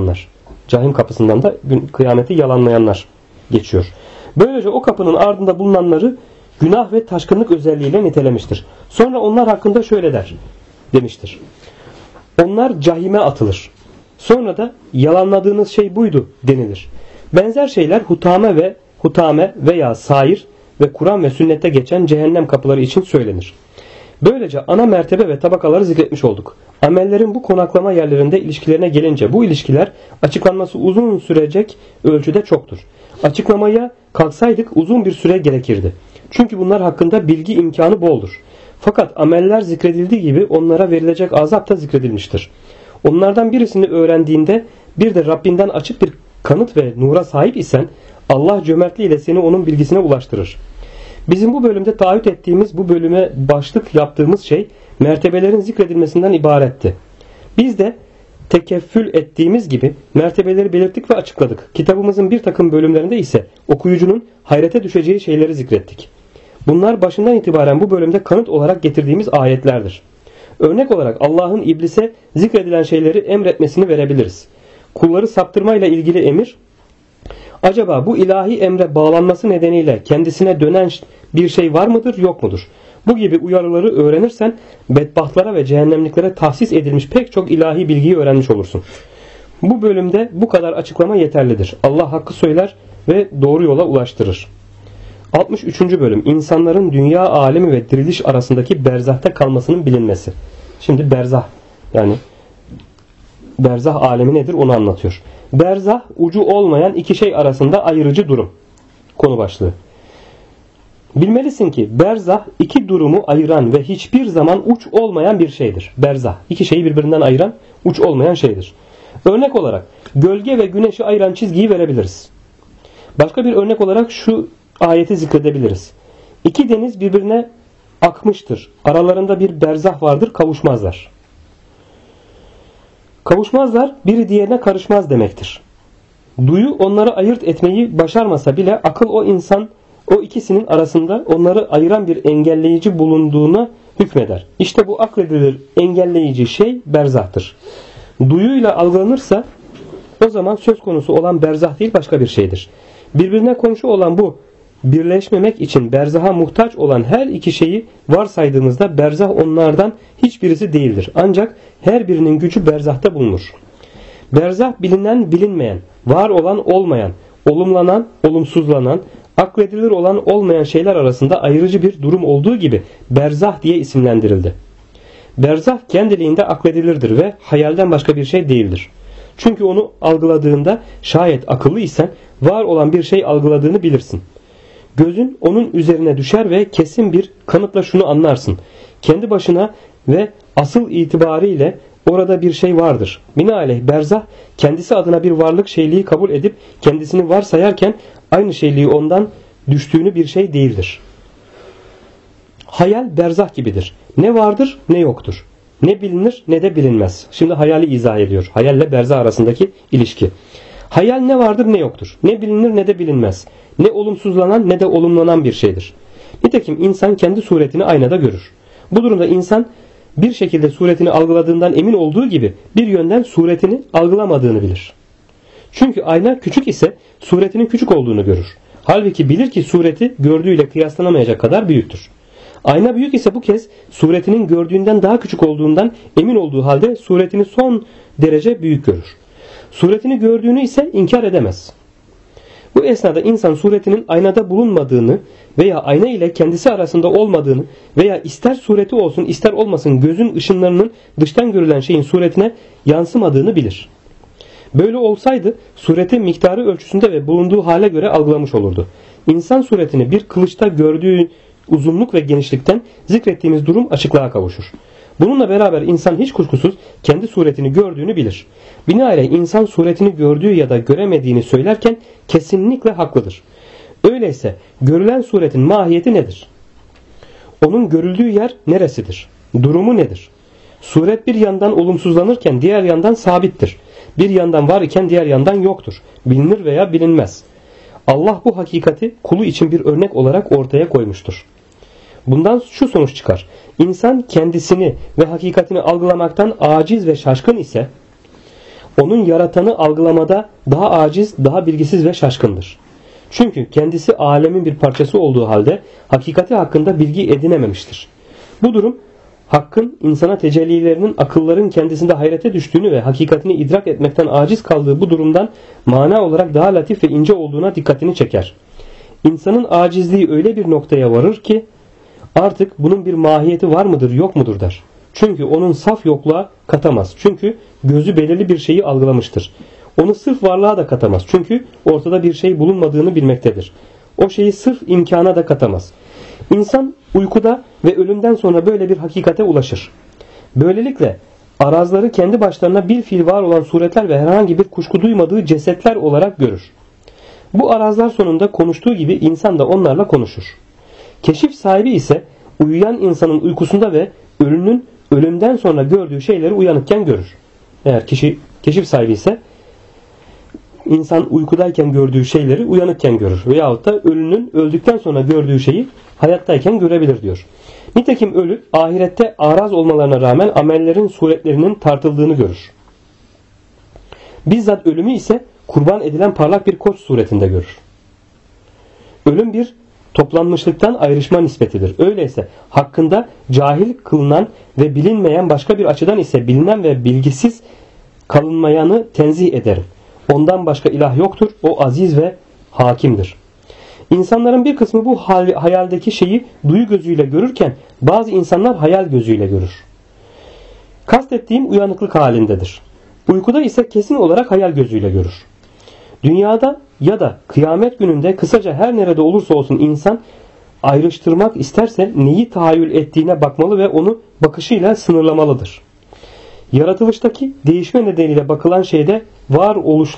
Cahim kapısından da kıyameti yalanlayanlar geçiyor. Böylece o kapının ardında bulunanları günah ve taşkınlık özelliğiyle nitelemiştir. Sonra onlar hakkında şöyle demiştir. Onlar cahime atılır. Sonra da yalanladığınız şey buydu denilir. Benzer şeyler hutame veya sair ve Kur'an ve sünnette geçen cehennem kapıları için söylenir. Böylece ana mertebe ve tabakaları zikretmiş olduk. Amellerin bu konaklama yerlerinde ilişkilerine gelince bu ilişkiler açıklanması uzun sürecek ölçüde çoktur. Açıklamaya kalksaydık uzun bir süre gerekirdi. Çünkü bunlar hakkında bilgi imkanı boldur. Fakat ameller zikredildiği gibi onlara verilecek azap da zikredilmiştir. Onlardan birisini öğrendiğinde bir de Rabbinden açık bir kanıt ve nura sahip isen Allah cömertliğiyle seni onun bilgisine ulaştırır. Bizim bu bölümde taahhüt ettiğimiz bu bölüme başlık yaptığımız şey mertebelerin zikredilmesinden ibaretti. Biz de tekeffül ettiğimiz gibi mertebeleri belirttik ve açıkladık. Kitabımızın bir takım bölümlerinde ise okuyucunun hayrete düşeceği şeyleri zikrettik. Bunlar başından itibaren bu bölümde kanıt olarak getirdiğimiz ayetlerdir. Örnek olarak Allah'ın iblise zikredilen şeyleri emretmesini verebiliriz. Kulları saptırmayla ilgili emir, acaba bu ilahi emre bağlanması nedeniyle kendisine dönen bir şey var mıdır yok mudur? Bu gibi uyarıları öğrenirsen bedbahtlara ve cehennemliklere tahsis edilmiş pek çok ilahi bilgiyi öğrenmiş olursun. Bu bölümde bu kadar açıklama yeterlidir. Allah hakkı söyler ve doğru yola ulaştırır. 63. bölüm İnsanların dünya alemi ve diriliş arasındaki berzahta kalmasının bilinmesi. Şimdi berzah, yani berzah alemi nedir onu anlatıyor. Berzah ucu olmayan iki şey arasında ayırıcı durum. Konu başlığı. Bilmelisin ki berzah iki durumu ayıran ve hiçbir zaman uç olmayan bir şeydir. Berzah iki şeyi birbirinden ayıran uç olmayan şeydir. Örnek olarak gölge ve güneşi ayıran çizgiyi verebiliriz. Başka bir örnek olarak şu ayeti zikredebiliriz. İki deniz birbirine akmıştır. Aralarında bir berzah vardır, kavuşmazlar. Kavuşmazlar, biri diğerine karışmaz demektir. Duyu onları ayırt etmeyi başarmasa bile akıl o ikisinin arasında onları ayıran bir engelleyici bulunduğuna hükmeder. İşte bu akledilir engelleyici şey berzahtır. Duyuyla algılanırsa o zaman söz konusu olan berzah değil başka bir şeydir. Birbirine komşu olan bu birleşmemek için berzaha muhtaç olan her iki şeyi varsaydığımızda berzah onlardan hiçbirisi değildir. Ancak her birinin gücü berzahta bulunur. Berzah bilinen bilinmeyen, var olan olmayan, olumlanan olumsuzlanan, akledilir olan olmayan şeyler arasında ayrıcı bir durum olduğu gibi berzah diye isimlendirildi. Berzah kendiliğinde akledilirdir ve hayalden başka bir şey değildir. Çünkü onu algıladığında şayet akıllı isen var olan bir şey algıladığını bilirsin. Gözün onun üzerine düşer ve kesin bir kanıtla şunu anlarsın. Kendi başına ve asıl itibariyle orada bir şey vardır. Binaenaleyh berzah kendisi adına bir varlık şeyliği kabul edip kendisini varsayarken aynı şeyliği ondan düştüğünü bir şey değildir. Hayal berzah gibidir. Ne vardır ne yoktur. Ne bilinir ne de bilinmez. Şimdi hayali izah ediyor. Hayalle berzah arasındaki ilişki. Hayal ne vardır ne yoktur. Ne bilinir ne de bilinmez. Ne olumsuzlanan ne de olumlanan bir şeydir. Nitekim insan kendi suretini aynada görür. Bu durumda insan bir şekilde suretini algıladığından emin olduğu gibi bir yönden suretini algılamadığını bilir. Çünkü ayna küçük ise suretinin küçük olduğunu görür. Halbuki bilir ki sureti gördüğüyle kıyaslanamayacak kadar büyüktür. Ayna büyük ise bu kez suretinin gördüğünden daha küçük olduğundan emin olduğu halde suretini son derece büyük görür. Suretini gördüğünü ise inkar edemez. Bu esnada insan suretinin aynada bulunmadığını veya ayna ile kendisi arasında olmadığını veya ister sureti olsun ister olmasın gözün ışınlarının dıştan görülen şeyin suretine yansımadığını bilir. Böyle olsaydı sureti miktarı ölçüsünde ve bulunduğu hale göre algılamış olurdu. İnsan suretini bir kılıçta gördüğü uzunluk ve genişlikten zikrettiğimiz durum açıklığa kavuşur. Bununla beraber insan hiç kuşkusuz kendi suretini gördüğünü bilir. Binaenaleyh insan suretini gördüğü ya da göremediğini söylerken kesinlikle haklıdır. Öyleyse görülen suretin mahiyeti nedir? Onun görüldüğü yer neresidir? Durumu nedir? Suret bir yandan olumsuzlanırken diğer yandan sabittir. Bir yandan var iken diğer yandan yoktur. Bilinir veya bilinmez. Allah bu hakikati kulu için bir örnek olarak ortaya koymuştur. Bundan şu sonuç çıkar. İnsan kendisini ve hakikatini algılamaktan aciz ve şaşkın ise onun yaratanı algılamada daha aciz, daha bilgisiz ve şaşkındır. Çünkü kendisi alemin bir parçası olduğu halde hakikati hakkında bilgi edinememiştir. Bu durum Hakkın insana tecellilerinin akılların kendisinde hayrete düştüğünü ve hakikatini idrak etmekten aciz kaldığı bu durumdan mana olarak daha latif ve ince olduğuna dikkatini çeker. İnsanın acizliği öyle bir noktaya varır ki artık bunun bir mahiyeti var mıdır yok mudur der. Çünkü onun saf yokluğa katamaz. Çünkü gözü belirli bir şeyi algılamıştır. Onu sırf varlığa da katamaz. Çünkü ortada bir şey bulunmadığını bilmektedir. O şeyi sırf imkana da katamaz. İnsan uykuda ve ölümden sonra böyle bir hakikate ulaşır. Böylelikle arazları kendi başlarına bir fiil var olan suretler ve herhangi bir kuşku duymadığı cesetler olarak görür. Bu arazlar sonunda konuştuğu gibi insan da onlarla konuşur. Keşif sahibi ise uyuyan insanın uykusunda ve ölünün ölümden sonra gördüğü şeyleri uyanıkken görür. Eğer kişi keşif sahibi ise İnsan uykudayken gördüğü şeyleri uyanıkken görür. Veyahut da ölünün öldükten sonra gördüğü şeyi hayattayken görebilir diyor. Nitekim ölü ahirette araz olmalarına rağmen amellerin suretlerinin tartıldığını görür. Bizzat ölümü ise kurban edilen parlak bir koç suretinde görür. Ölüm bir toplanmışlıktan ayrışma nispetidir. Öyleyse hakkında cahil kılınan ve bilinmeyen başka bir açıdan ise bilinen ve bilgisiz kalınmayanı tenzih ederim. Ondan başka ilah yoktur. O aziz ve hakimdir. İnsanların bir kısmı bu hayaldeki şeyi duyu gözüyle görürken bazı insanlar hayal gözüyle görür. Kastettiğim uyanıklık halindedir. Uykuda ise kesin olarak hayal gözüyle görür. Dünyada ya da kıyamet gününde kısaca her nerede olursa olsun insan ayrıştırmak isterse neyi tahayyül ettiğine bakmalı ve onu bakışıyla sınırlamalıdır. Yaratılıştaki değişme nedeniyle bakılan şeyde var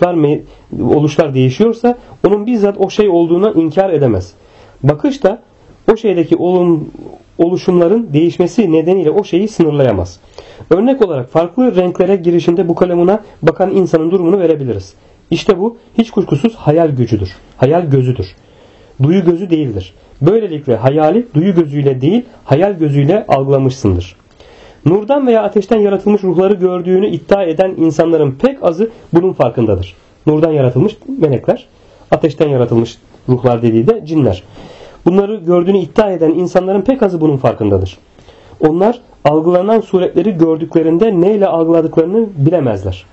oluşlar değişiyorsa onun bizzat o şey olduğuna inkar edemez. Bakış da o şeydeki oluşumların değişmesi nedeniyle o şeyi sınırlayamaz. Örnek olarak farklı renklere girişinde bu kalemuna bakan insanın durumunu verebiliriz. İşte bu hiç kuşkusuz hayal gücüdür. Hayal gözüdür. Duyu gözü değildir. Böylelikle hayali duyu gözüyle değil hayal gözüyle algılamışsındır. Nurdan veya ateşten yaratılmış ruhları gördüğünü iddia eden insanların pek azı bunun farkındadır. Nurdan yaratılmış melekler, ateşten yaratılmış ruhlar dediği de cinler. Bunları gördüğünü iddia eden insanların pek azı bunun farkındadır. Onlar algılanan suretleri gördüklerinde neyle algıladıklarını bilemezler.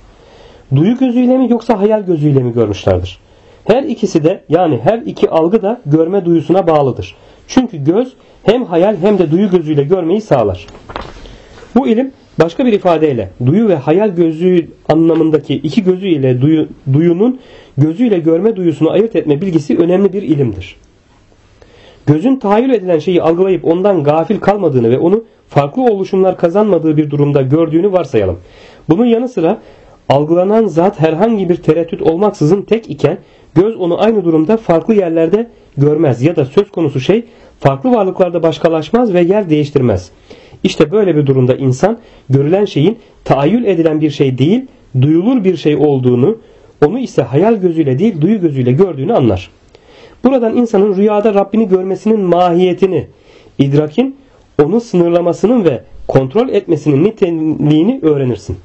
Duyu gözüyle mi yoksa hayal gözüyle mi görmüşlerdir? Her ikisi de yani her iki algı da görme duyusuna bağlıdır. Çünkü göz hem hayal hem de duyu gözüyle görmeyi sağlar. Bu ilim başka bir ifadeyle duyu ve hayal gözü anlamındaki iki gözü ile duyunun gözüyle görme duyusunu ayırt etme bilgisi önemli bir ilimdir. Gözün tahayyül edilen şeyi algılayıp ondan gafil kalmadığını ve onu farklı oluşumlar kazanmadığı bir durumda gördüğünü varsayalım. Bunun yanı sıra algılanan zat herhangi bir tereddüt olmaksızın tek iken göz onu aynı durumda farklı yerlerde görmez ya da söz konusu şey farklı varlıklarda başkalaşmaz ve yer değiştirmez. İşte böyle bir durumda insan görülen şeyin tahayyül edilen bir şey değil, duyulur bir şey olduğunu, onu ise hayal gözüyle değil duyu gözüyle gördüğünü anlar. Buradan insanın rüyada Rabbini görmesinin mahiyetini, idrakin onu sınırlamasının ve kontrol etmesinin niteliğini öğrenirsin.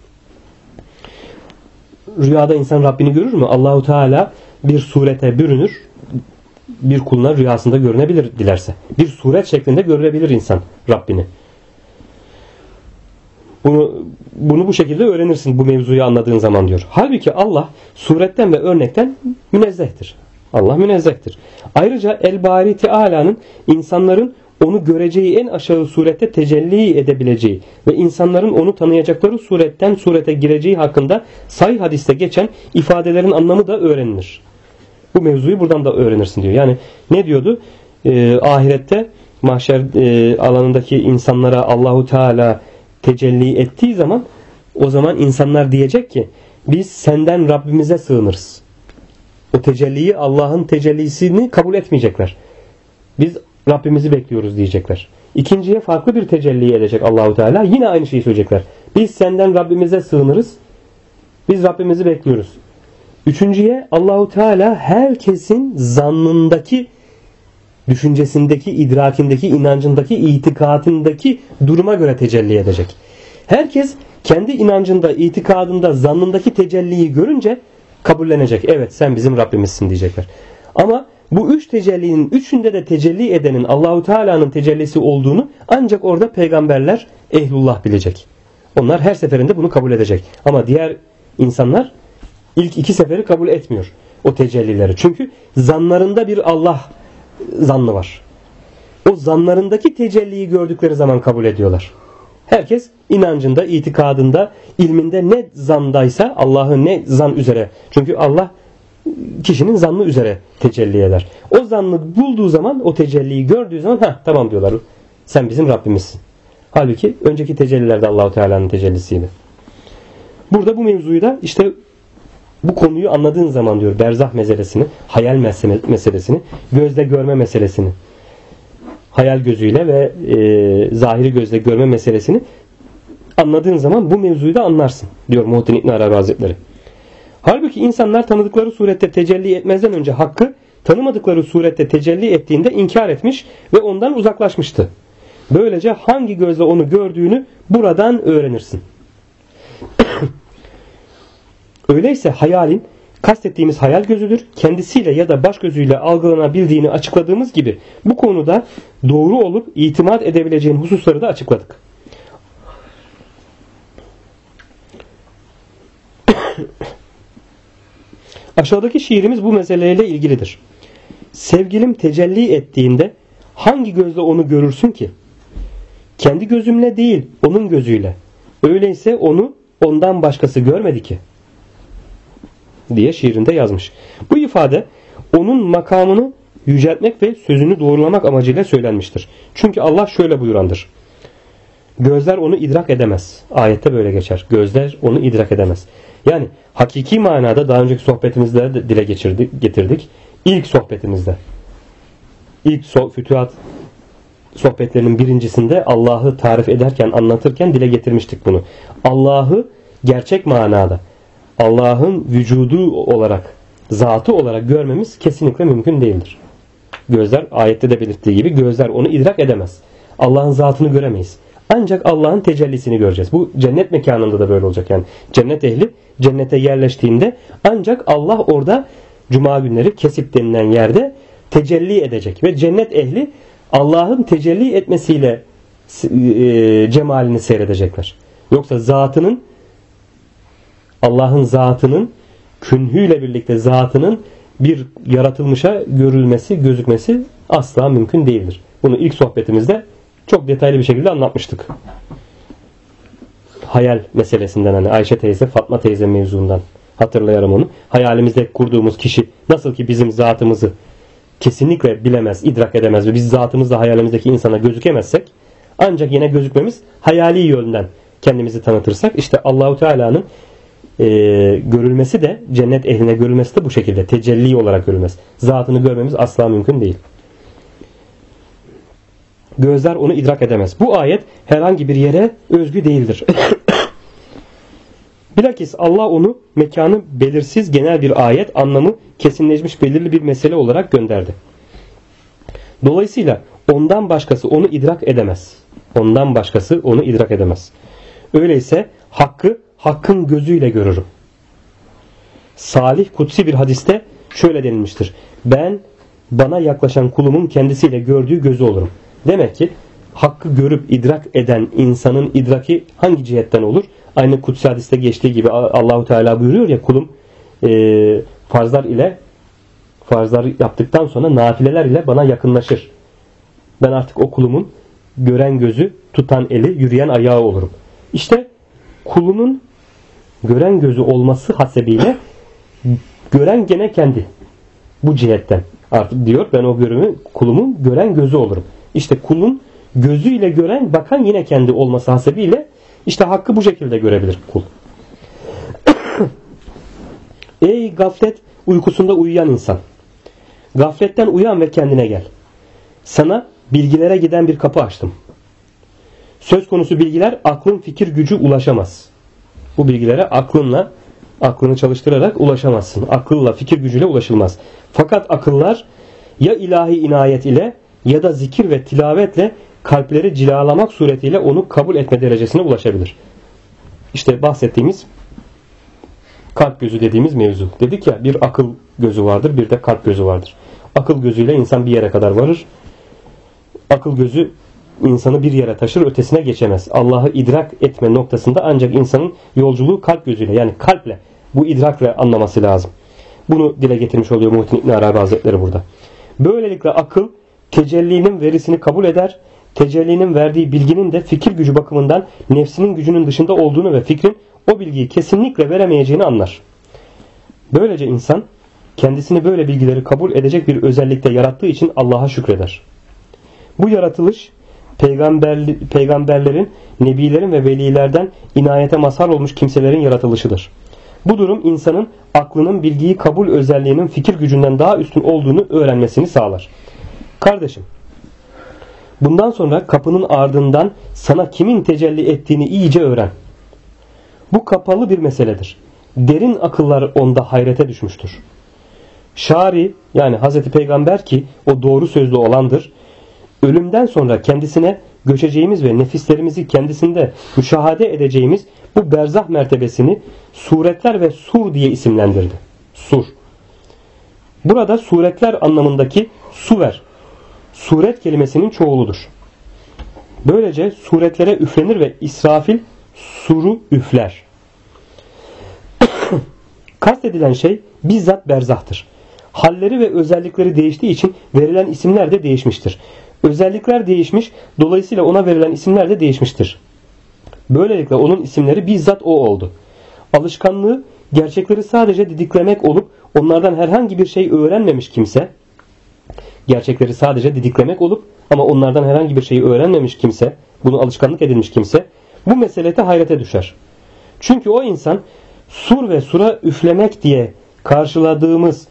Rüyada insan Rabbini görür mü? Allahu Teala bir surete bürünür, bir kuluna rüyasında görünebilir dilerse. Bir suret şeklinde görebilir insan Rabbini. Bunu bu şekilde öğrenirsin bu mevzuyu anladığın zaman diyor. Halbuki Allah suretten ve örnekten münezzehtir. Allah münezzehtir. Ayrıca El-Bari Teala'nın insanların onu göreceği en aşağı surette tecelli edebileceği ve insanların onu tanıyacakları suretten surete gireceği hakkında sahih hadiste geçen ifadelerin anlamı da öğrenilir. Bu mevzuyu buradan da öğrenirsin diyor. Yani ne diyordu? Ahirette mahşer alanındaki insanlara Allahu Teala tecelli ettiği zaman o zaman insanlar diyecek ki biz senden Rabbimize sığınırız. O tecelliyi Allah'ın tecellisini kabul etmeyecekler. Biz Rabbimizi bekliyoruz diyecekler. İkinciye farklı bir tecelli edecek Allahu Teala. Yine aynı şeyi söyleyecekler. Biz senden Rabbimize sığınırız. Biz Rabbimizi bekliyoruz. Üçüncüye Allahu Teala herkesin zannındaki, düşüncesindeki, idrakindeki, inancındaki, itikadındaki duruma göre tecelli edecek. Herkes kendi inancında, itikadında, zannındaki tecelliyi görünce kabullenecek. Evet, sen bizim Rabbimizsin diyecekler. Ama bu üç tecellinin üçünde de tecelli edenin Allahu Teala'nın tecellisi olduğunu ancak orada peygamberler, ehlullah bilecek. Onlar her seferinde bunu kabul edecek. Ama diğer insanlar ilk iki seferi kabul etmiyor o tecellileri. Çünkü zanlarında bir Allah zannı var. O zanlarındaki tecelliyi gördükleri zaman kabul ediyorlar. Herkes inancında, itikadında, ilminde ne zandaysa Allah'ı ne zan üzere. Çünkü Allah kişinin zannı üzere tecelli eder. O zannı bulduğu zaman, o tecelliyi gördüğü zaman tamam diyorlar. Sen bizim Rabbimizsin. Halbuki önceki tecellilerde Allahu Teala'nın tecellisiydi. Burada bu mevzuyu da işte bu konuyu anladığın zaman diyor, berzah meselesini, hayal meselesini, gözle görme meselesini, hayal gözüyle ve zahiri gözle görme meselesini anladığın zaman bu mevzuyu da anlarsın diyor Muhittin İbn Arabi Hazretleri. Halbuki insanlar tanıdıkları surette tecelli etmezden önce hakkı tanımadıkları surette tecelli ettiğinde inkar etmiş ve ondan uzaklaşmıştı. Böylece hangi gözle onu gördüğünü buradan öğrenirsin. Öyleyse hayalin kastettiğimiz hayal gözüdür. Kendisiyle ya da baş gözüyle algılanabildiğini açıkladığımız gibi bu konuda doğru olup itimat edebileceğin hususları da açıkladık. Aşağıdaki şiirimiz bu meseleyle ilgilidir. Sevgilim tecelli ettiğinde hangi gözle onu görürsün ki? Kendi gözümle değil, onun gözüyle. Öyleyse onu ondan başkası görmedi ki diye şiirinde yazmış. Bu ifade onun makamını yüceltmek ve sözünü doğrulamak amacıyla söylenmiştir. Çünkü Allah şöyle buyurandır. Gözler onu idrak edemez. Ayette böyle geçer. Gözler onu idrak edemez. Yani hakiki manada daha önceki sohbetimizde de dile getirdik. İlk sohbetimizde. İlk Fütühat sohbetlerinin birincisinde Allah'ı tarif ederken, anlatırken dile getirmiştik bunu. Allah'ı gerçek manada, Allah'ın vücudu olarak, zatı olarak görmemiz kesinlikle mümkün değildir. Gözler, ayette de belirttiği gibi, gözler onu idrak edemez. Allah'ın zatını göremeyiz. Ancak Allah'ın tecellisini göreceğiz. Bu cennet mekanında da böyle olacak. Yani cennet ehli cennete yerleştiğinde ancak Allah orada cuma günleri kesip denilen yerde tecelli edecek. Ve cennet ehli Allah'ın tecelli etmesiyle cemalini seyredecekler. Yoksa zatının, Allah'ın zatının künhüyle birlikte zatının bir yaratılmışa görülmesi, gözükmesi asla mümkün değildir. Bunu ilk sohbetimizde çok detaylı bir şekilde anlatmıştık. Hayal meselesinden, hani Ayşe teyze, Fatma teyze mevzundan hatırlayalım onu. Hayalimizde kurduğumuz kişi nasıl ki bizim zatımızı kesinlikle bilemez, idrak edemez ve biz zatımızla hayalimizdeki insana gözükemezsek, ancak yine gözükmemiz hayali yönden kendimizi tanıtırsak, işte Allahu Teala'nın görülmesi de, cennet ehline görülmesi de bu şekilde tecelli olarak görülmez. Zatını görmemiz asla mümkün değil. Gözler onu idrak edemez. Bu ayet herhangi bir yere özgü değildir. Bilakis Allah onu mekanı belirsiz genel bir ayet, anlamı kesinleşmiş belirli bir mesele olarak gönderdi. Dolayısıyla ondan başkası onu idrak edemez. Ondan başkası onu idrak edemez. Öyleyse hakkı hakkın gözüyle görürüm. Salih kutsi bir hadiste şöyle denilmiştir. Ben bana yaklaşan kulumun kendisiyle gördüğü gözü olurum. Demek ki hakkı görüp idrak eden insanın idraki hangi cihetten olur? Aynı kutsi hadiste geçtiği gibi Allahu Teala buyuruyor ya, kulum farzlar yaptıktan sonra nafileler ile bana yakınlaşır. Ben artık o kulumun gören gözü, tutan eli, yürüyen ayağı olurum. İşte kulunun gören gözü olması hasebiyle gören gene kendi. Bu cihetten artık diyor, ben o kulumun gören gözü olurum. İşte kulun gözüyle gören, bakan yine kendi olması hasebiyle işte hakkı bu şekilde görebilir kul. Ey gaflet uykusunda uyuyan insan! Gafletten uyan ve kendine gel. Sana bilgilere giden bir kapı açtım. Söz konusu bilgiler aklın fikir gücü ulaşamaz. Bu bilgilere aklını çalıştırarak ulaşamazsın. Akılla, fikir gücüyle ulaşılmaz. Fakat akıllar ya ilahi inayet ile ya da zikir ve tilavetle kalpleri cilalamak suretiyle onu kabul etme derecesine ulaşabilir. işte bahsettiğimiz kalp gözü dediğimiz mevzu. Dedik ya, bir akıl gözü vardır, bir de kalp gözü vardır. Akıl gözüyle insan bir yere kadar varır. Akıl gözü insanı bir yere taşır, ötesine geçemez. Allah'ı idrak etme noktasında ancak insanın yolculuğu kalp gözüyle, yani kalple, bu idrakle anlaması lazım. Bunu dile getirmiş oluyor Muhittin İbn Arabi Hazretleri burada. Böylelikle akıl tecellinin verisini kabul eder. Tecellinin verdiği bilginin de fikir gücü bakımından nefsinin gücünün dışında olduğunu ve fikrin o bilgiyi kesinlikle veremeyeceğini anlar. Böylece insan kendisini böyle bilgileri kabul edecek bir özellikte yarattığı için Allah'a şükreder. Bu yaratılış peygamberlerin, nebilerin ve velilerden inayete mazhar olmuş kimselerin yaratılışıdır. Bu durum insanın aklının bilgiyi kabul özelliğinin fikir gücünden daha üstün olduğunu öğrenmesini sağlar. Kardeşim, bundan sonra kapının ardından sana kimin tecelli ettiğini iyice öğren. Bu kapalı bir meseledir. Derin akıllar onda hayrete düşmüştür. Şari, yani Hazreti Peygamber ki o doğru sözlü olandır, ölümden sonra kendisine göçeceğimiz ve nefislerimizi kendisinde müşahede edeceğimiz bu berzah mertebesini suretler ve sur diye isimlendirdi. Sur. Burada suretler anlamındaki suver, suret kelimesinin çoğuludur. Böylece suretlere üflenir ve İsrafil suru üfler. Kastedilen şey bizzat berzahtır. Halleri ve özellikleri değiştiği için verilen isimler de değişmiştir. Özellikler değişmiş, dolayısıyla ona verilen isimler de değişmiştir. Böylelikle onun isimleri bizzat o oldu. Alışkanlığı gerçekleri sadece didiklemek olup onlardan herhangi bir şey öğrenmemiş kimse, gerçekleri sadece didiklemek olup ama onlardan herhangi bir şeyi öğrenmemiş kimse, bunu alışkanlık edilmiş kimse, bu meselete hayrete düşer. Çünkü o insan sur ve sura üflemek diye karşıladığımız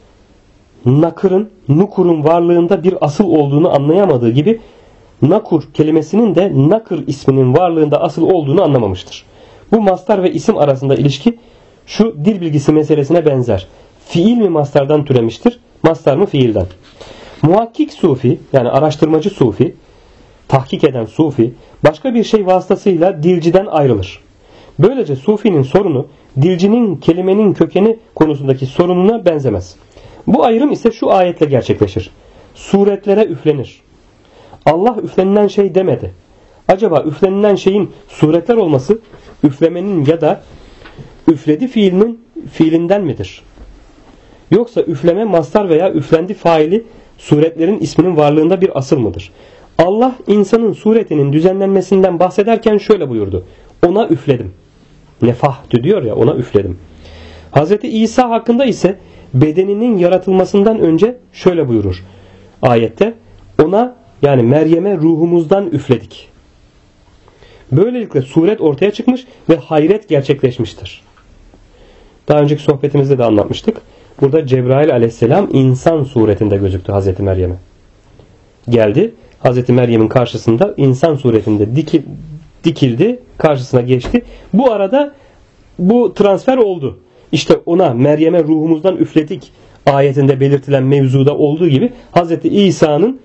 nakırın, nukurun varlığında bir asıl olduğunu anlayamadığı gibi nakur kelimesinin de nakır isminin varlığında asıl olduğunu anlamamıştır. Bu mastar ve isim arasında ilişki şu dil bilgisi meselesine benzer. Fiil mi mastardan türemiştir, mastar mı fiilden? Muhakkik sufi, yani araştırmacı sufi, tahkik eden sufi, başka bir şey vasıtasıyla dilciden ayrılır. Böylece sufinin sorunu, dilcinin kelimenin kökeni konusundaki sorununa benzemez. Bu ayrım ise şu ayetle gerçekleşir. Suretlere üflenir. Allah üflenilen şey demedi. Acaba üflenilen şeyin suretler olması üflemenin ya da üfledi fiilinden midir? Yoksa üfleme mastar veya üflendi faili suretlerin isminin varlığında bir asıl mıdır? Allah insanın suretinin düzenlenmesinden bahsederken şöyle buyurdu. Ona üfledim. Nefahtü diyor ya, ona üfledim. Hazreti İsa hakkında ise bedeninin yaratılmasından önce şöyle buyurur. Ayette ona, yani Meryem'e ruhumuzdan üfledik. Böylelikle suret ortaya çıkmış ve hayret gerçekleşmiştir. Daha önceki sohbetimizde de anlatmıştık. Burada Cebrail aleyhisselam insan suretinde gözüktü Hazreti Meryem'e. Geldi. Hazreti Meryem'in karşısında insan suretinde dikildi. Karşısına geçti. Bu arada bu transfer oldu. İşte ona Meryem'e ruhumuzdan üfledik ayetinde belirtilen mevzuda olduğu gibi Hazreti İsa'nın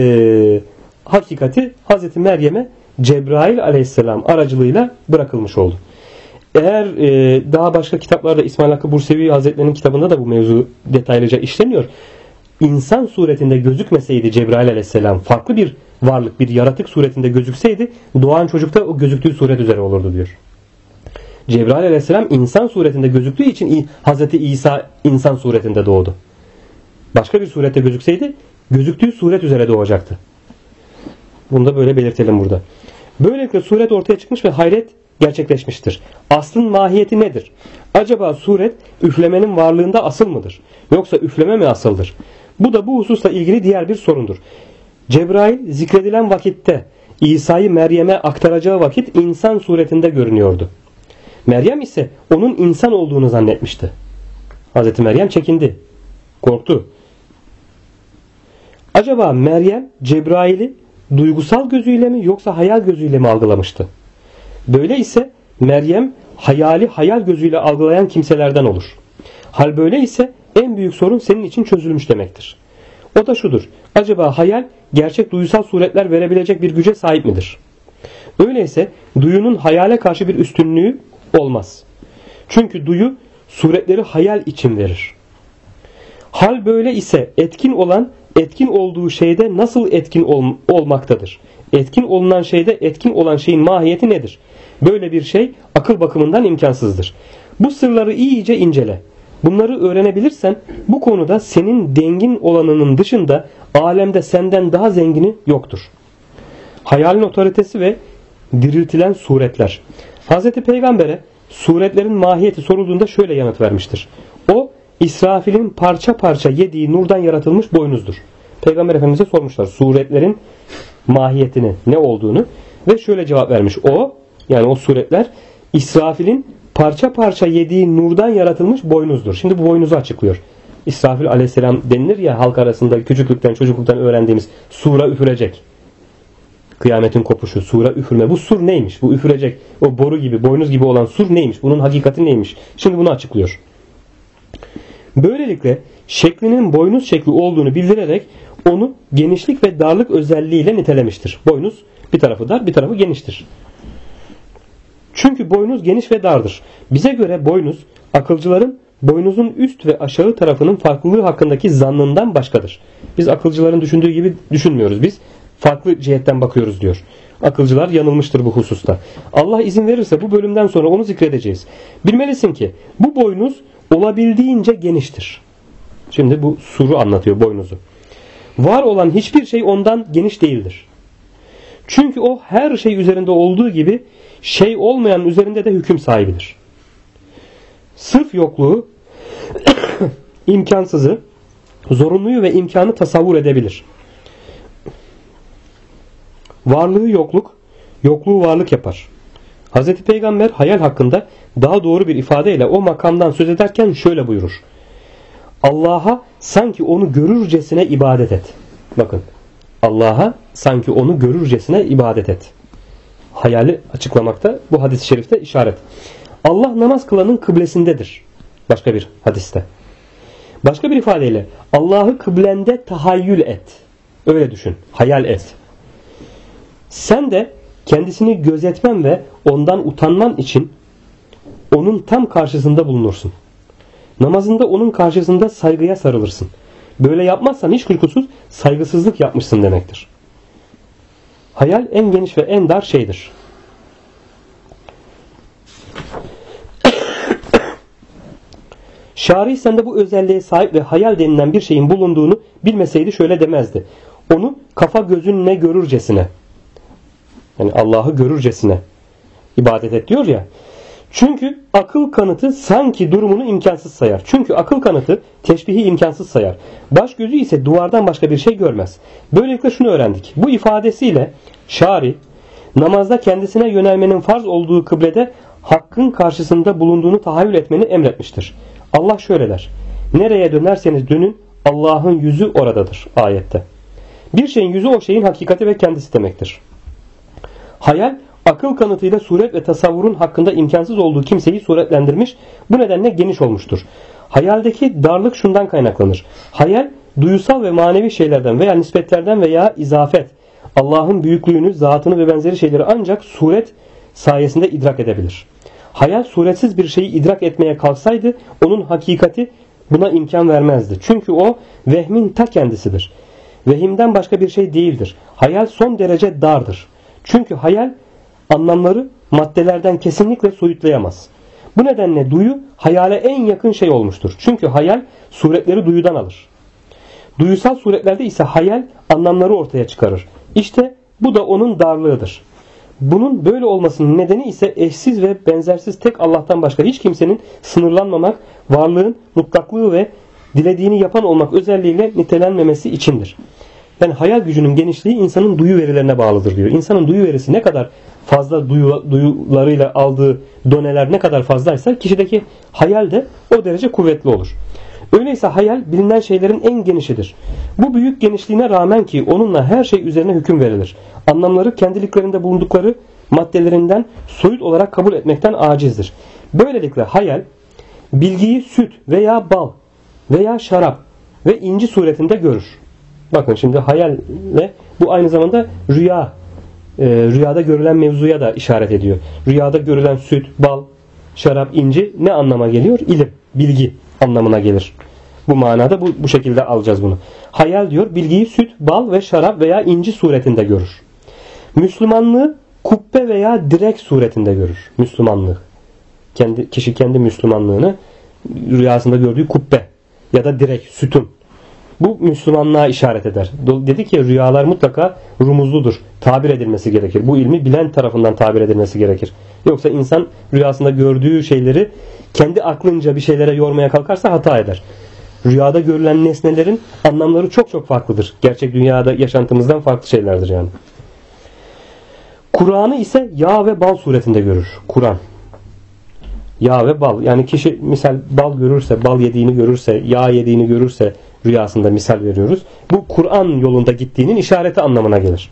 hakikati Hazreti Meryem'e Cebrail aleyhisselam aracılığıyla bırakılmış oldu. Eğer daha başka kitaplarda İsmail Hakkı Bursevi Hazretleri'nin kitabında da bu mevzu detaylıca işleniyor. İnsan suretinde gözükmeseydi Cebrail aleyhisselam, farklı bir varlık, bir yaratık suretinde gözükseydi doğan çocuk da o gözüktüğü suret üzere olurdu diyor. Cebrail aleyhisselam insan suretinde gözüktüğü için Hazreti İsa insan suretinde doğdu. Başka bir surette gözükseydi gözüktüğü suret üzere doğacaktı. Bunu da böyle belirtelim burada. Böylelikle suret ortaya çıkmış ve hayret gerçekleşmiştir. Aslın mahiyeti nedir? Acaba suret üflemenin varlığında asıl mıdır? Yoksa üfleme mi asıldır? Bu da bu hususla ilgili diğer bir sorundur. Cebrail zikredilen vakitte İsa'yı Meryem'e aktaracağı vakit insan suretinde görünüyordu. Meryem ise onun insan olduğunu zannetmişti. Hazreti Meryem çekindi. Korktu. Acaba Meryem Cebrail'i duygusal gözüyle mi yoksa hayal gözüyle mi algılamıştı? Böyle ise Meryem hayal gözüyle algılayan kimselerden olur. Hal böyle ise en büyük sorun senin için çözülmüş demektir. O da şudur. Acaba hayal gerçek duygusal suretler verebilecek bir güce sahip midir? Öyleyse duyunun hayale karşı bir üstünlüğü olmaz. Çünkü duyu suretleri hayal için verir. Hal böyle ise etkin olan etkin olduğu şeyde nasıl etkin olmaktadır? Etkin olunan şeyde etkin olan şeyin mahiyeti nedir? Böyle bir şey akıl bakımından imkansızdır. Bu sırları iyice incele. Bunları öğrenebilirsen bu konuda senin dengin olanının dışında alemde senden daha zengini yoktur. Hayalin otoritesi ve diriltilen suretler. Hz. Peygamber'e suretlerin mahiyeti sorulduğunda şöyle yanıt vermiştir. O İsrafil'in parça parça yediği nurdan yaratılmış boynuzdur. Peygamber Efendimiz'e sormuşlar suretlerin mahiyetini, ne olduğunu ve şöyle cevap vermiş. O, yani o suretler İsrafil'in parça parça yediği nurdan yaratılmış boynuzdur. Şimdi bu boynuzu açıklıyor. İsrafil aleyhisselam denilir ya halk arasında küçüklükten çocukluktan öğrendiğimiz sura üfürecek. Kıyametin kopuşu, sura üfürme. Bu sur neymiş? Bu üfürecek o boru gibi, boynuz gibi olan sur neymiş? Bunun hakikati neymiş? Şimdi bunu açıklıyor. Böylelikle şeklinin boynuz şekli olduğunu bildirerek onu genişlik ve darlık özelliğiyle nitelemiştir. Boynuz bir tarafı dar, bir tarafı geniştir. Çünkü boynuz geniş ve dardır. Bize göre boynuz, akılcıların boynuzun üst ve aşağı tarafının farklılığı hakkındaki zannından başkadır. Biz akılcıların düşündüğü gibi düşünmüyoruz. Biz farklı cihetten bakıyoruz diyor. Akılcılar yanılmıştır bu hususta. Allah izin verirse bu bölümden sonra onu zikredeceğiz. Bilmelisin ki bu boynuz olabildiğince geniştir. Şimdi bu suru anlatıyor, boynuzu. Var olan hiçbir şey ondan geniş değildir. Çünkü o her şey üzerinde olduğu gibi şey olmayan üzerinde de hüküm sahibidir. Sırf yokluğu, imkansızı, zorunluyu ve imkanı tasavvur edebilir. Varlığı yokluk, yokluğu varlık yapar. Hz. Peygamber hayal hakkında daha doğru bir ifadeyle o makamdan söz ederken şöyle buyurur. Allah'a sanki onu görürcesine ibadet et. Bakın. Allah'a sanki onu görürcesine ibadet et. Hayali açıklamakta bu hadis-i şerifte işaret. Allah namaz kılanın kıblesindedir. Başka bir hadiste. Başka bir ifadeyle Allah'ı kıblende tahayyül et. Öyle düşün. Hayal et. Sen de kendisini gözetmen ve ondan utanman için onun tam karşısında bulunursun. Namazında onun karşısında saygıya sarılırsın. Böyle yapmazsan hiç kuşkusuz saygısızlık yapmışsın demektir. Hayal en geniş ve en dar şeydir. Şari sende bu özelliğe sahip ve hayal denilen bir şeyin bulunduğunu bilmeseydi şöyle demezdi. Onu kafa gözünle görürcesine, yani Allah'ı görürcesine ibadet et diyor ya. Çünkü akıl kanıtı sanki durumunu imkansız sayar. Çünkü akıl kanıtı teşbihi imkansız sayar. Baş gözü ise duvardan başka bir şey görmez. Böylelikle şunu öğrendik. Bu ifadesiyle şari namazda kendisine yönelmenin farz olduğu kıblede hakkın karşısında bulunduğunu tahayyül etmeni emretmiştir. Allah şöyle der. Nereye dönerseniz dönün Allah'ın yüzü oradadır ayette. Bir şeyin yüzü o şeyin hakikati ve kendisi demektir. Hayal akıl kanıtıyla suret ve tasavvurun hakkında imkansız olduğu kimseyi suretlendirmiş, bu nedenle geniş olmuştur. Hayaldeki darlık şundan kaynaklanır. Hayal duyusal ve manevi şeylerden veya nispetlerden veya izafet, Allah'ın büyüklüğünü, zatını ve benzeri şeyleri ancak suret sayesinde idrak edebilir. Hayal suretsiz bir şeyi idrak etmeye kalksaydı onun hakikati buna imkan vermezdi. Çünkü o vehmin ta kendisidir. Vehimden başka bir şey değildir. Hayal son derece dardır. Çünkü hayal anlamları maddelerden kesinlikle soyutlayamaz. Bu nedenle duyu hayale en yakın şey olmuştur. Çünkü hayal suretleri duyudan alır. Duyusal suretlerde ise hayal anlamları ortaya çıkarır. İşte bu da onun darlığıdır. Bunun böyle olmasının nedeni ise eşsiz ve benzersiz tek Allah'tan başka hiç kimsenin sınırlanmamak, varlığın mutlaklığı ve dilediğini yapan olmak özelliğiyle nitelenmemesi içindir. Yani hayal gücünün genişliği insanın duyu verilerine bağlıdır diyor. İnsanın duyu verisi ne kadar fazla duyularıyla aldığı doneler ne kadar fazlaysa kişideki hayal de o derece kuvvetli olur. Öyleyse hayal bilinen şeylerin en genişidir. Bu büyük genişliğine rağmen ki onunla her şey üzerine hüküm verilir. Anlamları kendiliklerinde bulundukları maddelerinden soyut olarak kabul etmekten acizdir. Böylelikle hayal bilgiyi süt veya bal veya şarap ve inci suretinde görür. Bakın şimdi hayalle bu aynı zamanda rüya rüyada görülen mevzuya da işaret ediyor. Rüyada görülen süt, bal, şarap, inci ne anlama geliyor? İlim, bilgi anlamına gelir. Bu manada bu şekilde alacağız bunu. Hayal diyor, bilgiyi süt, bal ve şarap veya inci suretinde görür. Müslümanlığı kubbe veya direk suretinde görür. Müslümanlığı. Kişi kendi Müslümanlığını rüyasında gördüğü kubbe ya da direk, sütun. Bu Müslümanlığa işaret eder. Dedi ki rüyalar mutlaka rumuzludur. Tabir edilmesi gerekir. Bu ilmi bilen tarafından tabir edilmesi gerekir. Yoksa insan rüyasında gördüğü şeyleri kendi aklınca bir şeylere yormaya kalkarsa hata eder. Rüyada görülen nesnelerin anlamları çok çok farklıdır. Gerçek dünyada yaşantımızdan farklı şeylerdir yani. Kur'an'ı ise yağ ve bal suretinde görür. Kur'an. Yağ ve bal. Yani kişi misal bal görürse, bal yediğini görürse, yağ yediğini görürse rüyasında misal veriyoruz. Bu Kur'an yolunda gittiğinin işareti anlamına gelir.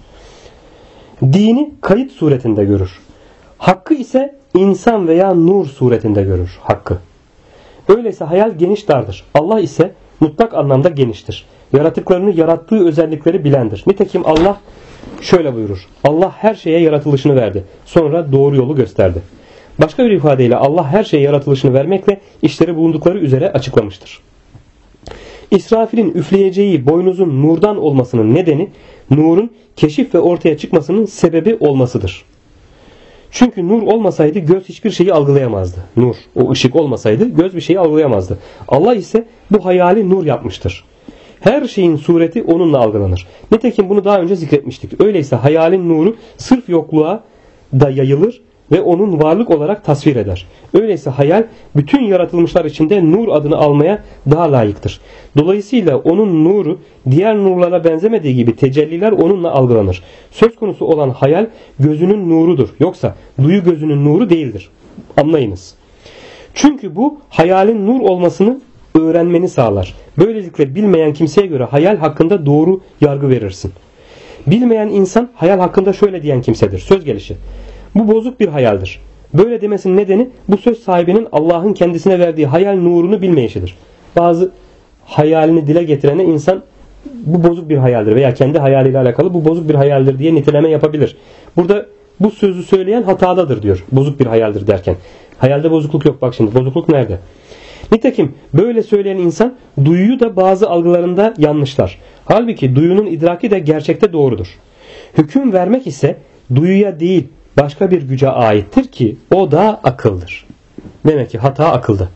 Dini kayıt suretinde görür. Hakkı ise insan veya nur suretinde görür. Hakkı. Öyleyse hayal geniş dardır. Allah ise mutlak anlamda geniştir. Yaratıklarını yarattığı özellikleri bilendir. Nitekim Allah şöyle buyurur. Allah her şeye yaratılışını verdi. Sonra doğru yolu gösterdi. Başka bir ifadeyle Allah her şeye yaratılışını vermekle işleri bulundukları üzere açıklamıştır. İsrafil'in üfleyeceği boynuzun nurdan olmasının nedeni nurun keşif ve ortaya çıkmasının sebebi olmasıdır. Çünkü nur olmasaydı göz hiçbir şeyi algılayamazdı. Nur, o ışık olmasaydı göz bir şeyi algılayamazdı. Allah ise bu hayali nur yapmıştır. Her şeyin sureti onunla algılanır. Nitekim bunu daha önce zikretmiştik. Öyleyse hayalin nuru sırf yokluğa da yayılır ve onun varlık olarak tasvir eder. Öyleyse hayal bütün yaratılmışlar içinde nur adını almaya daha layıktır. Dolayısıyla onun nuru diğer nurlara benzemediği gibi tecelliler onunla algılanır. Söz konusu olan hayal gözünün nurudur. Yoksa duyu gözünün nuru değildir. Anlayınız. Çünkü bu hayalin nur olmasını öğrenmeni sağlar. Böylelikle bilmeyen kimseye göre hayal hakkında doğru yargı verirsin. Bilmeyen insan hayal hakkında şöyle diyen kimsedir. Söz gelişi. Bu bozuk bir hayaldir. Böyle demesinin nedeni bu söz sahibinin Allah'ın kendisine verdiği hayal nurunu bilmeyişidir. Bazı hayalini dile getirene insan bu bozuk bir hayaldir veya kendi hayaliyle alakalı bu bozuk bir hayaldir diye niteleme yapabilir. Burada bu sözü söyleyen hatadadır diyor. Bozuk bir hayaldir derken. Hayalde bozukluk yok. Bak şimdi bozukluk nerede? Nitekim böyle söyleyen insan duyuyu da bazı algılarında yanlışlar. Halbuki duyunun idraki de gerçekte doğrudur. Hüküm vermek ise duyuya değil başka bir güce aittir ki o da akıldır. Demek ki hata akılda.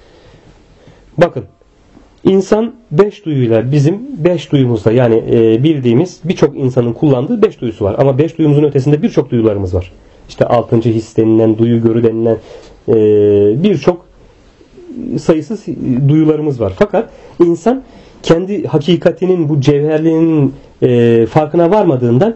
Bakın insan 5 duyuyla bizim 5 duyumuzla yani bildiğimiz birçok insanın kullandığı 5 duyusu var. Ama 5 duyumuzun ötesinde birçok duyularımız var. İşte 6. his denilen, duyu görü denilen birçok sayısız duyularımız var. Fakat insan kendi hakikatinin bu cevherliğinin farkına varmadığından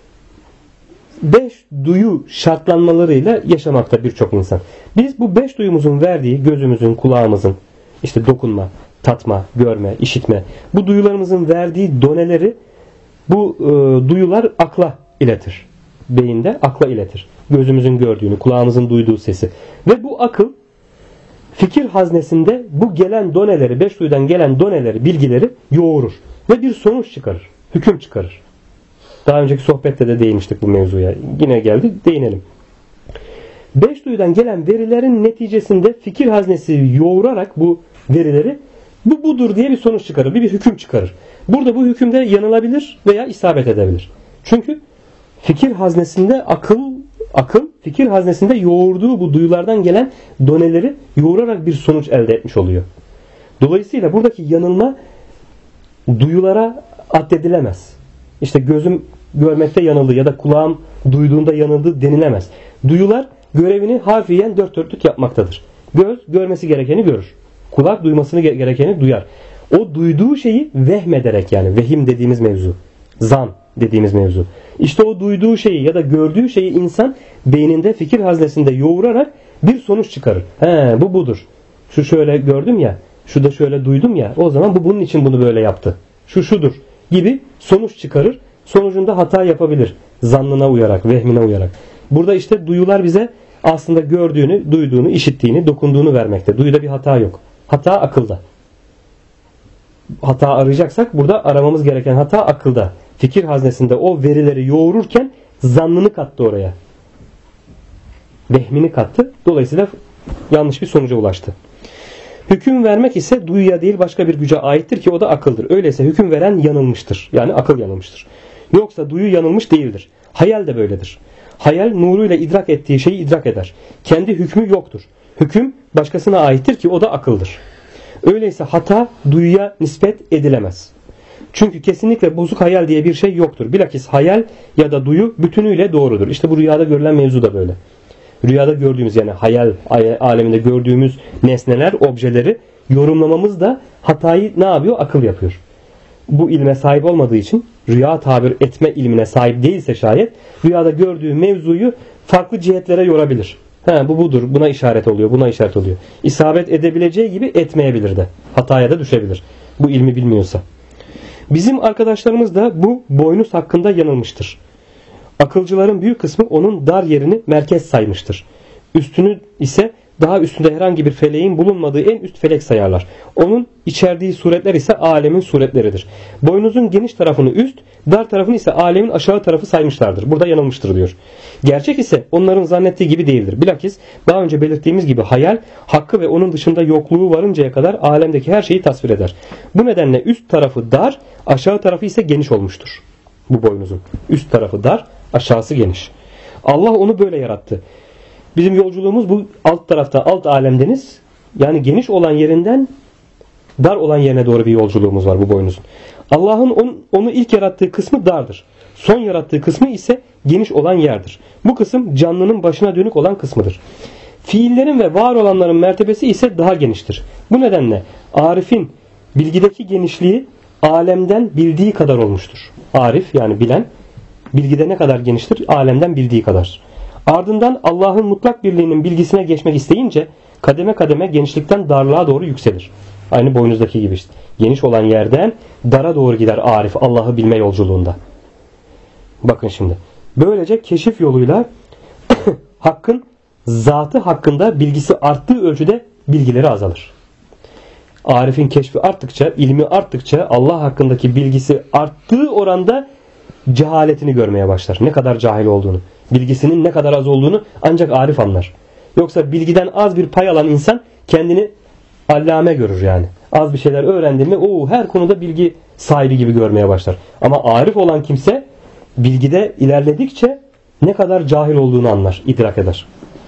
5 duyu şartlanmalarıyla yaşamakta birçok insan. Biz bu 5 duyumuzun verdiği gözümüzün, kulağımızın, işte dokunma, tatma, görme, işitme bu duyularımızın verdiği doneleri bu duyular akla iletir. Beyinde akla iletir. Gözümüzün gördüğünü, kulağımızın duyduğu sesi. Ve bu akıl fikir haznesinde bu gelen doneleri, 5 duyudan gelen doneleri, bilgileri yoğurur. Ve bir sonuç çıkarır. Hüküm çıkarır. Daha önceki sohbette de değinmiştik bu mevzuya. Yine geldi, değinelim. 5 duyudan gelen verilerin neticesinde fikir haznesi yoğurarak bu verileri bu budur diye bir sonuç çıkarır. Bir hüküm çıkarır. Burada bu hükümde yanılabilir veya isabet edebilir. Çünkü fikir haznesinde akıl fikir haznesinde yoğurduğu bu duyulardan gelen doneleri yoğurarak bir sonuç elde etmiş oluyor. Dolayısıyla buradaki yanılma duyulara addedilemez. İşte gözüm görmekte yanıldı ya da kulağım duyduğunda yanıldı denilemez. Duyular görevini harfiyen dört dörtlük yapmaktadır. Göz görmesi gerekeni görür. Kulak duymasını gerekeni duyar. O duyduğu şeyi vehmederek yani vehim dediğimiz mevzu, zan dediğimiz mevzu. İşte o duyduğu şeyi ya da gördüğü şeyi insan beyninde fikir haznesinde yoğurarak bir sonuç çıkarır. He bu budur. Şu şöyle gördüm ya, şu da şöyle duydum ya. O zaman bu bunun için bunu böyle yaptı. Şu şudur gibi sonuç çıkarır. Sonucunda hata yapabilir. Zannına uyarak, vehmine uyarak. Burada işte duyular bize aslında gördüğünü, duyduğunu, işittiğini, dokunduğunu vermekte. Duyuda bir hata yok. Hata akılda. Hata arayacaksak burada aramamız gereken hata akılda. Fikir haznesinde o verileri yoğururken zannını kattı oraya. Vehmini kattı. Dolayısıyla yanlış bir sonuca ulaştı. Hüküm vermek ise duyuya değil başka bir güce aittir ki o da akıldır. Öyleyse hüküm veren yanılmıştır. Yani akıl yanılmıştır. Yoksa duyu yanılmış değildir. Hayal de böyledir. Hayal nuruyla idrak ettiği şeyi idrak eder. Kendi hükmü yoktur. Hüküm başkasına aittir ki o da akıldır. Öyleyse hata duyuya nispet edilemez. Çünkü kesinlikle bozuk hayal diye bir şey yoktur. Bilakis hayal ya da duyu bütünüyle doğrudur. İşte bu rüyada görülen mevzu da böyle. Rüyada gördüğümüz yani hayal aleminde gördüğümüz nesneler, objeleri yorumlamamız da hatayı ne yapıyor? Akıl yapıyor. Bu ilme sahip olmadığı için rüya tabir etme ilmine sahip değilse şayet rüyada gördüğü mevzuyu farklı cihetlere yorabilir. Bu budur. Buna işaret oluyor. Buna işaret oluyor. İsabet edebileceği gibi etmeyebilir de. Hataya da düşebilir. Bu ilmi bilmiyorsa. Bizim arkadaşlarımız da bu boynuz hakkında yanılmıştır. Akılcıların büyük kısmı onun dar yerini merkez saymıştır. Üstünü ise daha üstünde herhangi bir feleğin bulunmadığı en üst felek sayarlar. Onun içerdiği suretler ise alemin suretleridir. Boynuzun geniş tarafını üst, dar tarafını ise alemin aşağı tarafı saymışlardır. Burada yanılmıştır diyor. Gerçek ise onların zannettiği gibi değildir. Bilakis daha önce belirttiğimiz gibi hayal, hakkı ve onun dışında yokluğu varıncaya kadar alemdeki her şeyi tasvir eder. Bu nedenle üst tarafı dar, aşağı tarafı ise geniş olmuştur. Bu boynuzun. Üst tarafı dar, aşağısı geniş. Allah onu böyle yarattı. Bizim yolculuğumuz bu alt tarafta, alt alemdeniz. Yani geniş olan yerinden dar olan yerine doğru bir yolculuğumuz var bu boynuzun. Allah'ın onu ilk yarattığı kısmı dardır. Son yarattığı kısmı ise geniş olan yerdir. Bu kısım canlının başına dönük olan kısmıdır. Fiillerin ve var olanların mertebesi ise daha geniştir. Bu nedenle Arif'in bilgideki genişliği alemden bildiği kadar olmuştur. Arif yani bilen bilgide ne kadar geniştir? Alemden bildiği kadar. Ardından Allah'ın mutlak birliğinin bilgisine geçmek isteyince kademe kademe genişlikten darlığa doğru yükselir. Aynı boynuzdaki gibi işte. Geniş olan yerden dara doğru gider Arif Allah'ı bilme yolculuğunda. Bakın şimdi. Böylece keşif yoluyla hakkın zatı hakkında bilgisi arttığı ölçüde bilgileri azalır. Arif'in keşfi arttıkça, ilmi arttıkça Allah hakkındaki bilgisi arttığı oranda cehaletini görmeye başlar. Ne kadar cahil olduğunu, bilgisinin ne kadar az olduğunu ancak Arif anlar. Yoksa bilgiden az bir pay alan insan kendini allame görür yani. Az bir şeyler öğrendi mi her konuda bilgi sahibi gibi görmeye başlar. Ama Arif olan kimse bilgide ilerledikçe ne kadar cahil olduğunu anlar, idrak eder.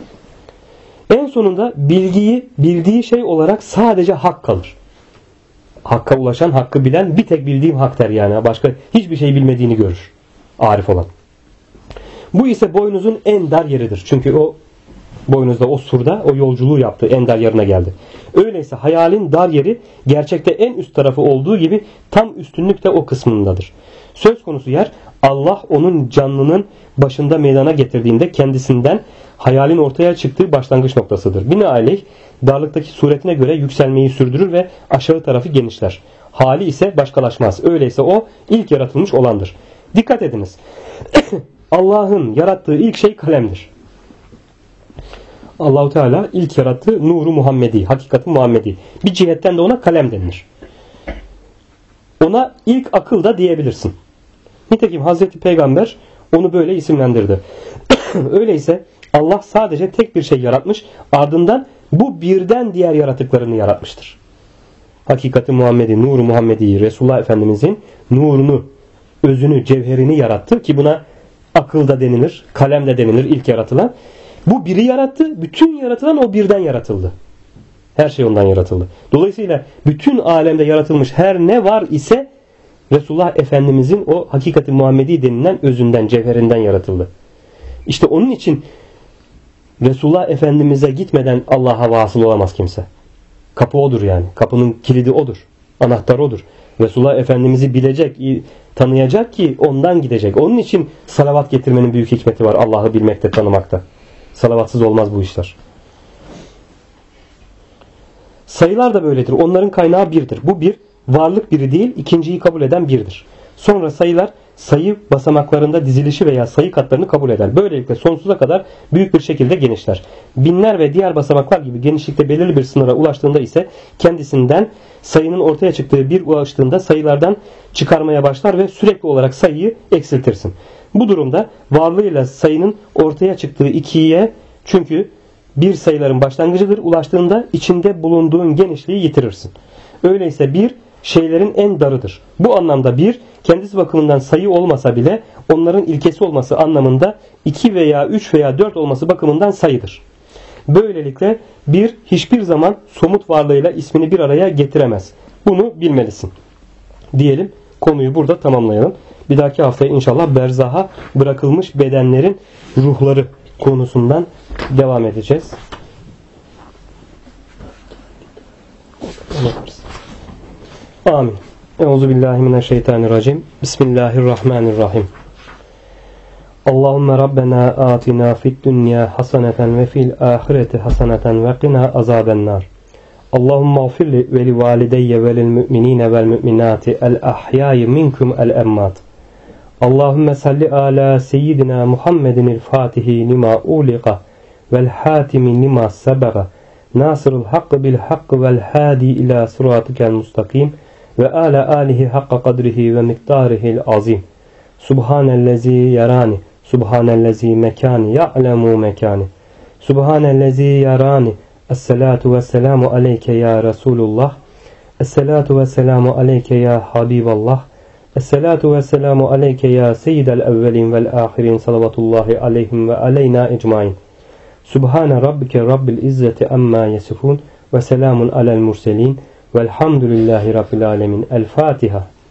En sonunda bilgiyi bildiği şey olarak sadece hak kalır. Hakka ulaşan, hakkı bilen bir tek bildiğim hak der yani. Başka hiçbir şey bilmediğini görür Arif olan. Bu ise boynuzun en dar yeridir. Çünkü o boynuzda, o surda o yolculuğu yaptı. En dar yerine geldi. Öyleyse hayalin dar yeri gerçekte en üst tarafı olduğu gibi tam üstünlük de o kısmındadır. Söz konusu yer Allah onun canlının başında meydana getirdiğinde kendisinden hayalin ortaya çıktığı başlangıç noktasıdır. Binaenaleyh darlıktaki suretine göre yükselmeyi sürdürür ve aşağı tarafı genişler. Hali ise başkalaşmaz. Öyleyse o ilk yaratılmış olandır. Dikkat ediniz. Allah'ın yarattığı ilk şey kalemdir. Allahu Teala ilk yarattığı nuru Muhammedi, hakikati Muhammedi. Bir cihetten de ona kalem denilir. Ona ilk akıl da diyebilirsin. Nitekim Hazreti Peygamber onu böyle isimlendirdi. Öyleyse Allah sadece tek bir şey yaratmış, ardından bu birden diğer yaratıklarını yaratmıştır. Hakikati Muhammedi, nuru Muhammedi, Resulullah Efendimizin nurunu, özünü, cevherini yarattı ki buna akıl da denilir, kalem de denilir ilk yaratılan. Bu biri yarattı, bütün yaratılan o birden yaratıldı. Her şey ondan yaratıldı. Dolayısıyla bütün alemde yaratılmış her ne var ise Resulullah Efendimizin o hakikati Muhammedi denilen özünden, cevherinden yaratıldı. İşte onun için Resulullah Efendimiz'e gitmeden Allah'a vasıl olamaz kimse. Kapı odur yani. Kapının kilidi odur. Anahtar odur. Resulullah Efendimiz'i bilecek, tanıyacak ki ondan gidecek. Onun için salavat getirmenin büyük hikmeti var Allah'ı bilmekte, tanımakta. Salavatsız olmaz bu işler. Sayılar da böyledir. Onların kaynağı birdir. Bu bir varlık biri değil, ikinciyi kabul eden birdir. Sonra sayılar sayı basamaklarında dizilişi veya sayı katlarını kabul eder. Böylelikle sonsuza kadar büyük bir şekilde genişler. Binler ve diğer basamaklar gibi genişlikte belirli bir sınıra ulaştığında ise kendisinden sayının ortaya çıktığı bir ulaştığında sayılardan çıkarmaya başlar ve sürekli olarak sayıyı eksiltirsin. Bu durumda varlığıyla sayının ortaya çıktığı ikiye, çünkü bir sayıların başlangıcıdır. Ulaştığında içinde bulunduğun genişliği yitirirsin. Öyleyse bir şeylerin en darıdır. Bu anlamda bir kendisi bakımından sayı olmasa bile onların ilkesi olması anlamında 2 veya 3 veya 4 olması bakımından sayıdır. Böylelikle bir hiçbir zaman somut varlığıyla ismini bir araya getiremez. Bunu bilmelisin. Diyelim, konuyu burada tamamlayalım. Bir dahaki haftaya inşallah berzaha bırakılmış bedenlerin ruhları konusundan devam edeceğiz. Amin. Euzubillahimineşşeytanirracim. Bismillahirrahmanirrahim. Allahümme Rabbena atina fid dünya haseneten ve fil ahireti haseneten ve qina azabennar. Allahümme gfirli ve li valideyye ve lil müminine vel müminati el ahyai minkum el emmat. Allahümme salli ala seyyidina Muhammedin el fatihi lima uliqa vel hatimi lima sebega nasırul hakkı bil hakkı vel hadi ila sıratikel mustakim ve ala alihi hakka kadrihi ve miktarihil azim. Subhanellezi yarani, subhanellezi mekani, ya'lemu mekani. Subhanellezi yarani. Esselatu ve selamu aleyke ya Resulullah. Esselatu ve selamu aleyke ya Habiballah. Esselatu ve selamu aleyke ya seyyidel evvelin vel ahirin salavatullahi aleyhim ve aleyna ecmain. Subhane rabbike rabbil izzeti amma yesifun ve selamun alel murselin velhamdülillahi rabbil alemin. El Fatiha.